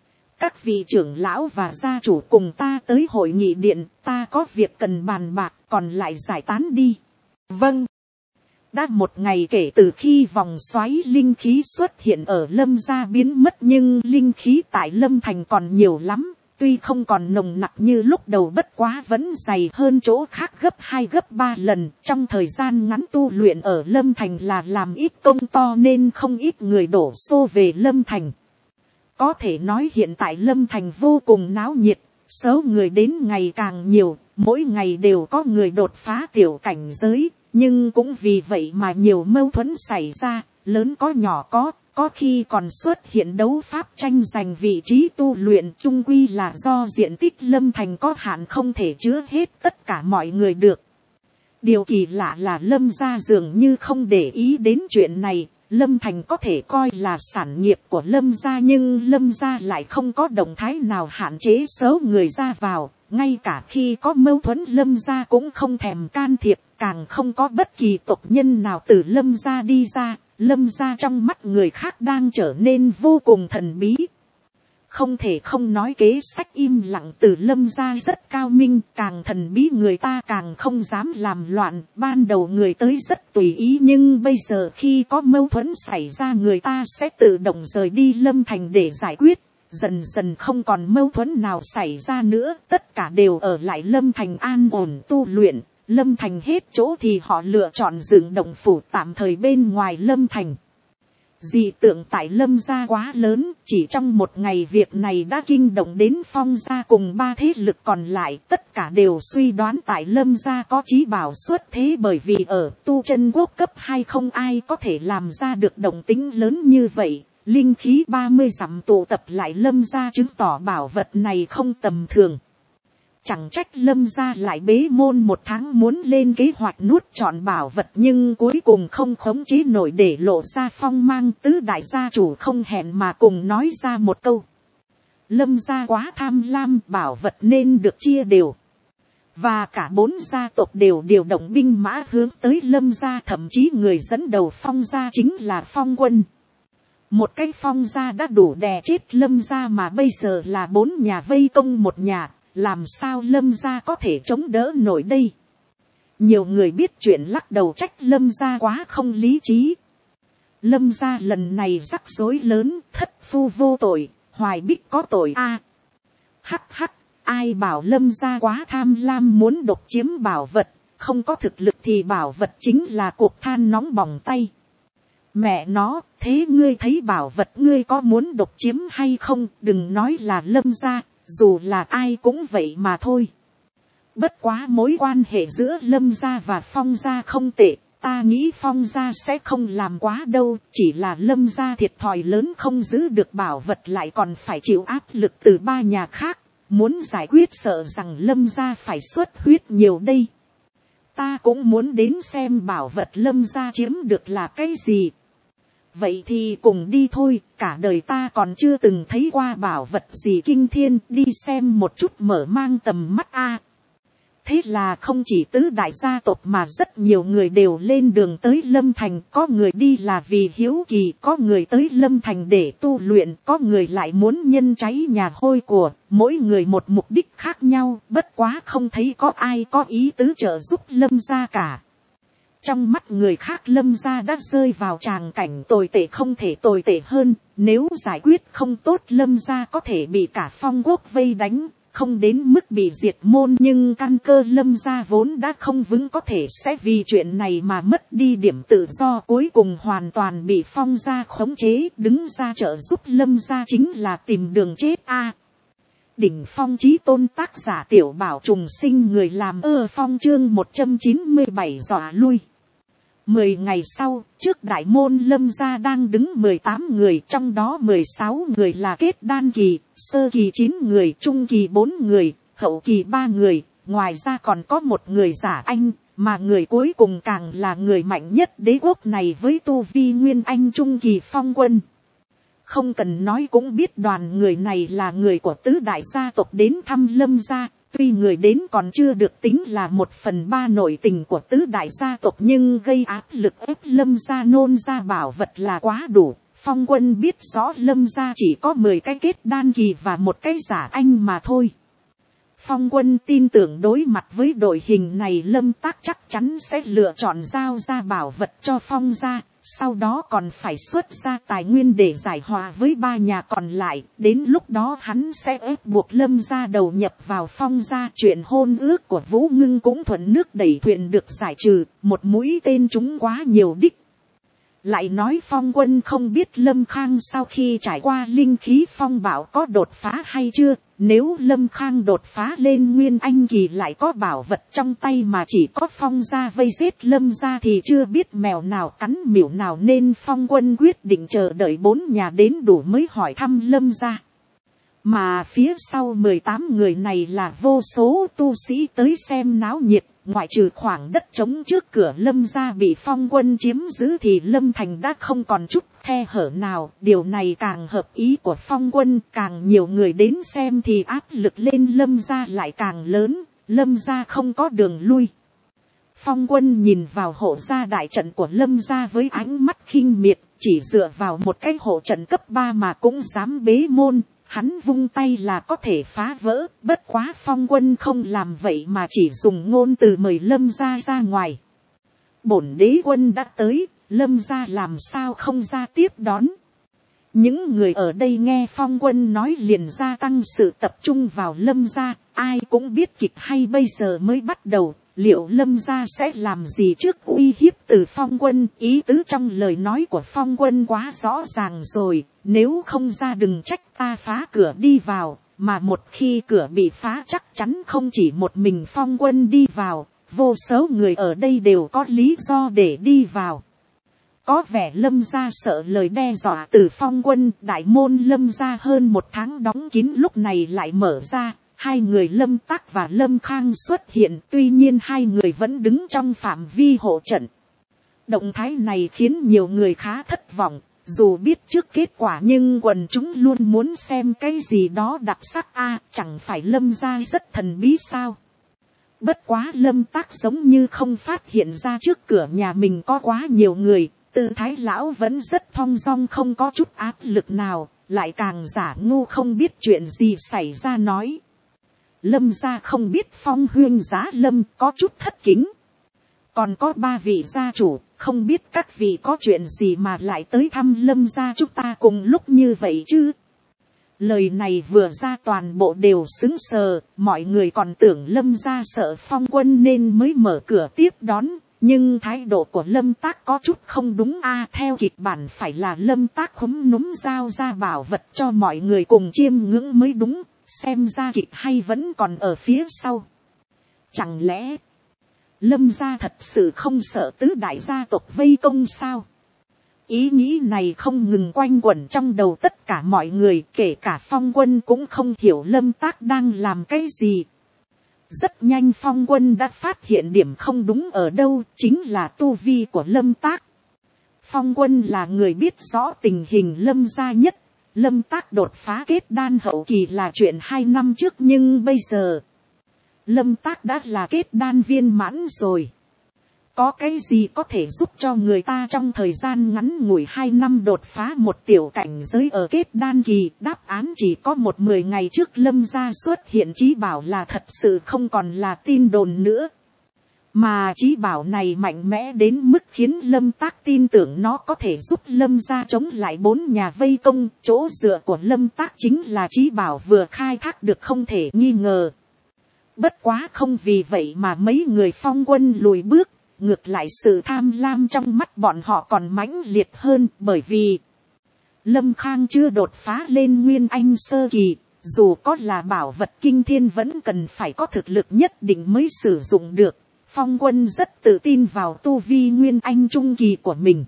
Các vị trưởng lão và gia chủ cùng ta tới hội nghị điện, ta có việc cần bàn bạc, còn lại giải tán đi. Vâng. Đã một ngày kể từ khi vòng xoáy linh khí xuất hiện ở Lâm gia biến mất nhưng linh khí tại Lâm thành còn nhiều lắm, tuy không còn nồng nặc như lúc đầu bất quá vẫn dày hơn chỗ khác gấp hai gấp ba lần. Trong thời gian ngắn tu luyện ở Lâm thành là làm ít công to nên không ít người đổ xô về Lâm thành. Có thể nói hiện tại Lâm thành vô cùng náo nhiệt, số người đến ngày càng nhiều, mỗi ngày đều có người đột phá tiểu cảnh giới. Nhưng cũng vì vậy mà nhiều mâu thuẫn xảy ra, lớn có nhỏ có, có khi còn xuất hiện đấu pháp tranh giành vị trí tu luyện, chung quy là do diện tích Lâm thành có hạn không thể chứa hết tất cả mọi người được. Điều kỳ lạ là Lâm gia dường như không để ý đến chuyện này, Lâm thành có thể coi là sản nghiệp của Lâm gia nhưng Lâm gia lại không có động thái nào hạn chế số người ra vào, ngay cả khi có mâu thuẫn Lâm gia cũng không thèm can thiệp. Càng không có bất kỳ tộc nhân nào từ Lâm gia đi ra, Lâm gia trong mắt người khác đang trở nên vô cùng thần bí. Không thể không nói kế sách im lặng từ Lâm gia rất cao minh, càng thần bí người ta càng không dám làm loạn, ban đầu người tới rất tùy ý nhưng bây giờ khi có mâu thuẫn xảy ra người ta sẽ tự động rời đi Lâm thành để giải quyết, dần dần không còn mâu thuẫn nào xảy ra nữa, tất cả đều ở lại Lâm thành an ổn tu luyện. Lâm thành hết chỗ thì họ lựa chọn dựng động phủ tạm thời bên ngoài Lâm thành. Dị tượng tại Lâm gia quá lớn, chỉ trong một ngày việc này đã kinh động đến Phong gia cùng ba thế lực còn lại, tất cả đều suy đoán tại Lâm gia có chí bảo xuất thế bởi vì ở tu chân quốc cấp hai không ai có thể làm ra được động tính lớn như vậy. Linh khí ba mươi dặm tụ tập lại Lâm gia chứng tỏ bảo vật này không tầm thường. Chẳng trách Lâm gia lại bế môn một tháng muốn lên kế hoạch nuốt trọn bảo vật nhưng cuối cùng không khống chế nổi để lộ ra phong mang, tứ đại gia chủ không hẹn mà cùng nói ra một câu. Lâm gia quá tham lam, bảo vật nên được chia đều. Và cả bốn gia tộc đều điều động binh mã hướng tới Lâm gia, thậm chí người dẫn đầu Phong gia chính là Phong Quân. Một cái Phong gia đã đủ đè chết Lâm gia mà bây giờ là bốn nhà vây công một nhà. Làm sao Lâm gia có thể chống đỡ nổi đây? Nhiều người biết chuyện lắc đầu trách Lâm gia quá không lý trí. Lâm gia lần này rắc rối lớn, thất phu vô tội, Hoài Bích có tội a. À, hắc hắc, ai bảo Lâm gia quá tham lam muốn độc chiếm bảo vật, không có thực lực thì bảo vật chính là cuộc than nóng bỏng tay. Mẹ nó, thế ngươi thấy bảo vật ngươi có muốn độc chiếm hay không, đừng nói là Lâm gia, dù là ai cũng vậy mà thôi. Bất quá mối quan hệ giữa Lâm gia và Phong gia không tệ, ta nghĩ Phong gia sẽ không làm quá đâu, chỉ là Lâm gia thiệt thòi lớn không giữ được bảo vật lại còn phải chịu áp lực từ ba nhà khác, muốn giải quyết sợ rằng Lâm gia phải xuất huyết nhiều đây. Ta cũng muốn đến xem bảo vật Lâm gia chiếm được là cái gì. Vậy thì cùng đi thôi, cả đời ta còn chưa từng thấy qua bảo vật gì kinh thiên, đi xem một chút mở mang tầm mắt a. Thế là không chỉ tứ đại gia tộc mà rất nhiều người đều lên đường tới Lâm Thành, có người đi là vì hiếu kỳ, có người tới Lâm Thành để tu luyện, có người lại muốn nhân cháy nhà hôi của, mỗi người một mục đích khác nhau, bất quá không thấy có ai có ý tứ trợ giúp Lâm gia cả. Trong mắt người khác Lâm gia đã rơi vào tràng cảnh tồi tệ không thể tồi tệ hơn, nếu giải quyết không tốt Lâm gia có thể bị cả Phong quốc vây đánh, không đến mức bị diệt môn, nhưng căn cơ Lâm gia vốn đã không vững có thể sẽ vì chuyện này mà mất đi điểm tự do, cuối cùng hoàn toàn bị Phong gia khống chế, đứng ra trợ giúp Lâm gia chính là tìm đường chết a. À, đỉnh phong chí tôn tác giả Tiểu Bảo trùng sinh, người làm ơ phong chương một trăm chín mươi bảy dọa lui. Mười ngày sau, trước đại môn Lâm gia đang đứng mười tám người, trong đó mười sáu người là kết đan kỳ, sơ kỳ chín người, trung kỳ bốn người, hậu kỳ ba người, ngoài ra còn có một người giả anh, mà người cuối cùng càng là người mạnh nhất đế quốc này với tu vi nguyên anh trung kỳ Phong Quân. Không cần nói cũng biết đoàn người này là người của tứ đại gia tộc đến thăm Lâm gia. Tuy người đến còn chưa được tính là một phần ba nội tình của tứ đại gia tộc, nhưng gây áp lực ép Lâm gia nôn ra bảo vật là quá đủ. Phong Quân biết rõ Lâm gia chỉ có mười cái kết đan kỳ và một cái giả anh mà thôi. Phong Quân tin tưởng đối mặt với đội hình này Lâm Tác chắc chắn sẽ lựa chọn giao ra bảo vật cho Phong gia. Sau đó còn phải xuất ra tài nguyên để giải hòa với ba nhà còn lại. Đến lúc đó hắn sẽ ép buộc Lâm gia đầu nhập vào Phong gia. Chuyện hôn ước của Vũ Ngưng cũng thuận nước đẩy thuyền được giải trừ. Một mũi tên trúng quá nhiều đích. Lại nói Phong Quân không biết Lâm Khang sau khi trải qua linh khí phong bạo có đột phá hay chưa. Nếu Lâm Khang đột phá lên nguyên anh kỳ lại có bảo vật trong tay mà chỉ có Phong gia vây giết Lâm gia thì chưa biết mèo nào cắn miểu nào, nên Phong Quân quyết định chờ đợi bốn nhà đến đủ mới hỏi thăm Lâm gia. Mà phía sau mười tám người này là vô số tu sĩ tới xem náo nhiệt, ngoại trừ khoảng đất trống trước cửa Lâm gia bị Phong Quân chiếm giữ thì Lâm Thành đã không còn chút khe hở nào. Điều này càng hợp ý của Phong Quân, càng nhiều người đến xem thì áp lực lên Lâm gia lại càng lớn, Lâm gia không có đường lui. Phong Quân nhìn vào hộ gia đại trận của Lâm gia với ánh mắt khinh miệt, chỉ dựa vào một cái hộ trận cấp ba mà cũng dám bế môn. Hắn vung tay là có thể phá vỡ, bất quá Phong Quân không làm vậy mà chỉ dùng ngôn từ mời Lâm gia ra ngoài. Bổn đế quân đã tới, Lâm gia làm sao không ra tiếp đón. Những người ở đây nghe Phong Quân nói liền gia tăng sự tập trung vào Lâm gia, ai cũng biết kịch hay bây giờ mới bắt đầu. Liệu Lâm gia sẽ làm gì trước uy hiếp từ Phong Quân? Ý tứ trong lời nói của Phong Quân quá rõ ràng rồi. Nếu không ra đừng trách ta phá cửa đi vào. Mà một khi cửa bị phá chắc chắn không chỉ một mình Phong Quân đi vào. Vô số người ở đây đều có lý do để đi vào. Có vẻ Lâm gia sợ lời đe dọa từ Phong Quân. Đại môn Lâm gia hơn một tháng đóng kín lúc này lại mở ra. Hai người Lâm Tác và Lâm Khang xuất hiện, tuy nhiên hai người vẫn đứng trong phạm vi hộ trận. Động thái này khiến nhiều người khá thất vọng, dù biết trước kết quả nhưng quần chúng luôn muốn xem cái gì đó đặc sắc a, à, chẳng phải Lâm gia rất thần bí sao. Bất quá Lâm Tác giống như không phát hiện ra trước cửa nhà mình có quá nhiều người, tư thái lão vẫn rất thong dong không có chút áp lực nào, lại càng giả ngu không biết chuyện gì xảy ra nói. Lâm gia không biết Phong huyên giá Lâm có chút thất kính. còn có ba vị gia chủ, không biết các vị có chuyện gì mà lại tới thăm Lâm gia chúng ta cùng lúc như vậy chứ. Lời này vừa ra toàn bộ đều sững sờ, mọi người còn tưởng Lâm gia sợ Phong Quân nên mới mở cửa tiếp đón, nhưng thái độ của Lâm Tác có chút không đúng a. Theo kịch bản phải là Lâm Tác khúm núm giao ra bảo vật cho mọi người cùng chiêm ngưỡng mới đúng, xem ra kịch hay vẫn còn ở phía sau. Chẳng lẽ Lâm gia thật sự không sợ tứ đại gia tộc vây công sao? Ý nghĩ này không ngừng quanh quẩn trong đầu tất cả mọi người, kể cả Phong Quân cũng không hiểu Lâm Tác đang làm cái gì. Rất nhanh Phong Quân đã phát hiện điểm không đúng ở đâu, chính là tu vi của Lâm Tác. Phong Quân là người biết rõ tình hình Lâm gia nhất, Lâm Tác đột phá kết đan hậu kỳ là chuyện hai năm trước, nhưng bây giờ Lâm Tác đã là kết đan viên mãn rồi. Có cái gì có thể giúp cho người ta trong thời gian ngắn ngủi hai năm đột phá một tiểu cảnh giới ở kết đan kỳ? Đáp án chỉ có một. Mười ngày trước Lâm gia xuất hiện chí bảo là thật sự không còn là tin đồn nữa. Mà chí bảo này mạnh mẽ đến mức khiến Lâm Tác tin tưởng nó có thể giúp Lâm gia chống lại bốn nhà vây công. Chỗ dựa của Lâm Tác chính là chí bảo vừa khai thác được không thể nghi ngờ. Bất quá không vì vậy mà mấy người Phong Quân lùi bước. Ngược lại sự tham lam trong mắt bọn họ còn mãnh liệt hơn, bởi vì Lâm Khang chưa đột phá lên Nguyên Anh sơ kỳ, dù có là bảo vật kinh thiên vẫn cần phải có thực lực nhất định mới sử dụng được. Phong Quân rất tự tin vào tu vi Nguyên Anh trung kỳ của mình.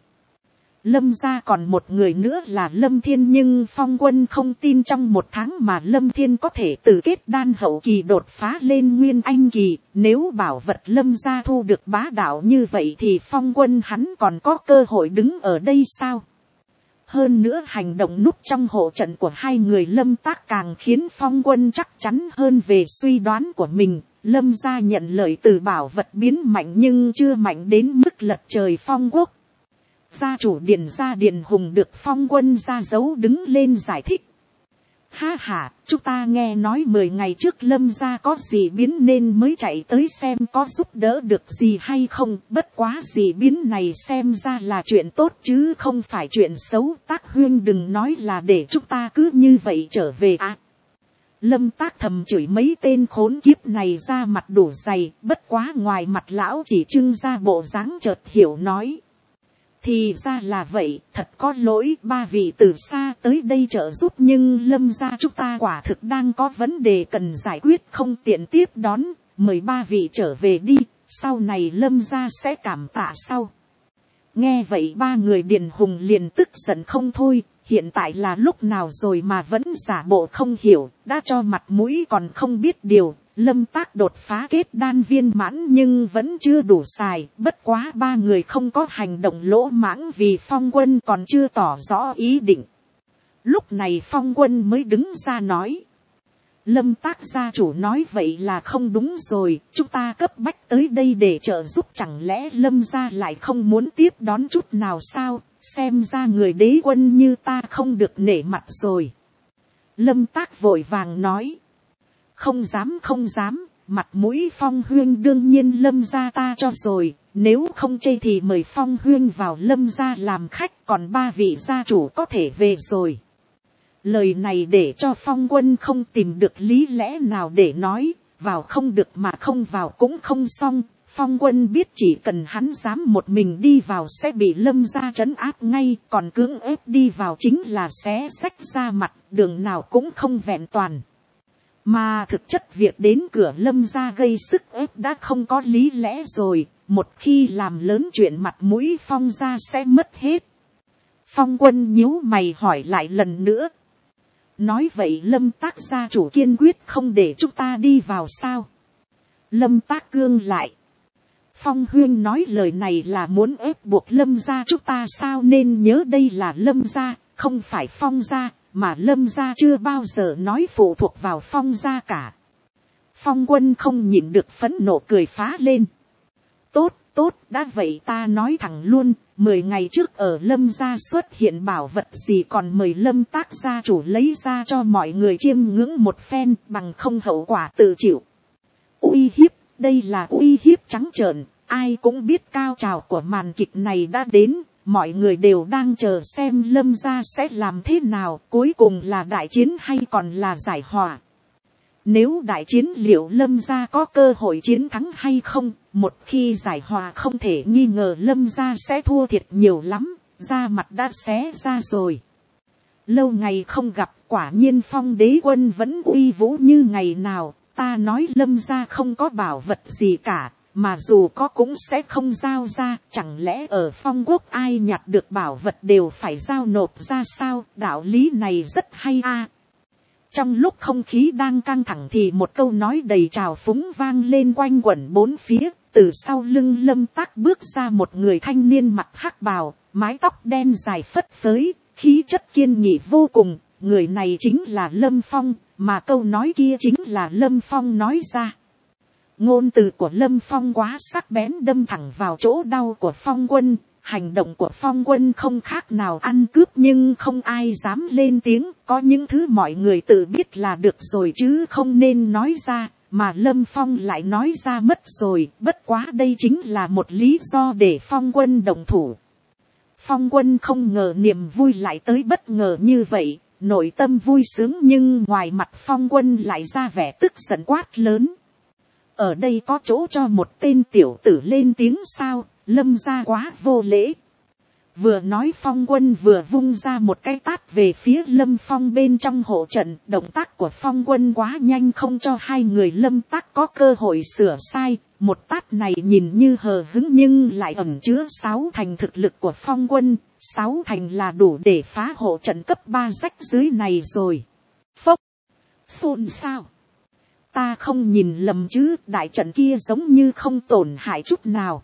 Lâm gia còn một người nữa là Lâm Thiên, nhưng Phong Quân không tin trong một tháng mà Lâm Thiên có thể từ kết đan hậu kỳ đột phá lên Nguyên Anh kỳ. Nếu bảo vật Lâm gia thu được bá đạo như vậy thì Phong Quân hắn còn có cơ hội đứng ở đây sao? Hơn nữa hành động núp trong hộ trận của hai người Lâm Tác càng khiến Phong Quân chắc chắn hơn về suy đoán của mình. Lâm gia nhận lời từ bảo vật biến mạnh nhưng chưa mạnh đến mức lật trời phong quốc. Gia chủ Điền gia Điền Hùng được Phong Quân ra dấu đứng lên giải thích. Ha ha, chúng ta nghe nói mười ngày trước Lâm gia có gì biến nên mới chạy tới xem có giúp đỡ được gì hay không. Bất quá gì biến này xem ra là chuyện tốt chứ không phải chuyện xấu. Tác Huyên đừng nói là để chúng ta cứ như vậy trở về à. Lâm Tác thầm chửi mấy tên khốn kiếp này ra mặt đủ dày. Bất quá ngoài mặt lão chỉ trưng ra bộ dáng chợt hiểu nói. Thì ra là vậy, thật có lỗi ba vị từ xa tới đây trợ giúp, nhưng Lâm gia chúng ta quả thực đang có vấn đề cần giải quyết không tiện tiếp đón, mời ba vị trở về đi, sau này Lâm gia sẽ cảm tạ sau. Nghe vậy ba người Điền Hùng liền tức giận không thôi, hiện tại là lúc nào rồi mà vẫn giả bộ không hiểu, đã cho mặt mũi còn không biết điều. Lâm Tác đột phá kết đan viên mãn nhưng vẫn chưa đủ xài, bất quá ba người không có hành động lỗ mãng vì Phong Quân còn chưa tỏ rõ ý định. Lúc này Phong Quân mới đứng ra nói. Lâm Tác gia chủ nói vậy là không đúng rồi, chúng ta cấp bách tới đây để trợ giúp, chẳng lẽ Lâm gia lại không muốn tiếp đón chút nào sao? Xem ra người đế quân như ta không được nể mặt rồi. Lâm Tác vội vàng nói. Không dám không dám, mặt mũi Phong Huyên đương nhiên Lâm gia ta cho rồi, nếu không chê thì mời Phong Huyên vào Lâm gia làm khách, còn ba vị gia chủ có thể về rồi. Lời này để cho Phong Quân không tìm được lý lẽ nào để nói, vào không được mà không vào cũng không xong. Phong Quân biết chỉ cần hắn dám một mình đi vào sẽ bị Lâm gia trấn áp ngay, còn cưỡng ép đi vào chính là xé xách ra mặt, đường nào cũng không vẹn toàn. Mà thực chất việc đến cửa Lâm gia gây sức ép đã không có lý lẽ rồi, một khi làm lớn chuyện mặt mũi Phong gia sẽ mất hết. Phong Quân nhíu mày hỏi lại lần nữa. Nói vậy Lâm Tác gia chủ kiên quyết không để chúng ta đi vào sao? Lâm Tác cương lại. Phong Huyên nói lời này là muốn ép buộc Lâm gia chúng ta sao, nên nhớ đây là Lâm gia, không phải Phong gia. Mà Lâm gia chưa bao giờ nói phụ thuộc vào Phong gia cả. Phong Quân không nhịn được phẫn nộ cười phá lên. Tốt, tốt, đã vậy ta nói thẳng luôn, mười ngày trước ở Lâm gia xuất hiện bảo vật gì còn mời Lâm Tác gia chủ lấy ra cho mọi người chiêm ngưỡng một phen, bằng không hậu quả tự chịu. Uy hiếp, đây là uy hiếp trắng trợn, ai cũng biết cao trào của màn kịch này đã đến, mọi người đều đang chờ xem Lâm gia sẽ làm thế nào, cuối cùng là đại chiến hay còn là giải hòa. Nếu đại chiến liệu Lâm gia có cơ hội chiến thắng hay không, một khi giải hòa không thể nghi ngờ Lâm gia sẽ thua thiệt nhiều lắm, da mặt đã xé ra rồi. Lâu ngày không gặp, quả nhiên Phong đế quân vẫn uy vũ như ngày nào, ta nói Lâm gia không có bảo vật gì cả, mà dù có cũng sẽ không giao ra, chẳng lẽ ở Phong quốc ai nhặt được bảo vật đều phải giao nộp ra sao, đạo lý này rất hay a. Trong lúc không khí đang căng thẳng thì một câu nói đầy trào phúng vang lên quanh quẩn bốn phía, từ sau lưng Lâm Tắc bước ra một người thanh niên mặc hắc bào, mái tóc đen dài phất phới, khí chất kiên nghị vô cùng, người này chính là Lâm Phong, mà câu nói kia chính là Lâm Phong nói ra. Ngôn từ của Lâm Phong quá sắc bén đâm thẳng vào chỗ đau của Phong Quân, hành động của Phong Quân không khác nào ăn cướp nhưng không ai dám lên tiếng, có những thứ mọi người tự biết là được rồi chứ không nên nói ra, mà Lâm Phong lại nói ra mất rồi, bất quá đây chính là một lý do để Phong Quân động thủ. Phong Quân không ngờ niềm vui lại tới bất ngờ như vậy, nội tâm vui sướng nhưng ngoài mặt Phong Quân lại ra vẻ tức giận quát lớn. Ở đây có chỗ cho một tên tiểu tử lên tiếng sao, Lâm gia quá vô lễ. Vừa nói Phong Quân vừa vung ra một cái tát về phía Lâm Phong bên trong hộ trận, động tác của Phong Quân quá nhanh không cho hai người Lâm Tắc có cơ hội sửa sai, một tát này nhìn như hờ hững nhưng lại ẩn chứa sáu thành thực lực của Phong Quân, sáu thành là đủ để phá hộ trận cấp ba rách dưới này rồi. Phốc, xôn xao. Ta không nhìn lầm chứ, đại trận kia giống như không tổn hại chút nào.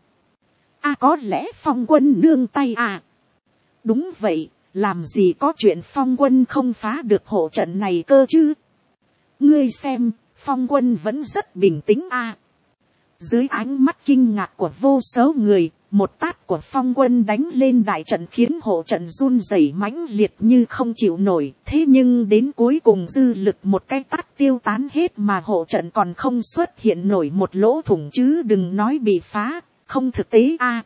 À có lẽ Phong Quân nương tay à? Đúng vậy, làm gì có chuyện Phong Quân không phá được hộ trận này cơ chứ? Ngươi xem, Phong Quân vẫn rất bình tĩnh à? Dưới ánh mắt kinh ngạc của vô số người, một tát của Phong Quân đánh lên đại trận khiến hộ trận run rẩy mãnh liệt như không chịu nổi. Thế nhưng đến cuối cùng dư lực một cái tát tiêu tán hết mà hộ trận còn không xuất hiện nổi một lỗ thủng chứ đừng nói bị phá, không thực tế a.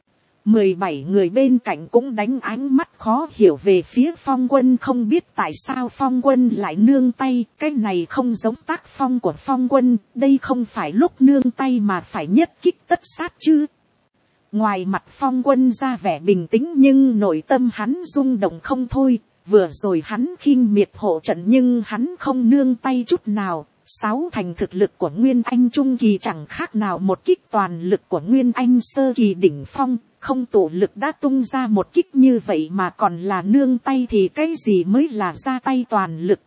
mười bảy người bên cạnh cũng đánh ánh mắt khó hiểu về phía Phong Quân, không biết tại sao Phong Quân lại nương tay, cái này không giống tác phong của Phong Quân, đây không phải lúc nương tay mà phải nhất kích tất sát chứ. Ngoài mặt Phong Quân ra vẻ bình tĩnh nhưng nội tâm hắn rung động không thôi, vừa rồi hắn khinh miệt hộ trận nhưng hắn không nương tay chút nào. Sáu thành thực lực của Nguyên Anh Trung Kỳ chẳng khác nào một kích toàn lực của Nguyên Anh Sơ Kỳ đỉnh phong, không tụ lực đã tung ra một kích như vậy mà còn là nương tay thì cái gì mới là ra tay toàn lực.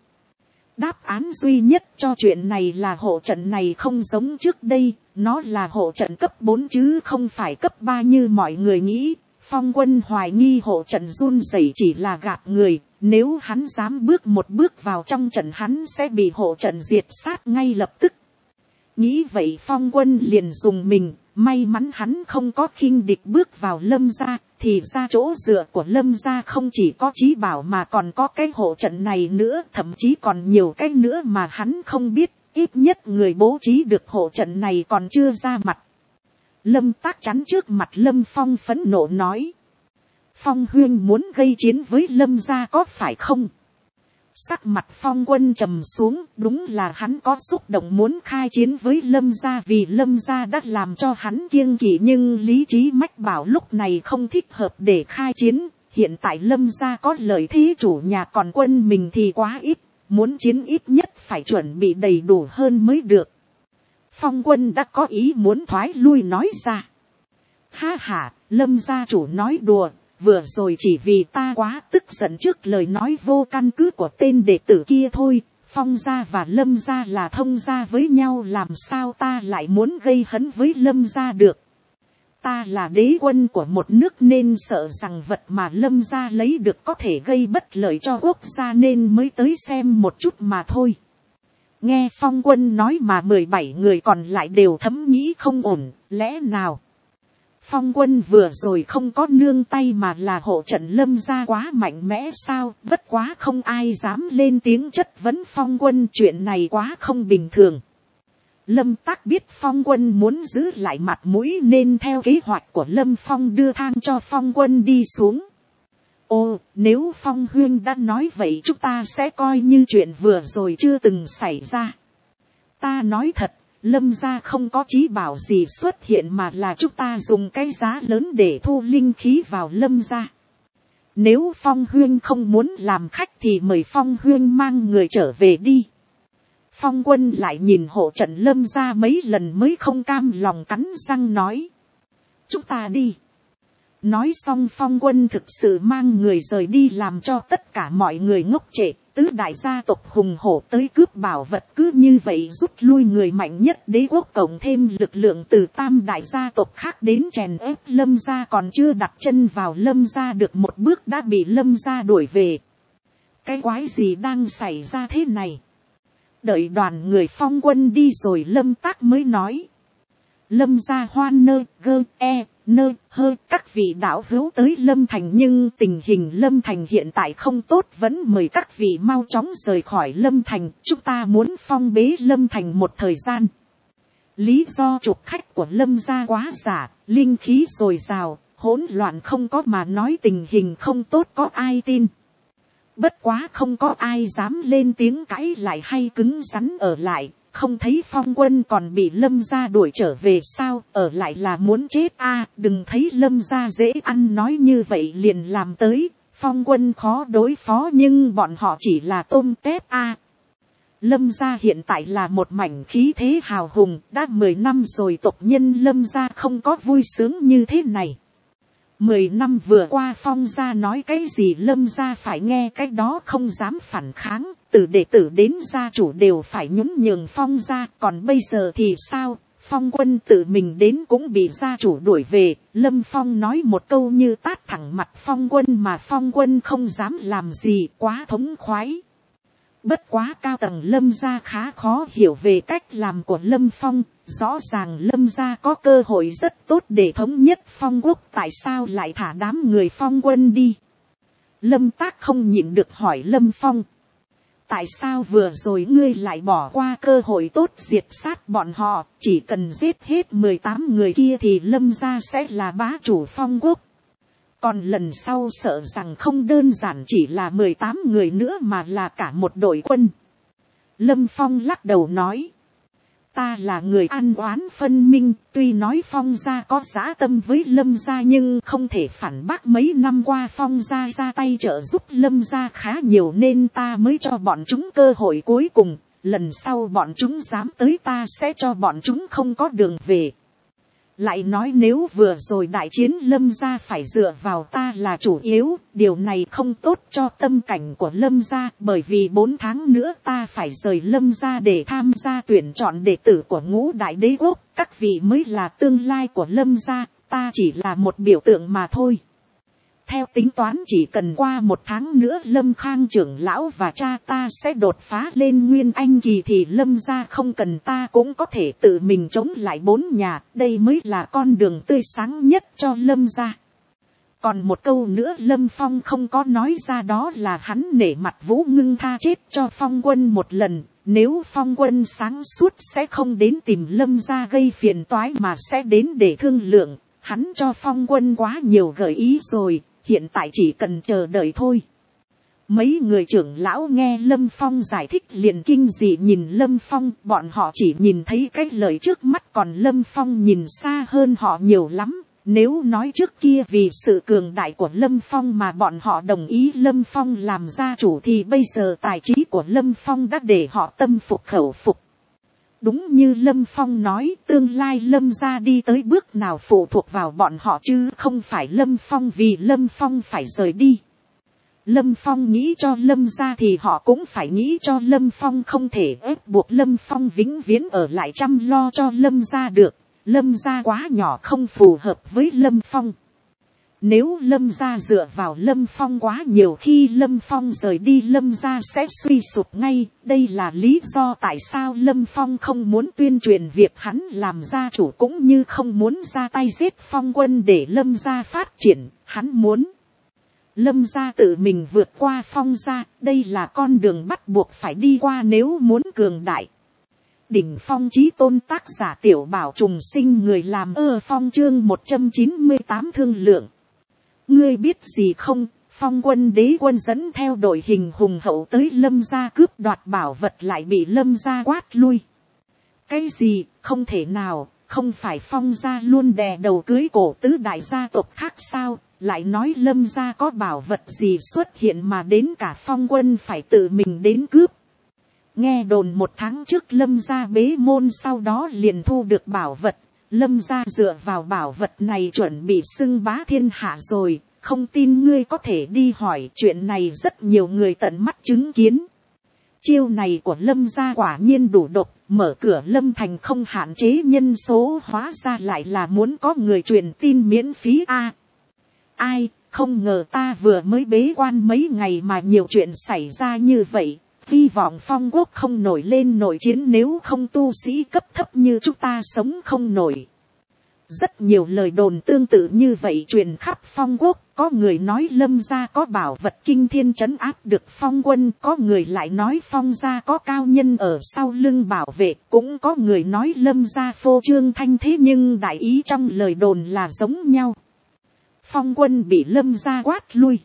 Đáp án duy nhất cho chuyện này là hộ trận này không giống trước đây, nó là hộ trận cấp bốn chứ không phải cấp ba như mọi người nghĩ. Phong Quân hoài nghi hộ trận run rẩy chỉ là gạt người, nếu hắn dám bước một bước vào trong trận hắn sẽ bị hộ trận diệt sát ngay lập tức. Nghĩ vậy Phong Quân liền dùng mình, may mắn hắn không có khinh địch bước vào Lâm gia, thì ra chỗ dựa của Lâm gia không chỉ có trí bảo mà còn có cái hộ trận này nữa, thậm chí còn nhiều cái nữa mà hắn không biết, ít nhất người bố trí được hộ trận này còn chưa ra mặt. Lâm Tắc chắn trước mặt Lâm Phong phẫn nộ nói. Phong huynh muốn gây chiến với Lâm gia có phải không? Sắc mặt Phong Quân trầm xuống, đúng là hắn có xúc động muốn khai chiến với Lâm gia vì Lâm gia đã làm cho hắn kiêng kỵ nhưng lý trí mách bảo lúc này không thích hợp để khai chiến. Hiện tại Lâm gia có lợi thế chủ nhà còn quân mình thì quá ít, muốn chiến ít nhất phải chuẩn bị đầy đủ hơn mới được. Phong Quân đã có ý muốn thoái lui nói ra. Ha ha, Lâm gia chủ nói đùa, vừa rồi chỉ vì ta quá tức giận trước lời nói vô căn cứ của tên đệ tử kia thôi. Phong gia và Lâm gia là thông gia với nhau, làm sao ta lại muốn gây hấn với Lâm gia được. Ta là đế quân của một nước nên sợ rằng vật mà Lâm gia lấy được có thể gây bất lợi cho quốc gia nên mới tới xem một chút mà thôi. Nghe Phong Quân nói mà mười bảy người còn lại đều thấm nghĩ không ổn, lẽ nào Phong Quân vừa rồi không có nương tay mà là hộ trận Lâm gia quá mạnh mẽ sao? Bất quá không ai dám lên tiếng chất vấn Phong Quân, chuyện này quá không bình thường. Lâm Tác biết Phong Quân muốn giữ lại mặt mũi nên theo kế hoạch của Lâm Phong đưa thang cho Phong Quân đi xuống. Ô, nếu Phong Huyên đã nói vậy chúng ta sẽ coi như chuyện vừa rồi chưa từng xảy ra. Ta nói thật, Lâm gia không có chí bảo gì xuất hiện mà là chúng ta dùng cái giá lớn để thu linh khí vào Lâm gia. Nếu Phong Huyên không muốn làm khách thì mời Phong Huyên mang người trở về đi. Phong Quân lại nhìn hộ trận Lâm gia mấy lần mới không cam lòng cắn răng nói. Chúng ta đi. Nói xong Phong Quân thực sự mang người rời đi làm cho tất cả mọi người ngốc trệ. Tứ đại gia tộc hùng hổ tới cướp bảo vật cứ như vậy rút lui người mạnh nhất đế quốc, cộng thêm lực lượng từ tam đại gia tộc khác đến chèn ép Lâm gia, còn chưa đặt chân vào Lâm gia được một bước đã bị Lâm gia đuổi về. Cái quái gì đang xảy ra thế này? Đợi đoàn người Phong Quân đi rồi Lâm Tác mới nói. Lâm gia hoan nơ gơ e nơ hơ các vị đạo hữu tới Lâm Thành, nhưng tình hình Lâm Thành hiện tại không tốt, vẫn mời các vị mau chóng rời khỏi Lâm Thành, chúng ta muốn phong bế Lâm Thành một thời gian. Lý do trục khách của Lâm gia quá giả, linh khí dồi dào, hỗn loạn không có mà nói tình hình không tốt có ai tin. Bất quá không có ai dám lên tiếng cãi lại hay cứng rắn ở lại. Không thấy Phong Quân còn bị Lâm gia đuổi trở về sao, ở lại là muốn chết a à, đừng thấy Lâm gia dễ ăn nói như vậy liền làm tới. Phong Quân khó đối phó nhưng bọn họ chỉ là tôm tép a à. Lâm gia hiện tại là một mảnh khí thế hào hùng, đã mười năm rồi tộc nhân Lâm gia không có vui sướng như thế này. Mười năm vừa qua Phong gia nói cái gì Lâm gia phải nghe cái đó, không dám phản kháng, từ đệ tử đến gia chủ đều phải nhún nhường Phong gia. Còn bây giờ thì sao, Phong Quân tự mình đến cũng bị gia chủ đuổi về. Lâm Phong nói một câu như tát thẳng mặt Phong Quân mà Phong Quân không dám làm gì, quá thống khoái. Bất quá cao tầng Lâm gia khá khó hiểu về cách làm của Lâm Phong. Rõ ràng Lâm gia có cơ hội rất tốt để thống nhất Phong quốc, tại sao lại thả đám người Phong Quân đi? Lâm Tác không nhịn được hỏi Lâm Phong. Tại sao vừa rồi ngươi lại bỏ qua cơ hội tốt diệt sát bọn họ, chỉ cần giết hết mười tám người kia thì Lâm gia sẽ là bá chủ Phong quốc. Còn lần sau sợ rằng không đơn giản chỉ là mười tám người nữa mà là cả một đội quân. Lâm Phong lắc đầu nói. Ta là người ăn oán phân minh, tuy nói Phong gia có dã tâm với Lâm gia nhưng không thể phản bác mấy năm qua Phong gia ra tay trợ giúp Lâm gia khá nhiều nên ta mới cho bọn chúng cơ hội cuối cùng. Lần sau bọn chúng dám tới ta sẽ cho bọn chúng không có đường về. Lại nói nếu vừa rồi đại chiến Lâm gia phải dựa vào ta là chủ yếu, điều này không tốt cho tâm cảnh của Lâm gia, bởi vì bốn tháng nữa ta phải rời Lâm gia để tham gia tuyển chọn đệ tử của ngũ đại đế quốc, các vị mới là tương lai của Lâm gia, ta chỉ là một biểu tượng mà thôi. Theo tính toán chỉ cần qua một tháng nữa Lâm Khang trưởng lão và cha ta sẽ đột phá lên Nguyên Anh kỳ thì Lâm gia không cần ta cũng có thể tự mình chống lại bốn nhà. Đây mới là con đường tươi sáng nhất cho Lâm gia. Còn một câu nữa Lâm Phong không có nói ra, đó là hắn nể mặt Vũ Ngưng tha chết cho Phong Quân một lần. Nếu Phong Quân sáng suốt sẽ không đến tìm Lâm gia gây phiền toái mà sẽ đến để thương lượng. Hắn cho Phong Quân quá nhiều gợi ý rồi. Hiện tại chỉ cần chờ đợi thôi. Mấy người trưởng lão nghe Lâm Phong giải thích liền kinh dị nhìn Lâm Phong. Bọn họ chỉ nhìn thấy cái lời trước mắt, còn Lâm Phong nhìn xa hơn họ nhiều lắm. Nếu nói trước kia vì sự cường đại của Lâm Phong mà bọn họ đồng ý Lâm Phong làm gia chủ thì bây giờ tài trí của Lâm Phong đã để họ tâm phục khẩu phục. Đúng như Lâm Phong nói, tương lai Lâm gia đi tới bước nào phụ thuộc vào bọn họ chứ không phải Lâm Phong vì Lâm Phong phải rời đi. Lâm Phong nghĩ cho Lâm gia thì họ cũng phải nghĩ cho Lâm Phong, không thể ép buộc Lâm Phong vĩnh viễn ở lại chăm lo cho Lâm gia được. Lâm gia quá nhỏ không phù hợp với Lâm Phong. Nếu Lâm gia dựa vào Lâm Phong quá nhiều, khi Lâm Phong rời đi Lâm gia sẽ suy sụp ngay. Đây là lý do tại sao Lâm Phong không muốn tuyên truyền việc hắn làm gia chủ, cũng như không muốn ra tay giết Phong Quân để Lâm gia phát triển. Hắn muốn Lâm gia tự mình vượt qua Phong gia, đây là con đường bắt buộc phải đi qua nếu muốn cường đại. Đỉnh phong chí tôn tác giả Tiểu Bảo trùng sinh, người làm ơ phong chương một trăm chín mươi tám thương lượng. Ngươi biết gì không, Phong quân đế quân dẫn theo đội hình hùng hậu tới Lâm gia cướp đoạt bảo vật lại bị Lâm gia quát lui. Cái gì, không thể nào, không phải Phong gia luôn đè đầu cưới cổ tứ đại gia tộc khác sao, lại nói Lâm gia có bảo vật gì xuất hiện mà đến cả Phong quân phải tự mình đến cướp. Nghe đồn một tháng trước Lâm gia bế môn, sau đó liền thu được bảo vật. Lâm gia dựa vào bảo vật này chuẩn bị xưng bá thiên hạ rồi. Không tin ngươi có thể đi hỏi, chuyện này rất nhiều người tận mắt chứng kiến. Chiêu này của Lâm gia quả nhiên đủ độc, mở cửa Lâm thành không hạn chế nhân số, hóa ra lại là muốn có người truyền tin miễn phí a. À, ai, không ngờ ta vừa mới bế quan mấy ngày mà nhiều chuyện xảy ra như vậy. Hy vọng Phong quốc không nổi lên nội chiến, nếu không tu sĩ cấp thấp như chúng ta sống không nổi. Rất nhiều lời đồn tương tự như vậy truyền khắp Phong quốc, có người nói Lâm gia có bảo vật kinh thiên trấn áp được Phong quân, có người lại nói Phong gia có cao nhân ở sau lưng bảo vệ, cũng có người nói Lâm gia phô trương thanh thế, nhưng đại ý trong lời đồn là giống nhau. Phong quân bị Lâm gia quát lui.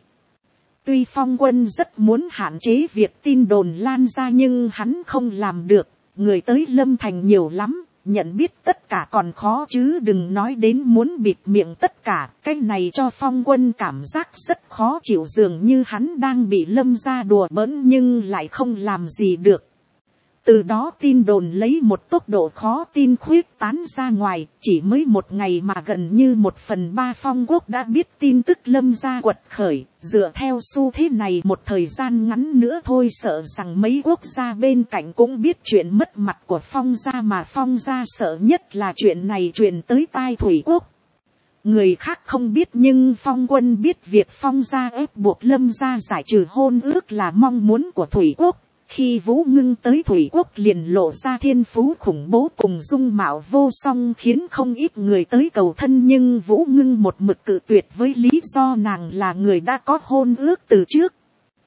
Tuy Phong quân rất muốn hạn chế việc tin đồn lan ra nhưng hắn không làm được, người tới Lâm thành nhiều lắm. Nhận biết tất cả còn khó chứ đừng nói đến muốn bịt miệng tất cả. Cái này cho Phong quân cảm giác rất khó chịu, dường như hắn đang bị Lâm gia đùa bỡn nhưng lại không làm gì được. Từ đó tin đồn lấy một tốc độ khó tin khuyết tán ra ngoài. Chỉ mới một ngày mà gần như một phần ba Phong quốc đã biết tin tức Lâm gia quật khởi. Dựa theo xu thế này một thời gian ngắn nữa thôi, sợ rằng mấy quốc gia bên cạnh cũng biết chuyện mất mặt của Phong gia, mà Phong gia sợ nhất là chuyện này truyền tới tai Thủy quốc. Người khác không biết nhưng Phong quân biết việc Phong gia ép buộc Lâm gia giải trừ hôn ước là mong muốn của Thủy quốc. Khi Vũ Ngưng tới Thủy quốc liền lộ ra thiên phú khủng bố cùng dung mạo vô song, khiến không ít người tới cầu thân, nhưng Vũ Ngưng một mực cự tuyệt với lý do nàng là người đã có hôn ước từ trước.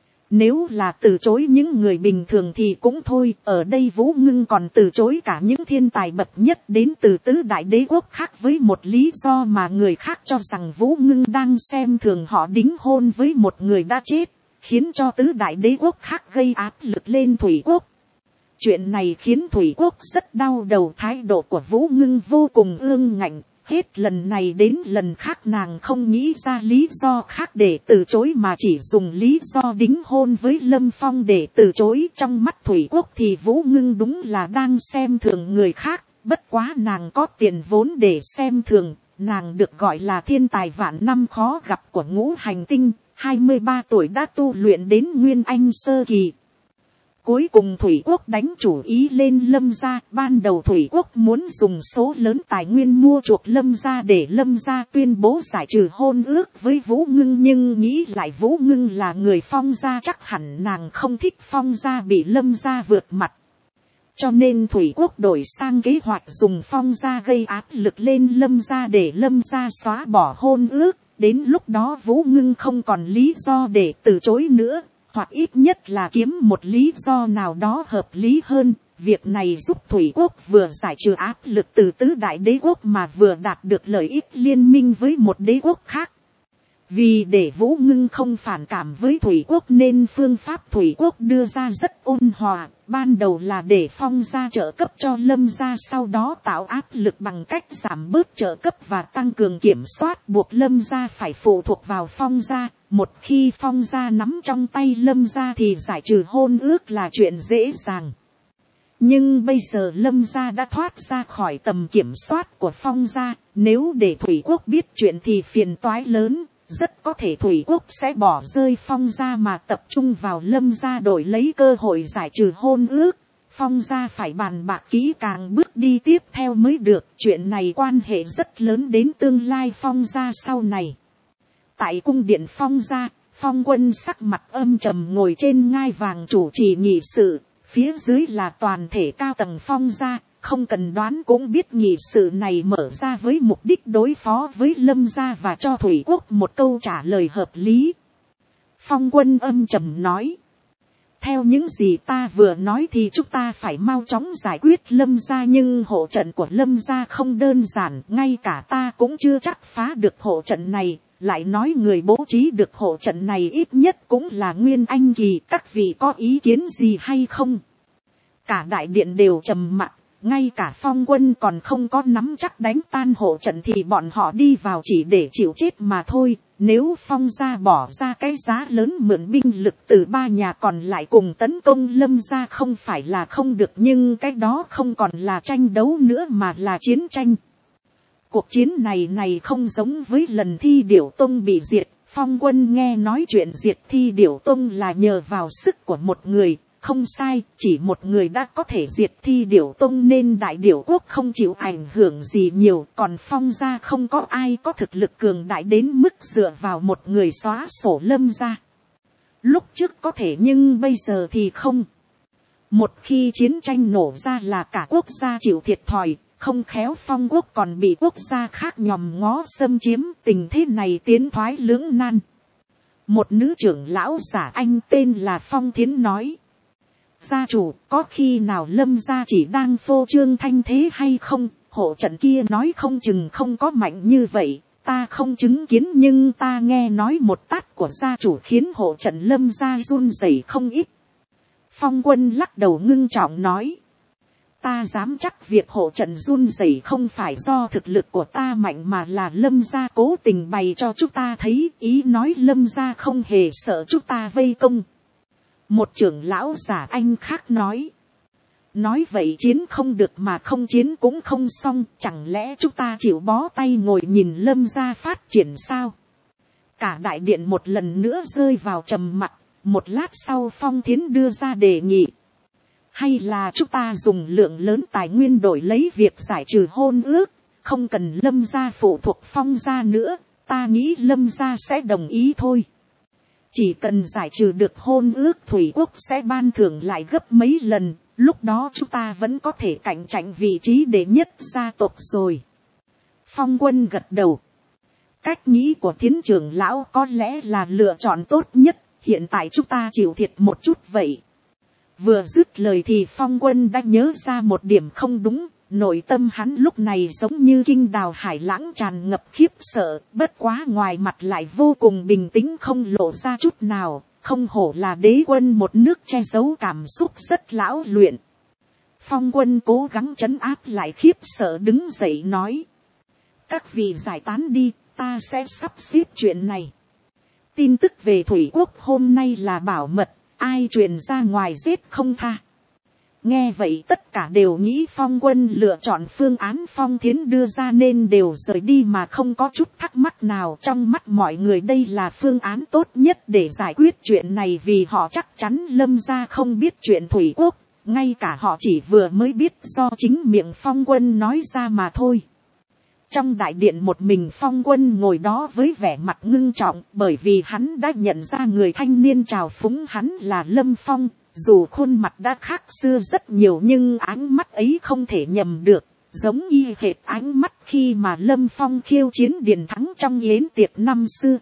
Nếu là từ chối những người bình thường thì cũng thôi, ở đây Vũ Ngưng còn từ chối cả những thiên tài bậc nhất đến từ tứ đại đế quốc khác với một lý do mà người khác cho rằng Vũ Ngưng đang xem thường họ đính hôn với một người đã chết, khiến cho tứ đại đế quốc khác gây áp lực lên Thủy quốc. Chuyện này khiến Thủy quốc rất đau đầu, thái độ của Vũ Ngưng vô cùng ương ngạnh. Hết lần này đến lần khác nàng không nghĩ ra lý do khác để từ chối mà chỉ dùng lý do đính hôn với Lâm Phong để từ chối. Trong mắt Thủy quốc thì Vũ Ngưng đúng là đang xem thường người khác, bất quá nàng có tiền vốn để xem thường. Nàng được gọi là thiên tài vạn năm khó gặp của ngũ hành tinh, hai mươi ba tuổi đã tu luyện đến Nguyên Anh sơ kỳ. Cuối cùng Thủy quốc đánh chủ ý lên Lâm gia. Ban đầu Thủy quốc muốn dùng số lớn tài nguyên mua chuộc Lâm gia để Lâm gia tuyên bố giải trừ hôn ước với Vũ Ngưng, nhưng nghĩ lại Vũ Ngưng là người Phong gia, chắc hẳn nàng không thích Phong gia bị Lâm gia vượt mặt. Cho nên Thủy quốc đổi sang kế hoạch dùng Phong gia gây áp lực lên Lâm gia để Lâm gia xóa bỏ hôn ước. Đến lúc đó Vũ Ngưng không còn lý do để từ chối nữa, hoặc ít nhất là kiếm một lý do nào đó hợp lý hơn. Việc này giúp Thủy quốc vừa giải trừ áp lực từ tứ đại đế quốc mà vừa đạt được lợi ích liên minh với một đế quốc khác. Vì để Vũ Ngưng không phản cảm với Thủy quốc nên phương pháp Thủy quốc đưa ra rất ôn hòa. Ban đầu là để Phong gia trợ cấp cho Lâm gia, sau đó tạo áp lực bằng cách giảm bớt trợ cấp và tăng cường kiểm soát, buộc Lâm gia phải phụ thuộc vào Phong gia. Một khi Phong gia nắm trong tay Lâm gia thì giải trừ hôn ước là chuyện dễ dàng. Nhưng bây giờ Lâm gia đã thoát ra khỏi tầm kiểm soát của Phong gia, nếu để Thủy quốc biết chuyện thì phiền toái lớn. Rất có thể Thủy quốc sẽ bỏ rơi Phong gia mà tập trung vào Lâm gia đổi lấy cơ hội giải trừ hôn ước. Phong gia phải bàn bạc kỹ càng bước đi tiếp theo mới được. Chuyện này quan hệ rất lớn đến tương lai Phong gia sau này. Tại cung điện Phong gia, Phong quân sắc mặt âm trầm ngồi trên ngai vàng chủ trì nghị sự. Phía dưới là toàn thể cao tầng Phong gia. Không cần đoán cũng biết nghị sự này mở ra với mục đích đối phó với Lâm gia và cho Thủy quốc một câu trả lời hợp lý. Phong quân âm trầm nói. theo những gì ta vừa nói thì chúng ta phải mau chóng giải quyết Lâm gia, nhưng hộ trận của Lâm gia không đơn giản, ngay cả ta cũng chưa chắc phá được hộ trận này, lại nói người bố trí được hộ trận này ít nhất cũng là Nguyên Anh kỳ, các vị có ý kiến gì hay không? Cả đại điện đều trầm mặc, ngay cả Phong Quân còn không có nắm chắc đánh tan hộ trận thì bọn họ đi vào chỉ để chịu chết mà thôi. Nếu Phong gia bỏ ra cái giá lớn mượn binh lực từ ba nhà còn lại cùng tấn công Lâm gia không phải là không được, nhưng cái đó không còn là tranh đấu nữa mà là chiến tranh. Cuộc chiến này này không giống với lần Thi Điểu Tông bị diệt. Phong Quân nghe nói chuyện diệt Thi Điểu Tông là nhờ vào sức của một người. Không sai, chỉ một người đã có thể diệt Thi Điểu Tông nên Đại Điểu Quốc không chịu ảnh hưởng gì nhiều. Còn Phong gia không có ai có thực lực cường đại đến mức dựa vào một người xóa sổ Lâm gia. Lúc trước có thể nhưng bây giờ thì không. Một khi chiến tranh nổ ra là cả quốc gia chịu thiệt thòi. Không khéo Phong quốc còn bị quốc gia khác nhòm ngó xâm chiếm, tình thế này tiến thoái lưỡng nan. Một nữ trưởng lão giả anh tên là Phong Thiến nói. Gia chủ, có khi nào Lâm gia chỉ đang phô trương thanh thế hay không? Hộ trận kia nói không chừng không có mạnh như vậy, ta không chứng kiến nhưng ta nghe nói một tát của gia chủ khiến hộ trận Lâm gia run rẩy không ít. Phong Quân lắc đầu ngưng trọng nói. Ta dám chắc việc hộ trận run rẩy không phải do thực lực của ta mạnh mà là Lâm gia cố tình bày cho chúng ta thấy, ý nói Lâm gia không hề sợ chúng ta vây công. Một trưởng lão giả anh khác nói. Nói vậy chiến không được mà không chiến cũng không xong, chẳng lẽ chúng ta chịu bó tay ngồi nhìn Lâm gia phát triển sao? Cả đại điện một lần nữa rơi vào trầm mặc, một lát sau Phong Thiến đưa ra đề nghị. Hay là chúng ta dùng lượng lớn tài nguyên đổi lấy việc giải trừ hôn ước, không cần Lâm gia phụ thuộc Phong gia nữa, ta nghĩ Lâm gia sẽ đồng ý thôi. Chỉ cần giải trừ được hôn ước Thủy Quốc sẽ ban thưởng lại gấp mấy lần, lúc đó chúng ta vẫn có thể cạnh tranh vị trí đệ nhất gia tộc rồi. Phong Quân gật đầu. Cách nghĩ của Thiến trưởng lão có lẽ là lựa chọn tốt nhất, hiện tại chúng ta chịu thiệt một chút vậy. Vừa dứt lời thì Phong Quân đã nhớ ra một điểm không đúng, nội tâm hắn lúc này giống như kinh đào hải lãng tràn ngập khiếp sợ, bất quá ngoài mặt lại vô cùng bình tĩnh không lộ ra chút nào, không hổ là đế quân một nước che giấu cảm xúc rất lão luyện. Phong Quân cố gắng trấn áp lại khiếp sợ đứng dậy nói. Các vị giải tán đi, ta sẽ sắp xếp chuyện này. Tin tức về Thủy Quốc hôm nay là bảo mật, ai truyền ra ngoài giết không tha. Nghe vậy tất cả đều nghĩ Phong Quân lựa chọn phương án Phong Thiến đưa ra nên đều rời đi mà không có chút thắc mắc nào. Trong mắt mọi người đây là phương án tốt nhất để giải quyết chuyện này, vì họ chắc chắn Lâm gia không biết chuyện Thủy Quốc, ngay cả họ chỉ vừa mới biết do chính miệng Phong Quân nói ra mà thôi. Trong đại điện một mình Phong Quân ngồi đó với vẻ mặt ngưng trọng, bởi vì hắn đã nhận ra người thanh niên trào phúng hắn là Lâm Phong. Dù khuôn mặt đã khác xưa rất nhiều nhưng ánh mắt ấy không thể nhầm được, giống y hệt ánh mắt khi mà Lâm Phong khiêu chiến Điền Thắng trong yến tiệc năm xưa.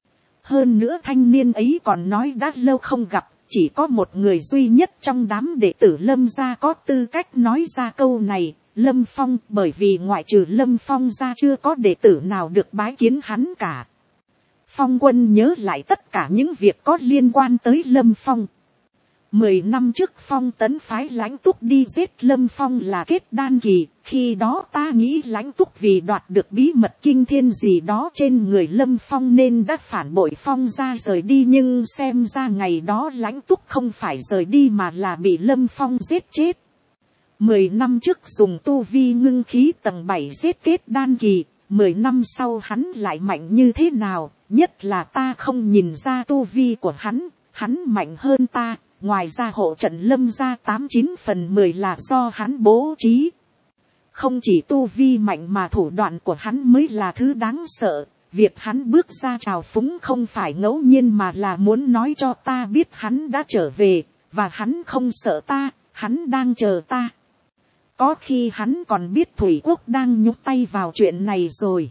Hơn nữa thanh niên ấy còn nói đã lâu không gặp, chỉ có một người duy nhất trong đám đệ tử Lâm gia có tư cách nói ra câu này, Lâm Phong, bởi vì ngoại trừ Lâm Phong ra chưa có đệ tử nào được bái kiến hắn cả. Phong Quân nhớ lại tất cả những việc có liên quan tới Lâm Phong. Mười năm trước Phong Tấn phái Lãnh Túc đi giết Lâm Phong là kết đan kỳ, khi đó ta nghĩ Lãnh Túc vì đoạt được bí mật kinh thiên gì đó trên người Lâm Phong nên đã phản bội Phong ra rời đi, nhưng xem ra ngày đó Lãnh Túc không phải rời đi mà là bị Lâm Phong giết chết. Mười năm trước dùng tu vi ngưng khí tầng bảy giết kết đan kỳ, mười năm sau hắn lại mạnh như thế nào, nhất là ta không nhìn ra tu vi của hắn, hắn mạnh hơn ta. Ngoài ra hộ trận Lâm gia tám chín phần mười là do hắn bố trí. Không chỉ tu vi mạnh mà thủ đoạn của hắn mới là thứ đáng sợ. Việc hắn bước ra trào phúng không phải ngẫu nhiên mà là muốn nói cho ta biết hắn đã trở về. Và hắn không sợ ta, hắn đang chờ ta. Có khi hắn còn biết Thủy Quốc đang nhúc tay vào chuyện này rồi.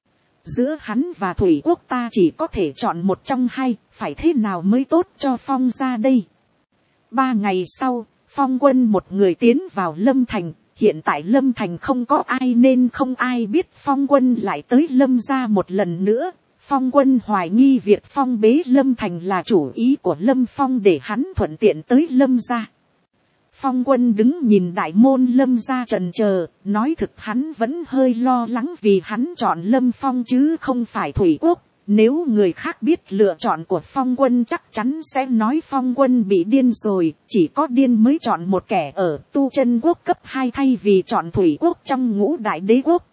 Giữa hắn và Thủy Quốc ta chỉ có thể chọn một trong hai, phải thế nào mới tốt cho Phong gia đây. Ba ngày sau, Phong Quân một người tiến vào Lâm Thành. Hiện tại Lâm Thành không có ai nên không ai biết Phong Quân lại tới Lâm gia một lần nữa. Phong Quân hoài nghi việc phong bế Lâm Thành là chủ ý của Lâm Phong để hắn thuận tiện tới Lâm gia. Phong Quân đứng nhìn đại môn Lâm gia trần chờ, nói thực hắn vẫn hơi lo lắng vì hắn chọn Lâm Phong chứ không phải Thủy Quốc. Nếu người khác biết lựa chọn của Phong Quân chắc chắn sẽ nói Phong Quân bị điên rồi, chỉ có điên mới chọn một kẻ ở Tu Chân Quốc cấp hai thay vì chọn Thủy Quốc trong ngũ đại đế quốc.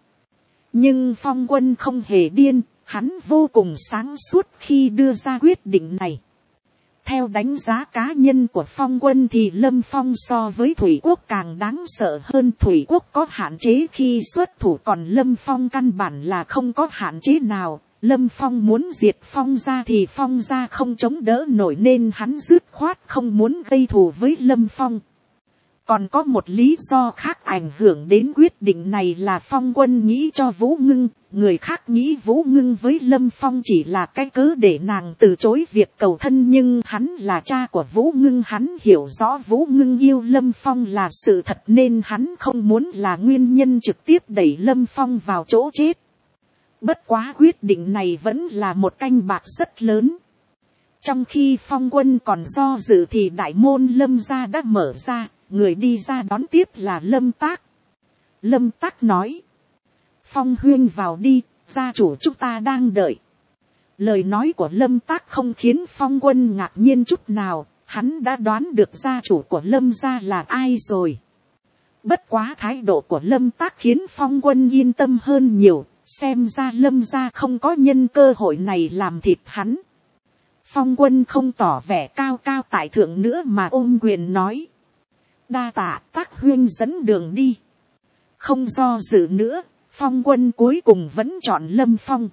Nhưng Phong Quân không hề điên, hắn vô cùng sáng suốt khi đưa ra quyết định này. Theo đánh giá cá nhân của Phong Quân thì Lâm Phong so với Thủy Quốc càng đáng sợ hơn. Thủy Quốc có hạn chế khi xuất thủ, còn Lâm Phong căn bản là không có hạn chế nào. Lâm Phong muốn diệt Phong gia thì Phong gia không chống đỡ nổi nên hắn dứt khoát không muốn gây thù với Lâm Phong. Còn có một lý do khác ảnh hưởng đến quyết định này là Phong Quân nghĩ cho Vũ Ngưng. Người khác nghĩ Vũ Ngưng với Lâm Phong chỉ là cái cớ để nàng từ chối việc cầu thân, nhưng hắn là cha của Vũ Ngưng, hắn hiểu rõ Vũ Ngưng yêu Lâm Phong là sự thật nên hắn không muốn là nguyên nhân trực tiếp đẩy Lâm Phong vào chỗ chết. Bất quá quyết định này vẫn là một canh bạc rất lớn. Trong khi Phong Quân còn do dự thì đại môn Lâm gia đã mở ra, người đi ra đón tiếp là Lâm Tác. Lâm Tác nói: Phong huynh vào đi, gia chủ chúng ta đang đợi. Lời nói của Lâm Tác không khiến Phong Quân ngạc nhiên chút nào, hắn đã đoán được gia chủ của Lâm gia là ai rồi. Bất quá thái độ của Lâm Tác khiến Phong Quân yên tâm hơn nhiều, xem ra Lâm gia không có nhân cơ hội này làm thịt hắn. Phong Quân không tỏ vẻ cao cao tại thượng nữa mà ôm quyền nói: đa tạ Tác huynh dẫn đường đi. Không do dự nữa, Phong Quân cuối cùng vẫn chọn Lâm Phong.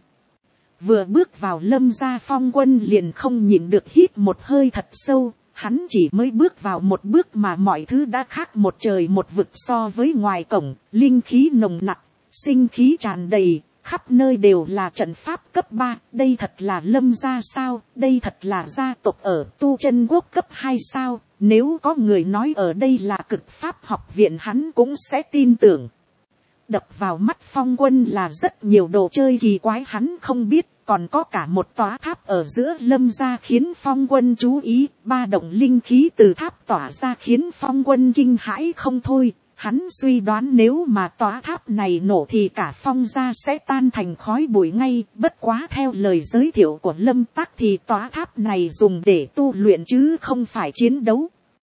Vừa bước vào Lâm gia, Phong Quân liền không nhịn được hít một hơi thật sâu. Hắn chỉ mới bước vào một bước mà mọi thứ đã khác một trời một vực so với ngoài cổng. Linh khí nồng nặc, sinh khí tràn đầy, khắp nơi đều là trận pháp cấp ba. Đây thật là Lâm gia sao? Đây thật là gia tộc ở Tu Chân Quốc cấp hai sao? Nếu có người nói ở đây là Cực Pháp học viện hắn cũng sẽ tin tưởng. Đập vào mắt Phong Quân là rất nhiều đồ chơi kỳ quái hắn không biết, còn có cả một tòa tháp ở giữa Lâm gia khiến Phong Quân chú ý. Ba động linh khí từ tháp tỏa ra khiến Phong Quân kinh hãi không thôi. Hắn suy đoán nếu mà tòa tháp này nổ thì cả Phong gia sẽ tan thành khói bụi ngay. Bất quá theo lời giới thiệu của Lâm Tác thì tòa tháp này dùng để tu luyện chứ không phải chiến đấu.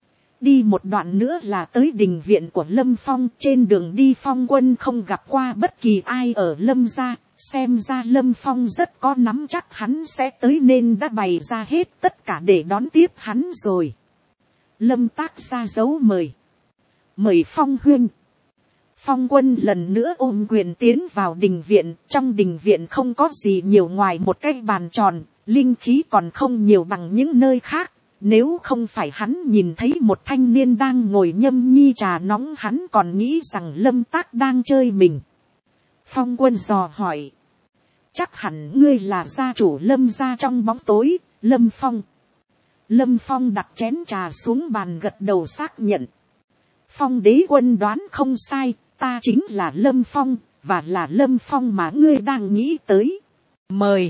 Đi một đoạn nữa là tới đình viện của Lâm Phong. Trên đường đi Phong Quân không gặp qua bất kỳ ai ở Lâm gia. Xem ra Lâm Phong rất có nắm chắc hắn sẽ tới nên đã bày ra hết tất cả để đón tiếp hắn rồi. Lâm Tác ra dấu mời. Mời Phong huynh. Phong Quân lần nữa ôm quyền tiến vào đình viện. Trong đình viện không có gì nhiều ngoài một cái bàn tròn. Linh khí còn không nhiều bằng những nơi khác. Nếu không phải hắn nhìn thấy một thanh niên đang ngồi nhâm nhi trà nóng hắn còn nghĩ rằng Lâm Tác đang chơi mình. Phong Quân dò hỏi: chắc hẳn ngươi là gia chủ Lâm gia trong bóng tối, Lâm Phong. Lâm Phong đặt chén trà xuống bàn gật đầu xác nhận. Phong đế quân đoán không sai, ta chính là Lâm Phong, và là Lâm Phong mà ngươi đang nghĩ tới. Mời.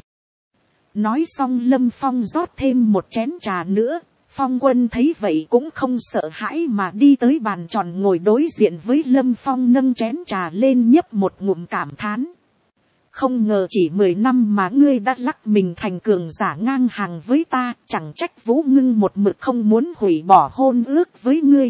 Nói xong Lâm Phong rót thêm một chén trà nữa. Phong Quân thấy vậy cũng không sợ hãi mà đi tới bàn tròn ngồi đối diện với Lâm Phong, nâng chén trà lên nhấp một ngụm cảm thán. Không ngờ chỉ mười năm mà ngươi đã lắc mình thành cường giả ngang hàng với ta, chẳng trách Vũ Ngưng một mực không muốn hủy bỏ hôn ước với ngươi.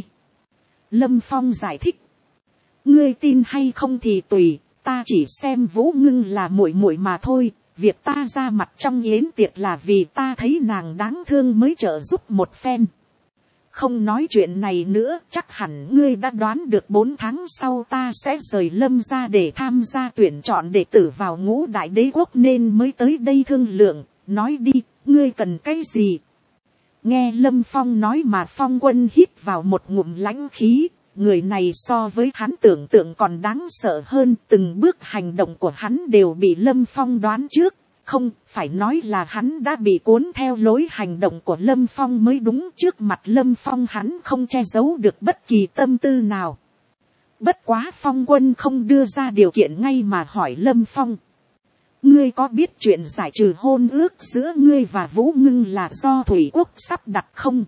Lâm Phong giải thích. Ngươi tin hay không thì tùy, ta chỉ xem Vũ Ngưng là muội muội mà thôi. Việc ta ra mặt trong yến tiệc là vì ta thấy nàng đáng thương mới trợ giúp một phen. Không nói chuyện này nữa, chắc hẳn ngươi đã đoán được bốn tháng sau ta sẽ rời Lâm gia để tham gia tuyển chọn đệ tử vào ngũ đại đế quốc nên mới tới đây thương lượng. Nói đi, ngươi cần cái gì? Nghe Lâm Phong nói mà Phong Quân hít vào một ngụm lãnh khí. Người này so với hắn tưởng tượng còn đáng sợ hơn. Từng bước hành động của hắn đều bị Lâm Phong đoán trước. không phải nói là hắn đã bị cuốn theo lối hành động của Lâm Phong mới đúng. Trước mặt Lâm Phong hắn không che giấu được bất kỳ tâm tư nào. Bất quá Phong Quân không đưa ra điều kiện ngay mà hỏi Lâm Phong. Ngươi có biết chuyện giải trừ hôn ước giữa ngươi và Vũ Ngưng là do Thủy Quốc sắp đặt không?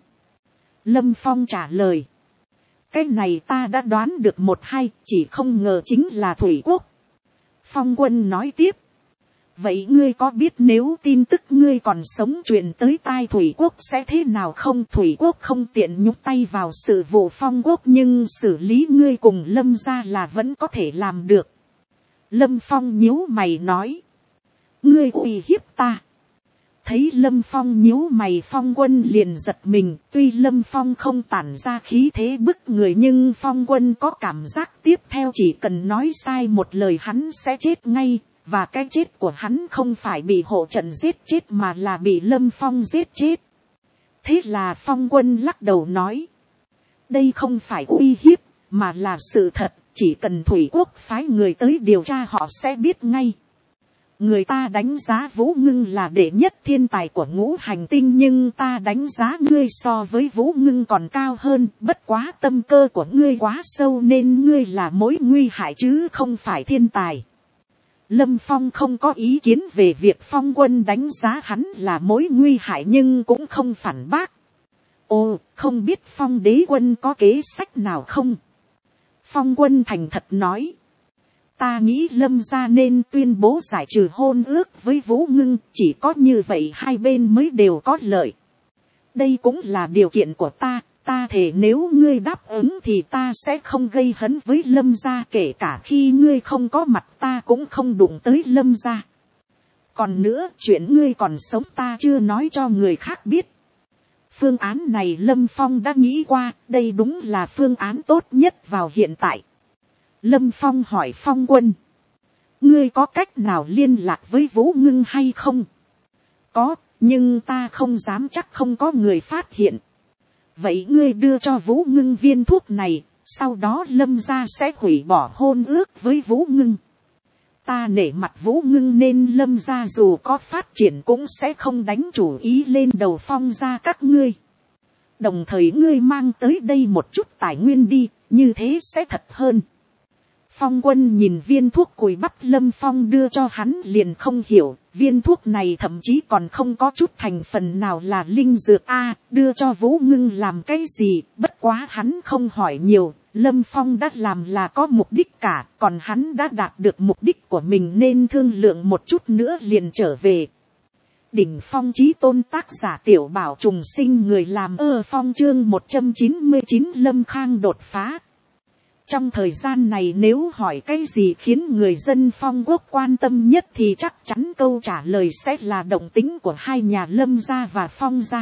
Lâm Phong trả lời. Cái này ta đã đoán được một hai, chỉ không ngờ chính là Thủy Quốc. Phong Quân nói tiếp. Vậy ngươi có biết nếu tin tức ngươi còn sống truyền tới tai Thủy Quốc sẽ thế nào không? Thủy Quốc không tiện nhúc tay vào sự vụ Phong Quốc, nhưng xử lý ngươi cùng Lâm gia là vẫn có thể làm được. Lâm Phong nhíu mày nói. Ngươi uy hiếp ta. Thấy Lâm Phong nhíu mày, Phong Quân liền giật mình. Tuy Lâm Phong không tản ra khí thế bức người, nhưng Phong Quân có cảm giác tiếp theo chỉ cần nói sai một lời hắn sẽ chết ngay. Và cái chết của hắn không phải bị hộ trận giết chết mà là bị Lâm Phong giết chết. Thế là Phong Quân lắc đầu nói. Đây không phải uy hiếp, mà là sự thật. Chỉ cần Thủy Quốc phái người tới điều tra họ sẽ biết ngay. Người ta đánh giá Vũ Ngưng là đệ nhất thiên tài của ngũ hành tinh, nhưng ta đánh giá ngươi so với Vũ Ngưng còn cao hơn. Bất quá tâm cơ của ngươi quá sâu nên ngươi là mối nguy hại chứ không phải thiên tài. Lâm Phong không có ý kiến về việc Phong Quân đánh giá hắn là mối nguy hại, nhưng cũng không phản bác. Ồ, không biết Phong Đế Quân có kế sách nào không? Phong Quân thành thật nói. Ta nghĩ Lâm gia nên tuyên bố giải trừ hôn ước với Vũ Ngưng, chỉ có như vậy hai bên mới đều có lợi. Đây cũng là điều kiện của ta, ta thề nếu ngươi đáp ứng thì ta sẽ không gây hấn với Lâm gia, kể cả khi ngươi không có mặt ta cũng không đụng tới Lâm gia. Còn nữa, chuyện ngươi còn sống ta chưa nói cho người khác biết. Phương án này Lâm Phong đã nghĩ qua, đây đúng là phương án tốt nhất vào hiện tại. Lâm Phong hỏi Phong Quân. Ngươi có cách nào liên lạc với Vũ Ngưng hay không? Có, nhưng ta không dám chắc không có người phát hiện. Vậy ngươi đưa cho Vũ Ngưng viên thuốc này, sau đó Lâm gia sẽ hủy bỏ hôn ước với Vũ Ngưng. Ta nể mặt Vũ Ngưng nên Lâm gia dù có phát triển cũng sẽ không đánh chủ ý lên đầu Phong gia các ngươi. Đồng thời ngươi mang tới đây một chút tài nguyên đi, như thế sẽ thật hơn. Phong Quân nhìn viên thuốc cùi bắp Lâm Phong đưa cho hắn liền không hiểu, viên thuốc này thậm chí còn không có chút thành phần nào là linh dược a, đưa cho Vũ Ngưng làm cái gì? Bất quá hắn không hỏi nhiều, Lâm Phong đã làm là có mục đích cả, còn hắn đã đạt được mục đích của mình nên thương lượng một chút nữa liền trở về. Đỉnh Phong Chí Tôn, tác giả Tiểu Bảo Trùng Sinh, người làm ơ phong, chương một trăm chín mươi chín Lâm Khang đột phá. Trong thời gian này nếu hỏi cái gì khiến người dân Phong Quốc quan tâm nhất thì chắc chắn câu trả lời sẽ là động tính của hai nhà Lâm gia và Phong gia.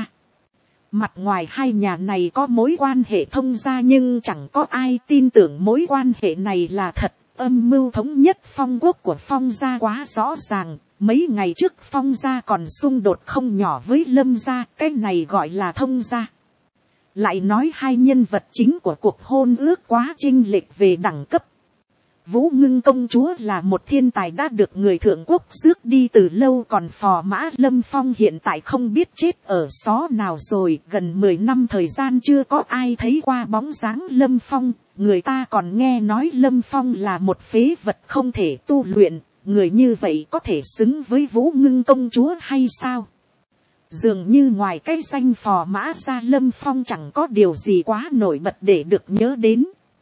Mặt ngoài hai nhà này có mối quan hệ thông gia nhưng chẳng có ai tin tưởng mối quan hệ này là thật. Âm mưu thống nhất Phong Quốc của Phong gia quá rõ ràng. Mấy ngày trước Phong gia còn xung đột không nhỏ với Lâm gia, cái này gọi là thông gia. Lại nói hai nhân vật chính của cuộc hôn ước quá chênh lệch về đẳng cấp. Vũ Ngưng công chúa là một thiên tài đã được người thượng quốc rước đi từ lâu, còn phò mã Lâm Phong hiện tại không biết chết ở xó nào rồi. Gần mười năm thời gian chưa có ai thấy qua bóng dáng Lâm Phong, người ta còn nghe nói Lâm Phong là một phế vật không thể tu luyện. Người như vậy có thể xứng với Vũ Ngưng công chúa hay sao? Dường như ngoài cái danh phò mã ra Lâm Phong chẳng có điều gì quá nổi bật để được nhớ đến.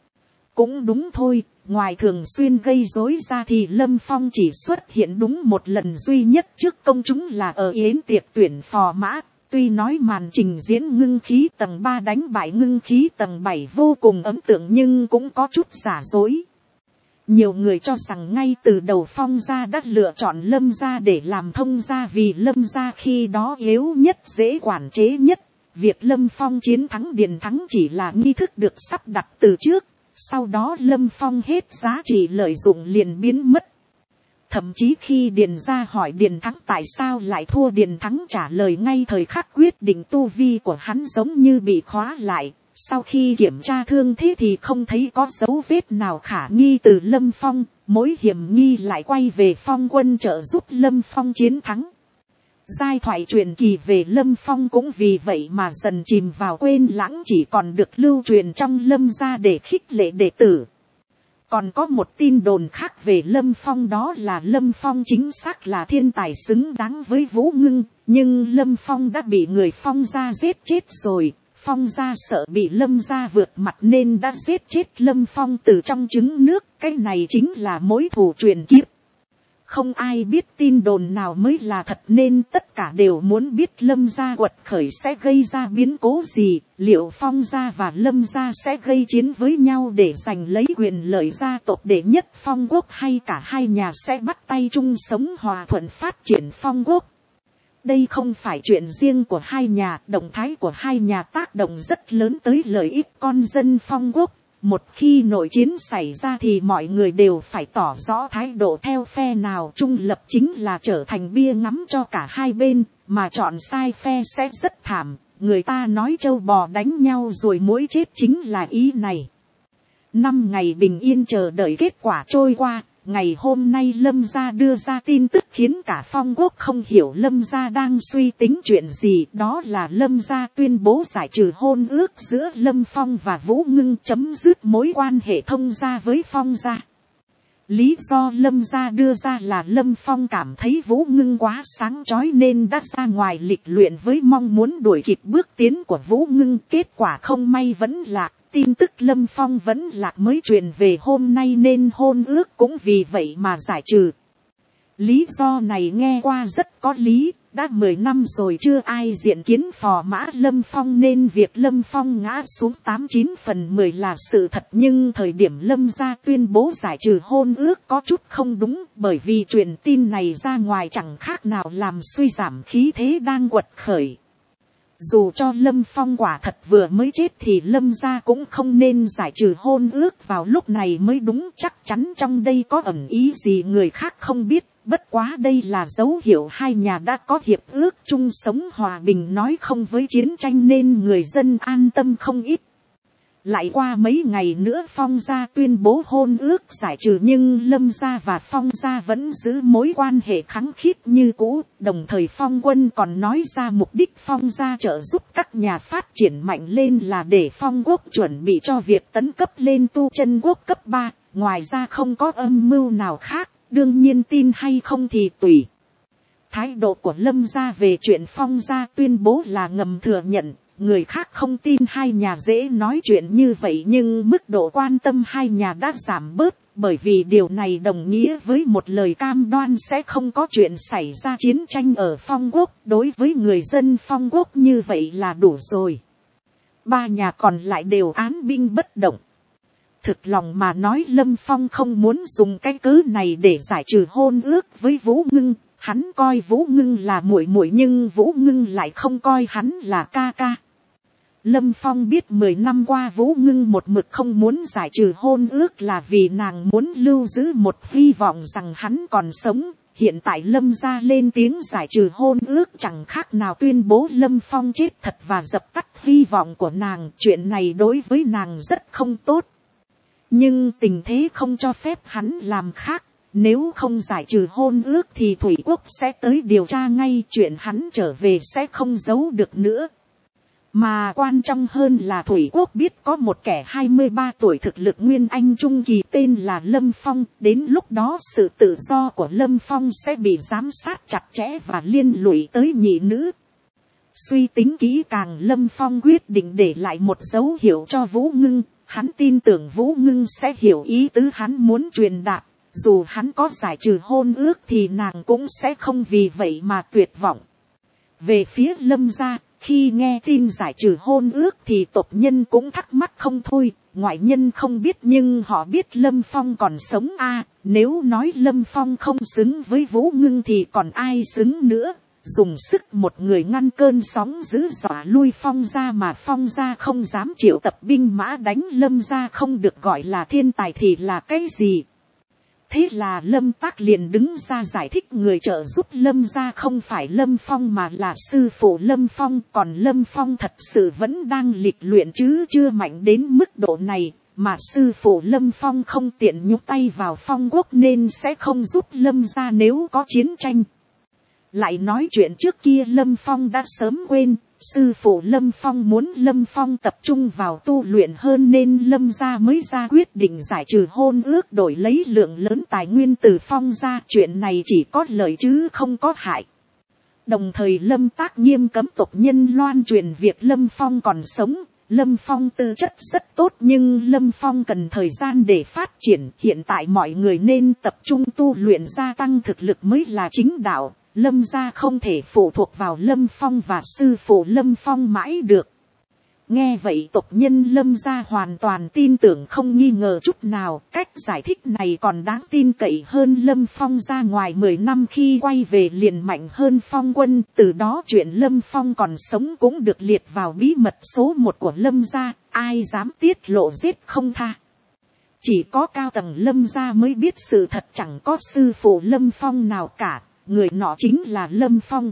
Cũng đúng thôi, ngoài thường xuyên gây rối ra thì Lâm Phong chỉ xuất hiện đúng một lần duy nhất trước công chúng là ở yến tiệc tuyển phò mã. Tuy nói màn trình diễn ngưng khí tầng ba đánh bại ngưng khí tầng bảy vô cùng ấn tượng nhưng cũng có chút giả dối. Nhiều người cho rằng ngay từ đầu Phong gia đã lựa chọn Lâm gia để làm thông gia vì Lâm gia khi đó yếu nhất dễ quản chế nhất. Việc Lâm Phong chiến thắng Điền Thắng chỉ là nghi thức được sắp đặt từ trước. Sau đó Lâm Phong hết giá trị lợi dụng liền biến mất. Thậm chí khi Điền gia hỏi Điền Thắng tại sao lại thua, Điền Thắng trả lời ngay thời khắc quyết định tu vi của hắn giống như bị khóa lại. Sau khi kiểm tra thương thế thì không thấy có dấu vết nào khả nghi từ Lâm Phong, Mối hiểm nghi lại quay về Phong quân trợ giúp Lâm Phong chiến thắng. Giai thoại truyền kỳ về Lâm Phong cũng vì vậy mà dần chìm vào quên lãng, chỉ còn được lưu truyền trong Lâm gia để khích lệ đệ tử. Còn có một tin đồn khác về Lâm Phong, đó là Lâm Phong chính xác là thiên tài xứng đáng với Vũ Ngưng, nhưng Lâm Phong đã bị người Phong gia giết chết rồi. Phong gia sợ bị Lâm gia vượt mặt nên đã giết chết Lâm Phong từ trong trứng nước. Cái này chính là mối thù truyền kiếp. Không ai biết tin đồn nào mới là thật, nên tất cả đều muốn biết Lâm gia quật khởi sẽ gây ra biến cố gì. Liệu Phong gia và Lâm gia sẽ gây chiến với nhau để giành lấy quyền lợi gia tộc đệ nhất Phong quốc, hay cả hai nhà sẽ bắt tay chung sống hòa thuận phát triển Phong quốc? Đây không phải chuyện riêng của hai nhà, động thái của hai nhà tác động rất lớn tới lợi ích con dân Phong quốc. Một khi nội chiến xảy ra thì mọi người đều phải tỏ rõ thái độ theo phe nào. Trung lập chính là trở thành bia ngắm cho cả hai bên, mà chọn sai phe sẽ rất thảm. Người ta nói trâu bò đánh nhau rồi muỗi chết chính là ý này. Năm ngày bình yên chờ đợi kết quả trôi qua. Ngày hôm nay Lâm gia đưa ra tin tức khiến cả Phong quốc không hiểu Lâm gia đang suy tính chuyện gì. Đó là Lâm gia tuyên bố giải trừ hôn ước giữa Lâm Phong và Vũ Ngưng, chấm dứt mối quan hệ thông gia với Phong gia. Lý do Lâm gia đưa ra là Lâm Phong cảm thấy Vũ Ngưng quá sáng chói nên đã ra ngoài lịch luyện với mong muốn đuổi kịp bước tiến của Vũ Ngưng. Kết quả không may vẫn lạc. Tin tức Lâm Phong vẫn lạc mới truyền về hôm nay nên hôn ước cũng vì vậy mà giải trừ. Lý do này nghe qua rất có lý, đã mười năm rồi chưa ai diện kiến phò mã Lâm Phong nên việc Lâm Phong ngã xuống tám chín phần mười là sự thật. Nhưng thời điểm Lâm gia tuyên bố giải trừ hôn ước có chút không đúng, bởi vì truyền tin này ra ngoài chẳng khác nào làm suy giảm khí thế đang quật khởi. Dù cho Lâm Phong quả thật vừa mới chết thì Lâm gia cũng không nên giải trừ hôn ước vào lúc này mới đúng. Chắc chắn trong đây có ẩn ý gì người khác không biết. Bất quá đây là dấu hiệu hai nhà đã có hiệp ước chung sống hòa bình, nói không với chiến tranh nên người dân an tâm không ít. Lại qua mấy ngày nữa Phong gia tuyên bố hôn ước giải trừ, nhưng Lâm gia và Phong gia vẫn giữ mối quan hệ khăng khít như cũ. Đồng thời Phong quân còn nói ra mục đích Phong gia trợ giúp các nhà phát triển mạnh lên là để Phong quốc chuẩn bị cho việc tấn cấp lên tu chân quốc cấp ba. Ngoài ra không có âm mưu nào khác, đương nhiên tin hay không thì tùy. Thái độ của Lâm gia về chuyện Phong gia tuyên bố là ngầm thừa nhận. Người khác không tin hai nhà dễ nói chuyện như vậy, nhưng mức độ quan tâm hai nhà đã giảm bớt, bởi vì điều này đồng nghĩa với một lời cam đoan sẽ không có chuyện xảy ra chiến tranh ở Phong quốc. Đối với người dân Phong quốc như vậy là đủ rồi. Ba nhà còn lại đều án binh bất động. Thực lòng mà nói, Lâm Phong không muốn dùng cái cớ này để giải trừ hôn ước với Vũ Ngưng. Hắn coi Vũ Ngưng là muội muội nhưng Vũ Ngưng lại không coi hắn là ca ca. Lâm Phong biết mười năm qua Vũ Ngưng một mực không muốn giải trừ hôn ước là vì nàng muốn lưu giữ một hy vọng rằng hắn còn sống. Hiện tại Lâm gia lên tiếng giải trừ hôn ước chẳng khác nào tuyên bố Lâm Phong chết thật và dập tắt hy vọng của nàng. Chuyện này đối với nàng rất không tốt. Nhưng tình thế không cho phép hắn làm khác. Nếu không giải trừ hôn ước thì Thủy Quốc sẽ tới điều tra ngay, chuyện hắn trở về sẽ không giấu được nữa. Mà quan trọng hơn là Thủy Quốc biết có một kẻ hai mươi ba tuổi thực lực nguyên anh trung kỳ tên là Lâm Phong. Đến lúc đó sự tự do của Lâm Phong sẽ bị giám sát chặt chẽ và liên lụy tới nhị nữ. Suy tính kỹ càng, Lâm Phong quyết định để lại một dấu hiệu cho Vũ Ngưng. Hắn tin tưởng Vũ Ngưng sẽ hiểu ý tứ hắn muốn truyền đạt. Dù hắn có giải trừ hôn ước thì nàng cũng sẽ không vì vậy mà tuyệt vọng. Về phía Lâm gia, khi nghe tin giải trừ hôn ước thì tộc nhân cũng thắc mắc không thôi. Ngoại nhân không biết nhưng họ biết Lâm Phong còn sống a. À, nếu nói Lâm Phong không xứng với Vũ Ngưng thì còn ai xứng nữa. Dùng sức một người ngăn cơn sóng dữ dọa lui Phong gia mà Phong gia không dám triệu tập binh mã đánh Lâm gia, không được gọi là thiên tài thì là cái gì. Thế là Lâm Tác liền đứng ra giải thích người trợ giúp Lâm gia không phải Lâm Phong mà là sư phụ Lâm Phong. Còn Lâm Phong thật sự vẫn đang lịch luyện chứ chưa mạnh đến mức độ này. mà sư phụ Lâm Phong không tiện nhúc tay vào Phong quốc nên sẽ không giúp Lâm gia nếu có chiến tranh. Lại nói chuyện trước kia Lâm Phong đã sớm quên, sư phụ Lâm Phong muốn Lâm Phong tập trung vào tu luyện hơn nên Lâm gia mới ra quyết định giải trừ hôn ước đổi lấy lượng lớn tài nguyên từ Phong gia. Chuyện này chỉ có lợi chứ không có hại. Đồng thời Lâm Tác nghiêm cấm tộc nhân loan truyền việc Lâm Phong còn sống. Lâm Phong tư chất rất tốt nhưng Lâm Phong cần thời gian để phát triển. Hiện tại mọi người nên tập trung tu luyện gia tăng thực lực mới là chính đạo. Lâm gia không thể phụ thuộc vào Lâm Phong và sư phụ Lâm Phong mãi được. Nghe vậy tộc nhân Lâm gia hoàn toàn tin tưởng không nghi ngờ chút nào. Cách giải thích này còn đáng tin cậy hơn Lâm Phong ra ngoài mười năm khi quay về liền mạnh hơn Phong quân. Từ đó chuyện Lâm Phong còn sống cũng được liệt vào bí mật số một của Lâm gia. Ai dám tiết lộ giết không tha. Chỉ có cao tầng Lâm gia mới biết sự thật, chẳng có sư phụ Lâm Phong nào cả. Người nọ chính là Lâm Phong.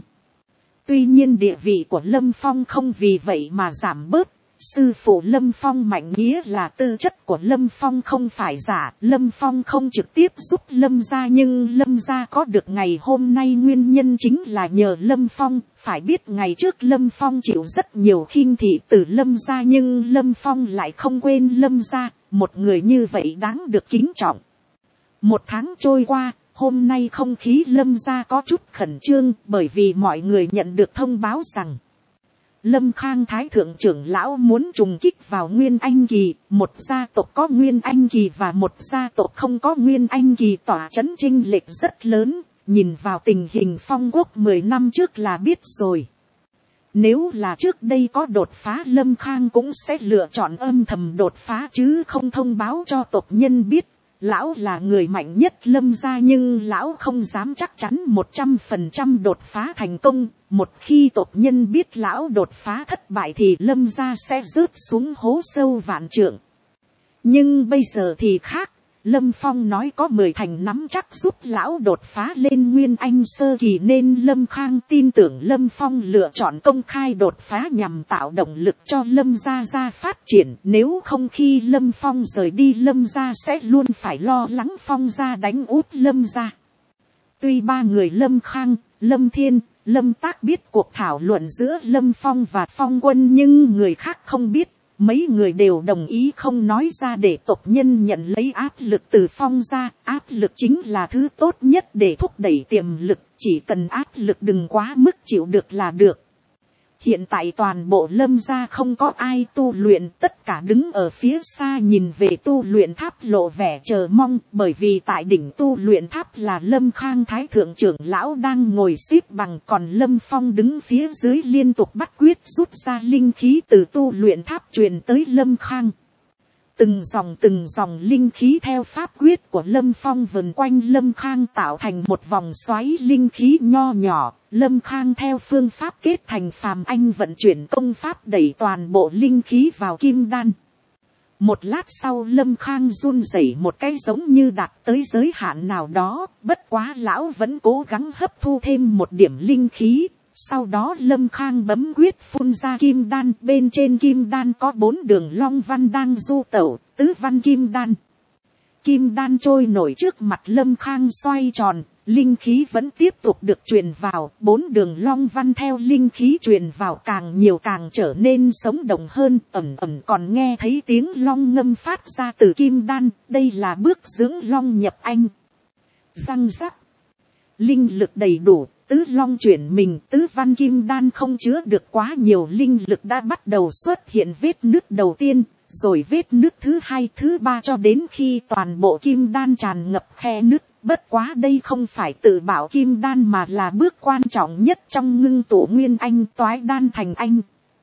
Tuy nhiên địa vị của Lâm Phong không vì vậy mà giảm bớt. Sư phụ Lâm Phong mạnh nghĩa là tư chất của Lâm Phong không phải giả. Lâm Phong không trực tiếp giúp Lâm gia nhưng Lâm gia có được ngày hôm nay nguyên nhân chính là nhờ Lâm Phong. Phải biết ngày trước Lâm Phong chịu rất nhiều khinh thị từ Lâm gia nhưng Lâm Phong lại không quên Lâm gia. Một người như vậy đáng được kính trọng. Một tháng trôi qua. Hôm nay không khí Lâm gia có chút khẩn trương bởi vì mọi người nhận được thông báo rằng Lâm Khang Thái Thượng trưởng lão muốn trùng kích vào Nguyên Anh Kỳ. Một gia tộc có Nguyên Anh Kỳ và một gia tộc không có Nguyên Anh Kỳ tỏa chấn chênh lệch rất lớn. Nhìn vào tình hình Phong quốc mười năm trước là biết rồi. Nếu là trước đây có đột phá Lâm Khang cũng sẽ lựa chọn âm thầm đột phá chứ không thông báo cho tộc nhân biết. Lão là người mạnh nhất Lâm gia nhưng lão không dám chắc chắn một trăm phần trăm đột phá thành công. Một khi tộc nhân biết lão đột phá thất bại thì Lâm gia sẽ rớt xuống hố sâu vạn trượng. Nhưng bây giờ thì khác. Lâm Phong nói có mười thành nắm chắc giúp lão đột phá lên Nguyên Anh sơ kỳ nên Lâm Khang tin tưởng Lâm Phong lựa chọn công khai đột phá nhằm tạo động lực cho Lâm gia gia phát triển. Nếu không khi Lâm Phong rời đi Lâm gia sẽ luôn phải lo lắng Phong gia đánh úp Lâm gia. Tuy ba người Lâm Khang, Lâm Thiên, Lâm Tác biết cuộc thảo luận giữa Lâm Phong và Phong quân nhưng người khác không biết. Mấy người đều đồng ý không nói ra để tộc nhân nhận lấy áp lực từ Phong gia. Áp lực chính là thứ tốt nhất để thúc đẩy tiềm lực. Chỉ cần áp lực đừng quá mức chịu được là được. Hiện tại toàn bộ Lâm gia không có ai tu luyện. Tất cả đứng ở phía xa nhìn về tu luyện tháp lộ vẻ chờ mong. Bởi vì tại đỉnh tu luyện tháp là Lâm Khang Thái Thượng trưởng lão đang ngồi xếp bằng. Còn Lâm Phong đứng phía dưới liên tục bắt quyết rút ra linh khí từ tu luyện tháp truyền tới Lâm Khang. Từng dòng từng dòng linh khí theo pháp quyết của Lâm Phong vần quanh Lâm Khang tạo thành một vòng xoáy linh khí nho nhỏ. Lâm Khang theo phương pháp kết thành phàm anh vận chuyển công pháp đẩy toàn bộ linh khí vào kim đan. Một lát sau Lâm Khang run rẩy một cái giống như đạt tới giới hạn nào đó. Bất quá lão vẫn cố gắng hấp thu thêm một điểm linh khí. Sau đó Lâm Khang bấm quyết phun ra kim đan. Bên trên kim đan có bốn đường long văn đang du tẩu, tứ văn kim đan. Kim đan trôi nổi trước mặt Lâm Khang xoay tròn. Linh khí vẫn tiếp tục được truyền vào. Bốn đường long văn theo linh khí truyền vào càng nhiều càng trở nên sống động hơn. Ẩm ẩm còn nghe thấy tiếng long ngâm phát ra từ kim đan. Đây là bước dưỡng long nhập anh. Răng rắc. Linh lực đầy đủ. Tứ long chuyển mình, tứ văn kim đan không chứa được quá nhiều linh lực đã bắt đầu xuất hiện vết nứt đầu tiên, rồi vết nứt thứ hai, thứ ba cho đến khi toàn bộ kim đan tràn ngập khe nứt. Bất quá đây không phải tự bảo kim đan mà là bước quan trọng nhất trong ngưng tụ nguyên anh toái đan thành anh.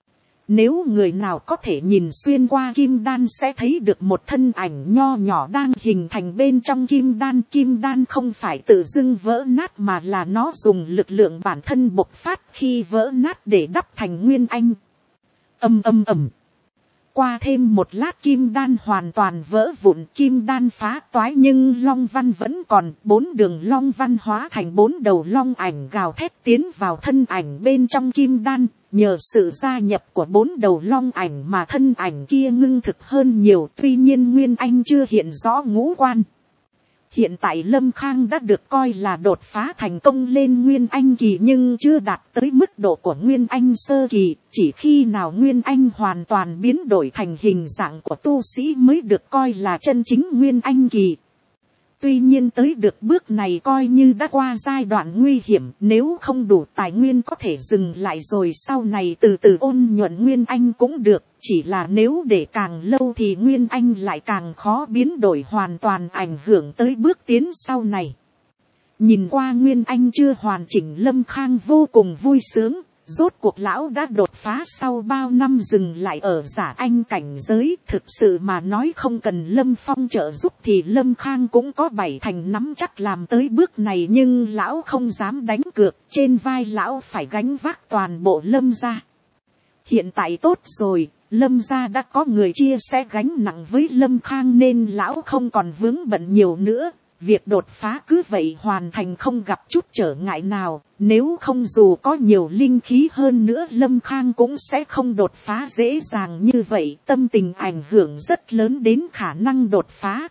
Nếu người nào có thể nhìn xuyên qua kim đan sẽ thấy được một thân ảnh nho nhỏ đang hình thành bên trong kim đan. Kim đan không phải tự dưng vỡ nát mà là nó dùng lực lượng bản thân bộc phát khi vỡ nát để đắp thành nguyên anh. Âm âm ầm. Qua thêm một lát kim đan hoàn toàn vỡ vụn, kim đan phá toái nhưng long văn vẫn còn. Bốn đường long văn hóa thành bốn đầu long ảnh gào thét tiến vào thân ảnh bên trong kim đan. nhờ sự gia nhập của bốn đầu long ảnh mà thân ảnh kia ngưng thực hơn nhiều, tuy nhiên Nguyên Anh chưa hiện rõ ngũ quan. Hiện tại Lâm Khang đã được coi là đột phá thành công lên Nguyên Anh kỳ nhưng chưa đạt tới mức độ của Nguyên Anh sơ kỳ, chỉ khi nào Nguyên Anh hoàn toàn biến đổi thành hình dạng của tu sĩ mới được coi là chân chính Nguyên Anh kỳ. Tuy nhiên tới được bước này coi như đã qua giai đoạn nguy hiểm, nếu không đủ tài nguyên có thể dừng lại rồi sau này từ từ ôn nhuận Nguyên Anh cũng được, chỉ là nếu để càng lâu thì Nguyên Anh lại càng khó biến đổi hoàn toàn, ảnh hưởng tới bước tiến sau này. Nhìn qua Nguyên Anh chưa hoàn chỉnh, Lâm Khang vô cùng vui sướng. Rốt cuộc lão đã đột phá sau bao năm dừng lại ở giả anh cảnh giới. Thực sự mà nói không cần Lâm Phong trợ giúp thì Lâm Khang cũng có bảy thành nắm chắc làm tới bước này. Nhưng lão không dám đánh cược, trên vai lão phải gánh vác toàn bộ Lâm gia. Hiện tại tốt rồi, Lâm gia đã có người chia sẻ gánh nặng với Lâm Khang nên lão không còn vướng bận nhiều nữa. Việc đột phá cứ vậy hoàn thành không gặp chút trở ngại nào, nếu không dù có nhiều linh khí hơn nữa Lâm Khang cũng sẽ không đột phá dễ dàng như vậy, tâm tình ảnh hưởng rất lớn đến khả năng đột phá.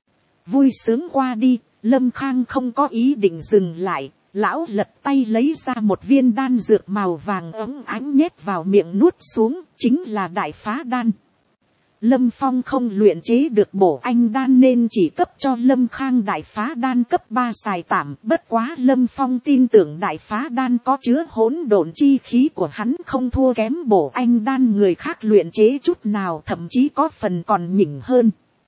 Vui sướng qua đi, Lâm Khang không có ý định dừng lại, lão lật tay lấy ra một viên đan dược màu vàng óng ánh nhét vào miệng nuốt xuống, chính là đại phá đan. Lâm Phong không luyện chế được bổ anh đan nên chỉ cấp cho Lâm Khang đại phá đan cấp ba xài tạm. Bất quá Lâm Phong tin tưởng đại phá đan có chứa hỗn độn chi khí của hắn không thua kém bổ anh đan người khác luyện chế chút nào, thậm chí có phần còn nhỉnh hơn.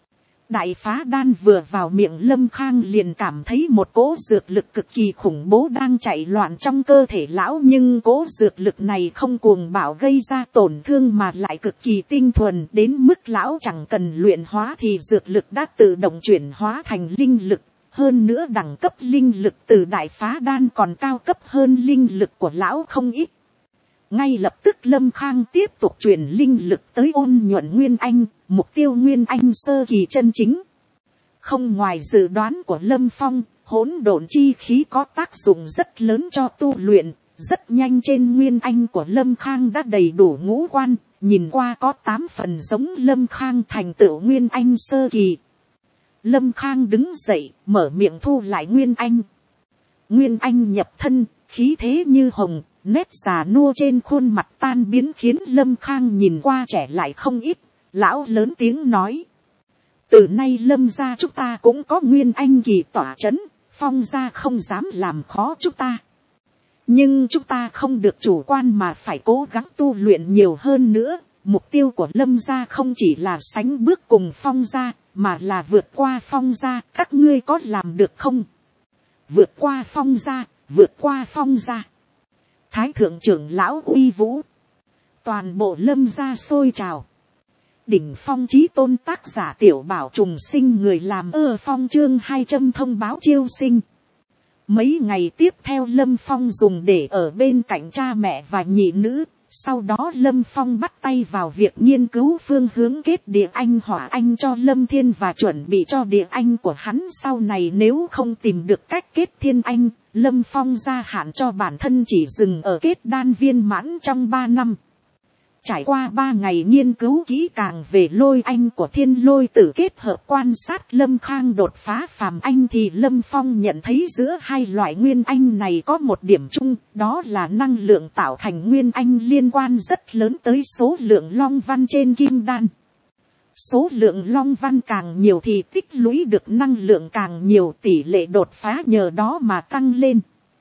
Đại phá đan vừa vào miệng Lâm Khang liền cảm thấy một cỗ dược lực cực kỳ khủng bố đang chạy loạn trong cơ thể lão, nhưng cỗ dược lực này không cuồng bạo gây ra tổn thương mà lại cực kỳ tinh thuần đến mức lão chẳng cần luyện hóa thì dược lực đã tự động chuyển hóa thành linh lực. Hơn nữa đẳng cấp linh lực từ đại phá đan còn cao cấp hơn linh lực của lão không ít. Ngay lập tức Lâm Khang tiếp tục truyền linh lực tới ôn nhuận Nguyên Anh, mục tiêu Nguyên Anh sơ kỳ chân chính. Không ngoài dự đoán của Lâm Phong, hỗn độn chi khí có tác dụng rất lớn cho tu luyện. Rất nhanh trên Nguyên Anh của Lâm Khang đã đầy đủ ngũ quan, nhìn qua có tám phần giống Lâm Khang thành tựu Nguyên Anh sơ kỳ. Lâm Khang đứng dậy, mở miệng thu lại Nguyên Anh. Nguyên Anh nhập thân, khí thế như hồng. Nét già nua trên khuôn mặt tan biến khiến Lâm Khang nhìn qua trẻ lại không ít. Lão lớn tiếng nói. Từ nay Lâm gia chúng ta cũng có Nguyên Anh kỳ tỏa chấn. Phong gia không dám làm khó chúng ta. Nhưng chúng ta không được chủ quan mà phải cố gắng tu luyện nhiều hơn nữa. Mục tiêu của Lâm gia không chỉ là sánh bước cùng Phong gia, mà là vượt qua Phong gia. Các ngươi có làm được không? Vượt qua Phong gia, vượt qua Phong gia. Thái thượng trưởng lão uy vũ. Toàn bộ Lâm gia sôi trào. Đỉnh phong chí tôn tác giả Tiểu Bảo trùng sinh người làm ơ phong chương hai trăm thông báo chiêu sinh. Mấy ngày tiếp theo Lâm Phong dùng để ở bên cạnh cha mẹ và nhị nữ. Sau đó Lâm Phong bắt tay vào việc nghiên cứu phương hướng kết địa anh hỏa anh cho Lâm Thiên và chuẩn bị cho địa anh của hắn sau này nếu không tìm được cách kết thiên anh. Lâm Phong gia hạn cho bản thân chỉ dừng ở kết đan viên mãn trong ba năm. Trải qua ba ngày nghiên cứu kỹ càng về lôi anh của thiên lôi tử kết hợp quan sát Lâm Khang đột phá phàm anh thì Lâm Phong nhận thấy giữa hai loại nguyên anh này có một điểm chung, đó là năng lượng tạo thành nguyên anh liên quan rất lớn tới số lượng long văn trên kim đan. Số lượng long văn càng nhiều thì tích lũy được năng lượng càng nhiều, tỷ lệ đột phá nhờ đó mà tăng lên.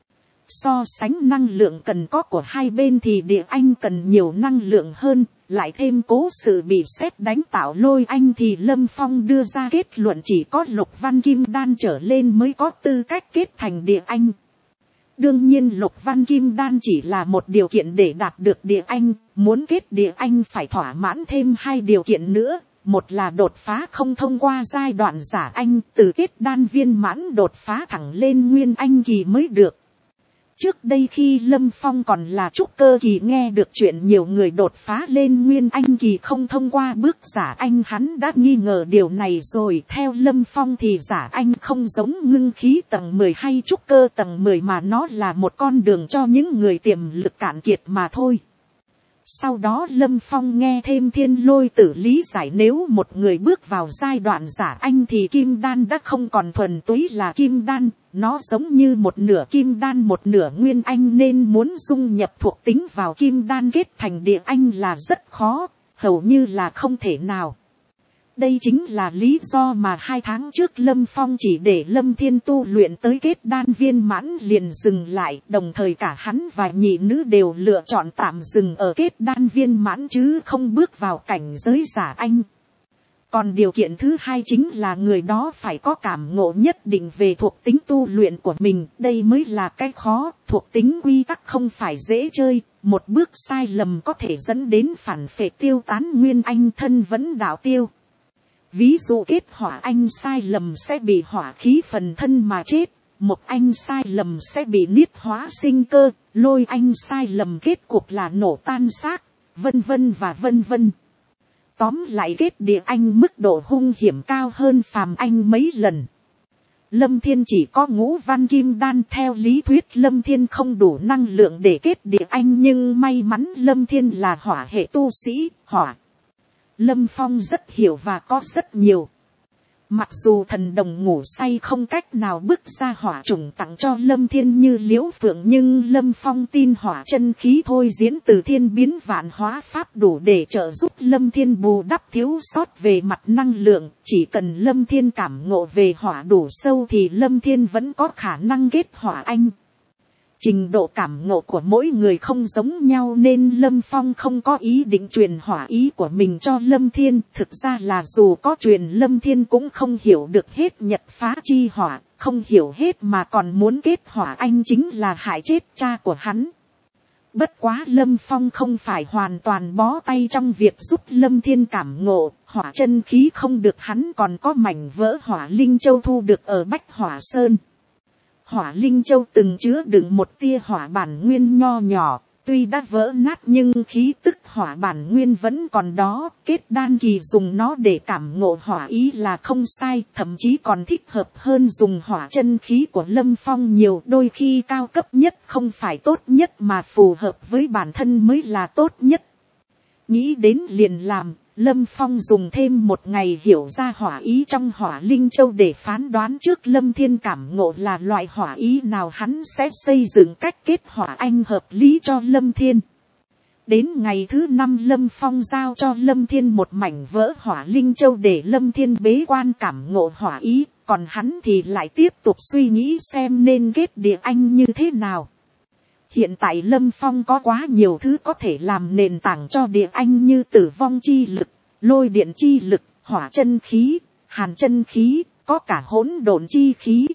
So sánh năng lượng cần có của hai bên thì địa anh cần nhiều năng lượng hơn, lại thêm cố sự bị sét đánh tạo lôi anh thì Lâm Phong đưa ra kết luận chỉ có lục văn kim đan trở lên mới có tư cách kết thành địa anh. Đương nhiên lục văn kim đan chỉ là một điều kiện để đạt được địa anh, muốn kết địa anh phải thỏa mãn thêm hai điều kiện nữa. Một là đột phá không thông qua giai đoạn giả anh, từ kết đan viên mãn đột phá thẳng lên nguyên anh kỳ mới được. Trước đây khi Lâm Phong còn là trúc cơ kỳ nghe được chuyện nhiều người đột phá lên nguyên anh kỳ không thông qua bước giả anh, hắn đã nghi ngờ điều này rồi. Theo Lâm Phong thì giả anh không giống ngưng khí tầng mười hay trúc cơ tầng mười mà nó là một con đường cho những người tiềm lực cạn kiệt mà thôi. Sau đó Lâm Phong nghe thêm thiên lôi tử lý giải, nếu một người bước vào giai đoạn giả anh thì kim đan đã không còn thuần túy là kim đan, nó giống như một nửa kim đan một nửa nguyên anh, nên muốn dung nhập thuộc tính vào kim đan kết thành địa anh là rất khó, hầu như là không thể nào. Đây chính là lý do mà hai tháng trước Lâm Phong chỉ để Lâm Thiên tu luyện tới kết đan viên mãn liền dừng lại, đồng thời cả hắn và nhị nữ đều lựa chọn tạm dừng ở kết đan viên mãn chứ không bước vào cảnh giới giả anh. Còn điều kiện thứ hai chính là người đó phải có cảm ngộ nhất định về thuộc tính tu luyện của mình, đây mới là cái khó, thuộc tính quy tắc không phải dễ chơi, một bước sai lầm có thể dẫn đến phản phệ tiêu tán nguyên anh thân vẫn đạo tiêu. Ví dụ kết hỏa anh sai lầm sẽ bị hỏa khí phần thân mà chết, một anh sai lầm sẽ bị niết hóa sinh cơ, lôi anh sai lầm kết cục là nổ tan xác, vân vân và vân vân. Tóm lại kết địa anh mức độ hung hiểm cao hơn phàm anh mấy lần. Lâm Thiên chỉ có ngũ văn kim đan, theo lý thuyết Lâm Thiên không đủ năng lượng để kết địa anh, nhưng may mắn Lâm Thiên là hỏa hệ tu sĩ, hỏa. Lâm Phong rất hiểu và có rất nhiều. Mặc dù thần đồng ngủ say không cách nào bức ra hỏa trùng tặng cho Lâm Thiên như Liễu Phượng, nhưng Lâm Phong tin hỏa chân khí thôi diễn từ thiên biến vạn hóa pháp đủ để trợ giúp Lâm Thiên bù đắp thiếu sót về mặt năng lượng. Chỉ cần Lâm Thiên cảm ngộ về hỏa đủ sâu thì Lâm Thiên vẫn có khả năng kết hỏa anh. Trình độ cảm ngộ của mỗi người không giống nhau nên Lâm Phong không có ý định truyền hỏa ý của mình cho Lâm Thiên. Thực ra là dù có truyền, Lâm Thiên cũng không hiểu được hết nhật phá chi hỏa, không hiểu hết mà còn muốn kết hỏa anh chính là hại chết cha của hắn. Bất quá Lâm Phong không phải hoàn toàn bó tay trong việc giúp Lâm Thiên cảm ngộ, hỏa chân khí không được, hắn còn có mảnh vỡ hỏa linh châu thu được ở Bách Hỏa Sơn. Hỏa linh châu từng chứa đựng một tia hỏa bản nguyên nho nhỏ, tuy đã vỡ nát nhưng khí tức hỏa bản nguyên vẫn còn đó, kết đan kỳ dùng nó để cảm ngộ hỏa ý là không sai, thậm chí còn thích hợp hơn dùng hỏa chân khí của Lâm Phong nhiều, đôi khi cao cấp nhất không phải tốt nhất mà phù hợp với bản thân mới là tốt nhất. Nghĩ đến liền làm, Lâm Phong dùng thêm một ngày hiểu ra hỏa ý trong hỏa linh châu để phán đoán trước Lâm Thiên cảm ngộ là loại hỏa ý nào, hắn sẽ xây dựng cách kết hỏa anh hợp lý cho Lâm Thiên. Đến ngày thứ năm Lâm Phong giao cho Lâm Thiên một mảnh vỡ hỏa linh châu để Lâm Thiên bế quan cảm ngộ hỏa ý, còn hắn thì lại tiếp tục suy nghĩ xem nên kết địa anh như thế nào. Hiện tại Lâm Phong có quá nhiều thứ có thể làm nền tảng cho địa anh như tử vong chi lực, lôi điện chi lực, hỏa chân khí, hàn chân khí, có cả hỗn độn chi khí.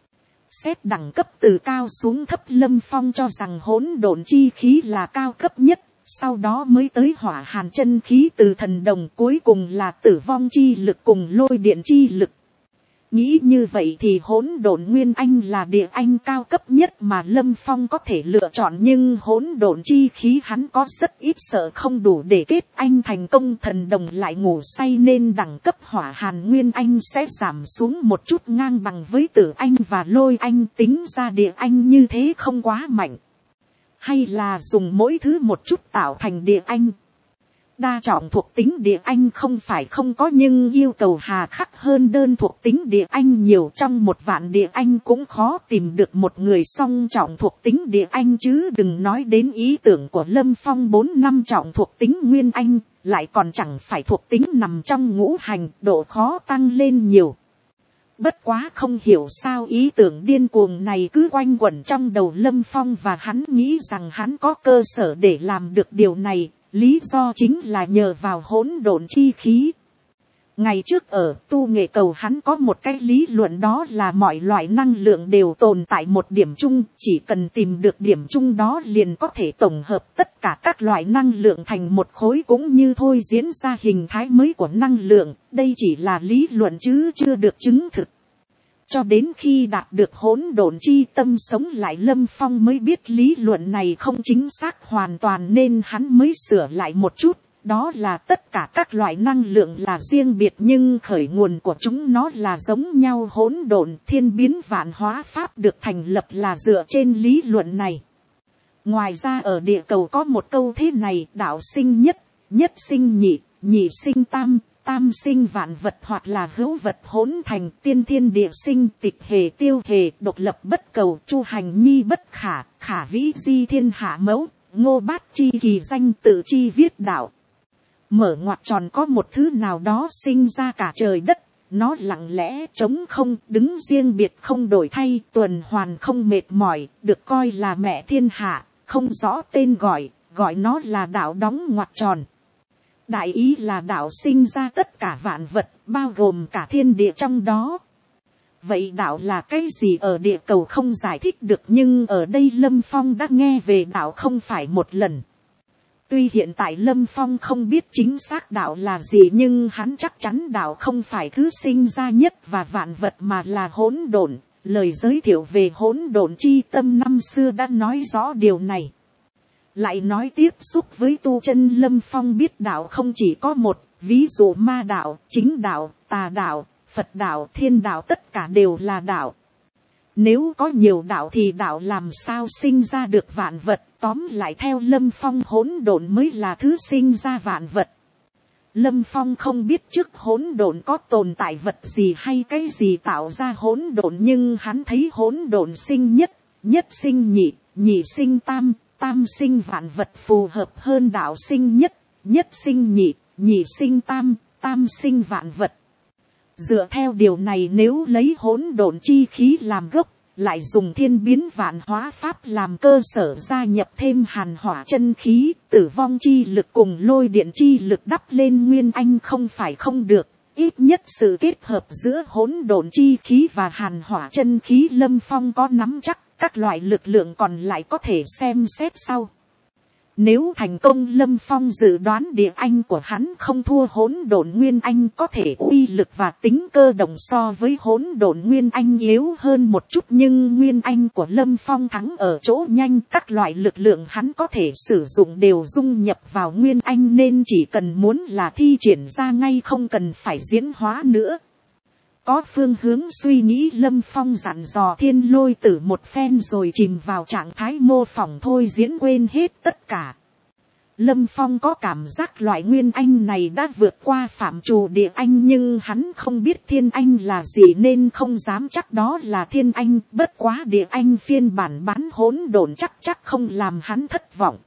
Xét đẳng cấp từ cao xuống thấp, Lâm Phong cho rằng hỗn độn chi khí là cao cấp nhất, sau đó mới tới hỏa hàn chân khí từ thần đồng, cuối cùng là tử vong chi lực cùng lôi điện chi lực. Nghĩ như vậy thì hỗn độn nguyên anh là địa anh cao cấp nhất mà Lâm Phong có thể lựa chọn, nhưng hỗn độn chi khí hắn có rất ít, sợ không đủ để kết anh thành công, thần đồng lại ngủ say nên đẳng cấp hỏa hàn nguyên anh sẽ giảm xuống một chút ngang bằng với tử anh và lôi anh, tính ra địa anh như thế không quá mạnh. Hay là dùng mỗi thứ một chút tạo thành địa anh. Đa trọng thuộc tính địa anh không phải không có, nhưng yêu cầu hà khắc hơn đơn thuộc tính địa anh nhiều, trong một vạn địa anh cũng khó tìm được một người song trọng thuộc tính địa anh, chứ đừng nói đến ý tưởng của Lâm Phong bốn năm trọng thuộc tính nguyên anh, lại còn chẳng phải thuộc tính nằm trong ngũ hành, độ khó tăng lên nhiều. Bất quá không hiểu sao ý tưởng điên cuồng này cứ quanh quẩn trong đầu Lâm Phong, và hắn nghĩ rằng hắn có cơ sở để làm được điều này. Lý do chính là nhờ vào hỗn độn chi khí. Ngày trước ở tu nghệ cầu hắn có một cái lý luận, đó là mọi loại năng lượng đều tồn tại một điểm chung, chỉ cần tìm được điểm chung đó liền có thể tổng hợp tất cả các loại năng lượng thành một khối, cũng như thôi diễn ra hình thái mới của năng lượng. Đây chỉ là lý luận chứ chưa được chứng thực. Cho đến khi đạt được hỗn độn chi tâm sống lại, Lâm Phong mới biết lý luận này không chính xác hoàn toàn, nên hắn mới sửa lại một chút. Đó là tất cả các loại năng lượng là riêng biệt nhưng khởi nguồn của chúng nó là giống nhau, hỗn độn thiên biến vạn hóa pháp được thành lập là dựa trên lý luận này. Ngoài ra ở địa cầu có một câu thế này, đạo sinh nhất, nhất sinh nhị, nhị sinh tam, tam sinh vạn vật hoặc là hữu vật hỗn thành, tiên thiên địa sinh, tịch hề tiêu hề, độc lập bất cầu, chu hành nhi bất khả, khả vĩ di thiên hạ mẫu, ngô bát chi kỳ danh tự chi viết đạo. Mở ngoặc tròn có một thứ nào đó sinh ra cả trời đất, nó lặng lẽ trống không, đứng riêng biệt không đổi thay, tuần hoàn không mệt mỏi, được coi là mẹ thiên hạ, không rõ tên gọi, gọi nó là đạo đóng ngoặc tròn. Đại ý là đạo sinh ra tất cả vạn vật, bao gồm cả thiên địa trong đó. Vậy đạo là cái gì ở địa cầu không giải thích được, nhưng ở đây Lâm Phong đã nghe về đạo không phải một lần. Tuy hiện tại Lâm Phong không biết chính xác đạo là gì, nhưng hắn chắc chắn đạo không phải thứ sinh ra nhất và vạn vật mà là hỗn độn. Lời giới thiệu về hỗn độn chi tâm năm xưa đã nói rõ điều này. Lại nói tiếp xúc với tu chân, Lâm Phong biết đạo không chỉ có một, ví dụ ma đạo, chính đạo, tà đạo, Phật đạo, thiên đạo tất cả đều là đạo. Nếu có nhiều đạo thì đạo làm sao sinh ra được vạn vật, tóm lại theo Lâm Phong hỗn độn mới là thứ sinh ra vạn vật. Lâm Phong không biết trước hỗn độn có tồn tại vật gì hay cái gì tạo ra hỗn độn, nhưng hắn thấy hỗn độn sinh nhất, nhất sinh nhị, nhị sinh tam, tam sinh vạn vật phù hợp hơn đạo sinh nhất, nhất sinh nhị, nhị sinh tam, tam sinh vạn vật. Dựa theo điều này, nếu lấy hỗn độn chi khí làm gốc, lại dùng thiên biến vạn hóa pháp làm cơ sở, gia nhập thêm hàn hỏa chân khí, tử vong chi lực cùng lôi điện chi lực đắp lên nguyên anh không phải không được. Ít nhất sự kết hợp giữa hỗn độn chi khí và hàn hỏa chân khí Lâm Phong có nắm chắc, các loại lực lượng còn lại có thể xem xét sau. Nếu thành công, Lâm Phong dự đoán địa anh của hắn không thua hỗn độn nguyên anh, có thể uy lực và tính cơ động so với hỗn độn nguyên anh yếu hơn một chút, nhưng nguyên anh của Lâm Phong thắng ở chỗ nhanh, các loại lực lượng hắn có thể sử dụng đều dung nhập vào nguyên anh, nên chỉ cần muốn là thi triển ra ngay, không cần phải diễn hóa nữa. Có phương hướng suy nghĩ, Lâm Phong dặn dò Thiên Lôi Tử một phen rồi chìm vào trạng thái mô phỏng thôi diễn, quên hết tất cả. Lâm Phong có cảm giác loại nguyên anh này đã vượt qua phạm trù địa anh, nhưng hắn không biết thiên anh là gì nên không dám chắc đó là thiên anh, bất quá địa anh phiên bản bán hỗn độn chắc chắc không làm hắn thất vọng.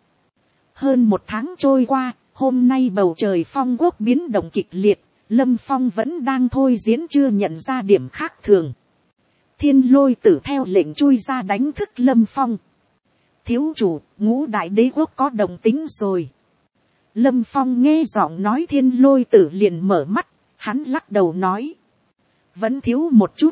Hơn một tháng trôi qua, hôm nay bầu trời Phong Quốc biến động kịch liệt. Lâm Phong vẫn đang thôi diễn, chưa nhận ra điểm khác thường. Thiên Lôi Tử theo lệnh chui ra đánh thức Lâm Phong. Thiếu chủ, Ngũ Đại Đế Quốc có đồng tính rồi. Lâm Phong nghe giọng nói Thiên Lôi Tử liền mở mắt, hắn lắc đầu nói. Vẫn thiếu một chút.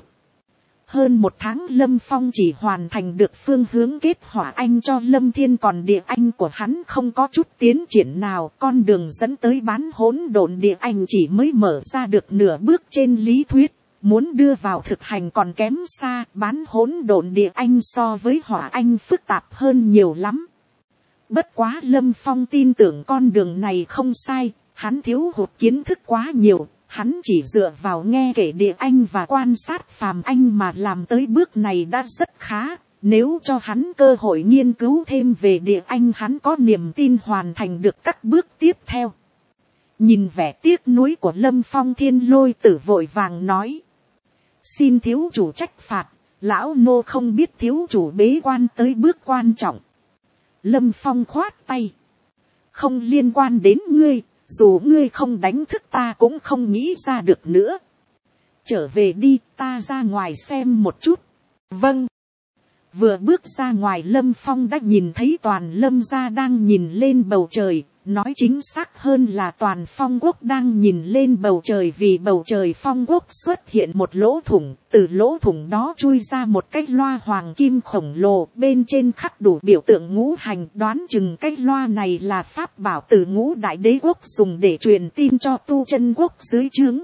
Hơn một tháng Lâm Phong chỉ hoàn thành được phương hướng kết hỏa anh cho Lâm Thiên, còn địa anh của hắn không có chút tiến triển nào. Con đường dẫn tới bán hỗn độn địa anh chỉ mới mở ra được nửa bước trên lý thuyết. Muốn đưa vào thực hành còn kém xa, bán hỗn độn địa anh so với hỏa anh phức tạp hơn nhiều lắm. Bất quá Lâm Phong tin tưởng con đường này không sai, hắn thiếu hụt kiến thức quá nhiều. Hắn chỉ dựa vào nghe kể địa anh và quan sát phàm anh mà làm tới bước này đã rất khá. Nếu cho hắn cơ hội nghiên cứu thêm về địa anh, hắn có niềm tin hoàn thành được các bước tiếp theo. Nhìn vẻ tiếc nuối của Lâm Phong, Thiên Lôi Tử vội vàng nói. Xin thiếu chủ trách phạt, lão nô không biết thiếu chủ bế quan tới bước quan trọng. Lâm Phong khoát tay. Không liên quan đến ngươi. Dù ngươi không đánh thức ta cũng không nghĩ ra được nữa. Trở về đi, ta ra ngoài xem một chút. Vâng. Vừa bước ra ngoài, Lâm Phong đã nhìn thấy toàn Lâm gia đang nhìn lên bầu trời. Nói chính xác hơn là toàn Phong Quốc đang nhìn lên bầu trời, vì bầu trời Phong Quốc xuất hiện một lỗ thủng. Từ lỗ thủng đó chui ra một cái loa hoàng kim khổng lồ, bên trên khắc đủ biểu tượng ngũ hành. Đoán chừng cái loa này là pháp bảo từ Ngũ Đại Đế Quốc dùng để truyền tin cho tu chân quốc dưới trướng.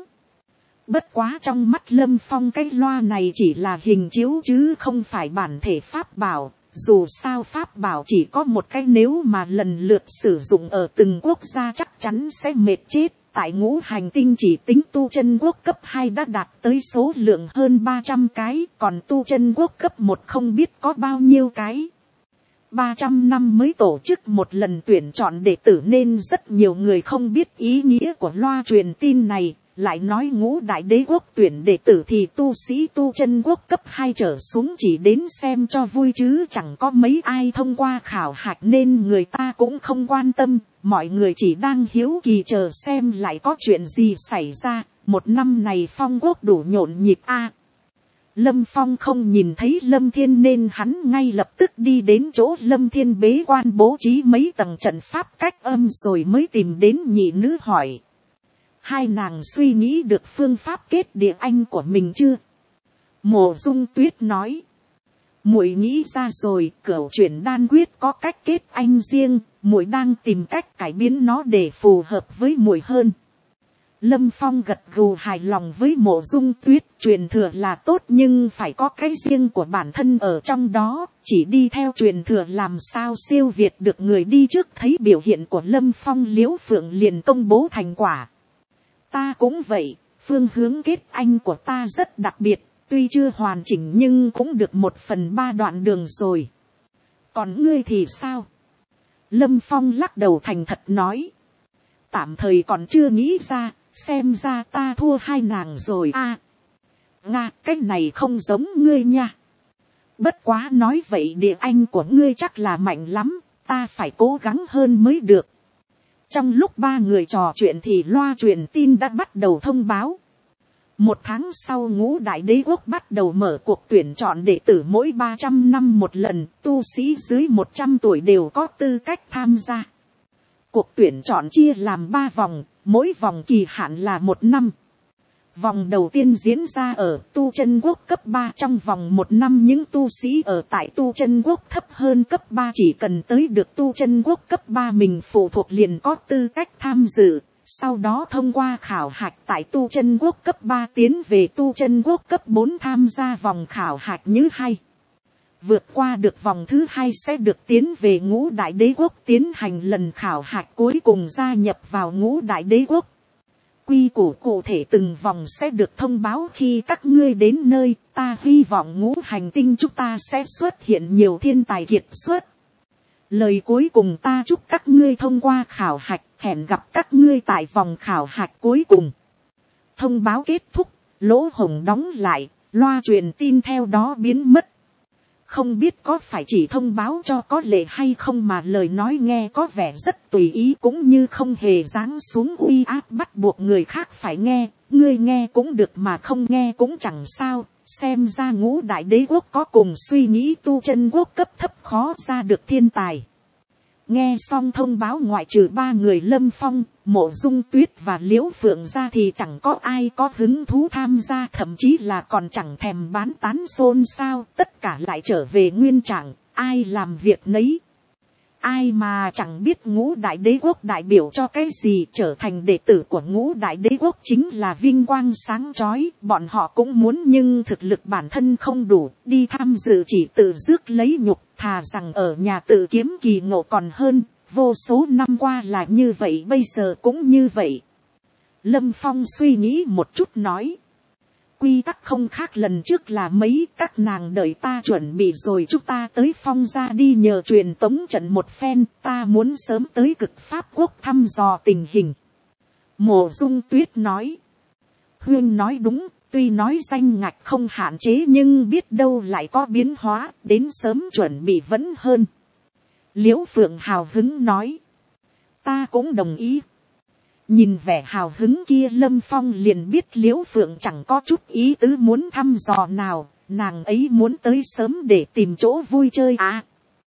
Bất quá trong mắt Lâm Phong cái loa này chỉ là hình chiếu chứ không phải bản thể pháp bảo. Dù sao pháp bảo chỉ có một cái, nếu mà lần lượt sử dụng ở từng quốc gia chắc chắn sẽ mệt chết. Tại ngũ hành tinh chỉ tính tu chân quốc cấp hai đã đạt tới số lượng hơn ba trăm cái, còn tu chân quốc cấp một không biết có bao nhiêu cái. ba trăm năm mới tổ chức một lần tuyển chọn đệ tử nên rất nhiều người không biết ý nghĩa của loa truyền tin này. Lại nói ngũ đại đế quốc tuyển đệ tử thì tu sĩ tu chân quốc cấp hai trở xuống chỉ đến xem cho vui chứ chẳng có mấy ai thông qua khảo hạch nên người ta cũng không quan tâm. Mọi người chỉ đang hiếu kỳ chờ xem lại có chuyện gì xảy ra. Một năm này Phong quốc đủ nhộn nhịp a. Lâm Phong không nhìn thấy Lâm Thiên nên hắn ngay lập tức đi đến chỗ Lâm Thiên bế quan bố trí mấy tầng trận pháp cách âm rồi mới tìm đến nhị nữ hỏi. Hai nàng suy nghĩ được phương pháp kết địa anh của mình chưa? Mộ Dung Tuyết nói. Muội nghĩ ra rồi, cửu chuyển đan quyết có cách kết anh riêng, muội đang tìm cách cải biến nó để phù hợp với muội hơn. Lâm Phong gật gù hài lòng với Mộ Dung Tuyết, truyền thừa là tốt nhưng phải có cái riêng của bản thân ở trong đó, chỉ đi theo truyền thừa làm sao siêu việt được người đi trước. Thấy biểu hiện của Lâm Phong, Liễu Phượng liền công bố thành quả. Ta cũng vậy, phương hướng kết anh của ta rất đặc biệt, tuy chưa hoàn chỉnh nhưng cũng được một phần ba đoạn đường rồi. Còn ngươi thì sao? Lâm Phong lắc đầu thành thật nói. Tạm thời còn chưa nghĩ ra, xem ra ta thua hai nàng rồi a. À, Nga, cái này không giống ngươi nha. Bất quá nói vậy địa anh của ngươi chắc là mạnh lắm, ta phải cố gắng hơn mới được. Trong lúc ba người trò chuyện thì loa truyền tin đã bắt đầu thông báo. Một tháng sau ngũ đại đế quốc bắt đầu mở cuộc tuyển chọn đệ tử mỗi ba trăm năm một lần, tu sĩ dưới một trăm tuổi đều có tư cách tham gia. Cuộc tuyển chọn chia làm ba vòng, mỗi vòng kỳ hạn là một năm. Vòng đầu tiên diễn ra ở tu chân quốc cấp ba, trong vòng một năm những tu sĩ ở tại tu chân quốc thấp hơn cấp ba chỉ cần tới được tu chân quốc cấp ba mình phụ thuộc liền có tư cách tham dự. Sau đó thông qua khảo hạch tại tu chân quốc cấp ba tiến về tu chân quốc cấp bốn tham gia vòng khảo hạch như hay. Vượt qua được vòng thứ hai sẽ được tiến về ngũ đại đế quốc tiến hành lần khảo hạch cuối cùng gia nhập vào ngũ đại đế quốc. Quy củ cụ thể từng vòng sẽ được thông báo khi các ngươi đến nơi, ta hy vọng ngũ hành tinh chúng ta sẽ xuất hiện nhiều thiên tài kiệt xuất. Lời cuối cùng ta chúc các ngươi thông qua khảo hạch, hẹn gặp các ngươi tại vòng khảo hạch cuối cùng. Thông báo kết thúc, lỗ hổng đóng lại, loa truyền tin theo đó biến mất. Không biết có phải chỉ thông báo cho có lệ hay không mà lời nói nghe có vẻ rất tùy ý cũng như không hề giáng xuống uy áp bắt buộc người khác phải nghe. Ngươi nghe cũng được mà không nghe cũng chẳng sao. Xem ra ngũ đại đế quốc có cùng suy nghĩ tu chân quốc cấp thấp khó ra được thiên tài. Nghe xong thông báo ngoại trừ ba người Lâm Phong, Mộ Dung Tuyết và Liễu Phượng ra thì chẳng có ai có hứng thú tham gia, thậm chí là còn chẳng thèm bán tán xôn xao, tất cả lại trở về nguyên trạng, ai làm việc nấy. Ai mà chẳng biết ngũ đại đế quốc đại biểu cho cái gì, trở thành đệ tử của ngũ đại đế quốc chính là vinh quang sáng chói, bọn họ cũng muốn nhưng thực lực bản thân không đủ, đi tham dự chỉ tự rước lấy nhục, thà rằng ở nhà tự kiếm kỳ ngộ còn hơn, vô số năm qua là như vậy bây giờ cũng như vậy. Lâm Phong suy nghĩ một chút nói. Quy tắc không khác lần trước là mấy, các nàng đợi ta chuẩn bị rồi chúng ta tới Phong gia đi nhờ truyền tống trận một phen, ta muốn sớm tới Cực Pháp quốc thăm dò tình hình. Mộ Dung Tuyết nói. Huyên nói đúng, tuy nói danh ngạch không hạn chế nhưng biết đâu lại có biến hóa, đến sớm chuẩn bị vẫn hơn. Liễu Phượng hào hứng nói. Ta cũng đồng ý. Nhìn vẻ hào hứng kia Lâm Phong liền biết Liễu Phượng chẳng có chút ý tứ muốn thăm dò nào, nàng ấy muốn tới sớm để tìm chỗ vui chơi à.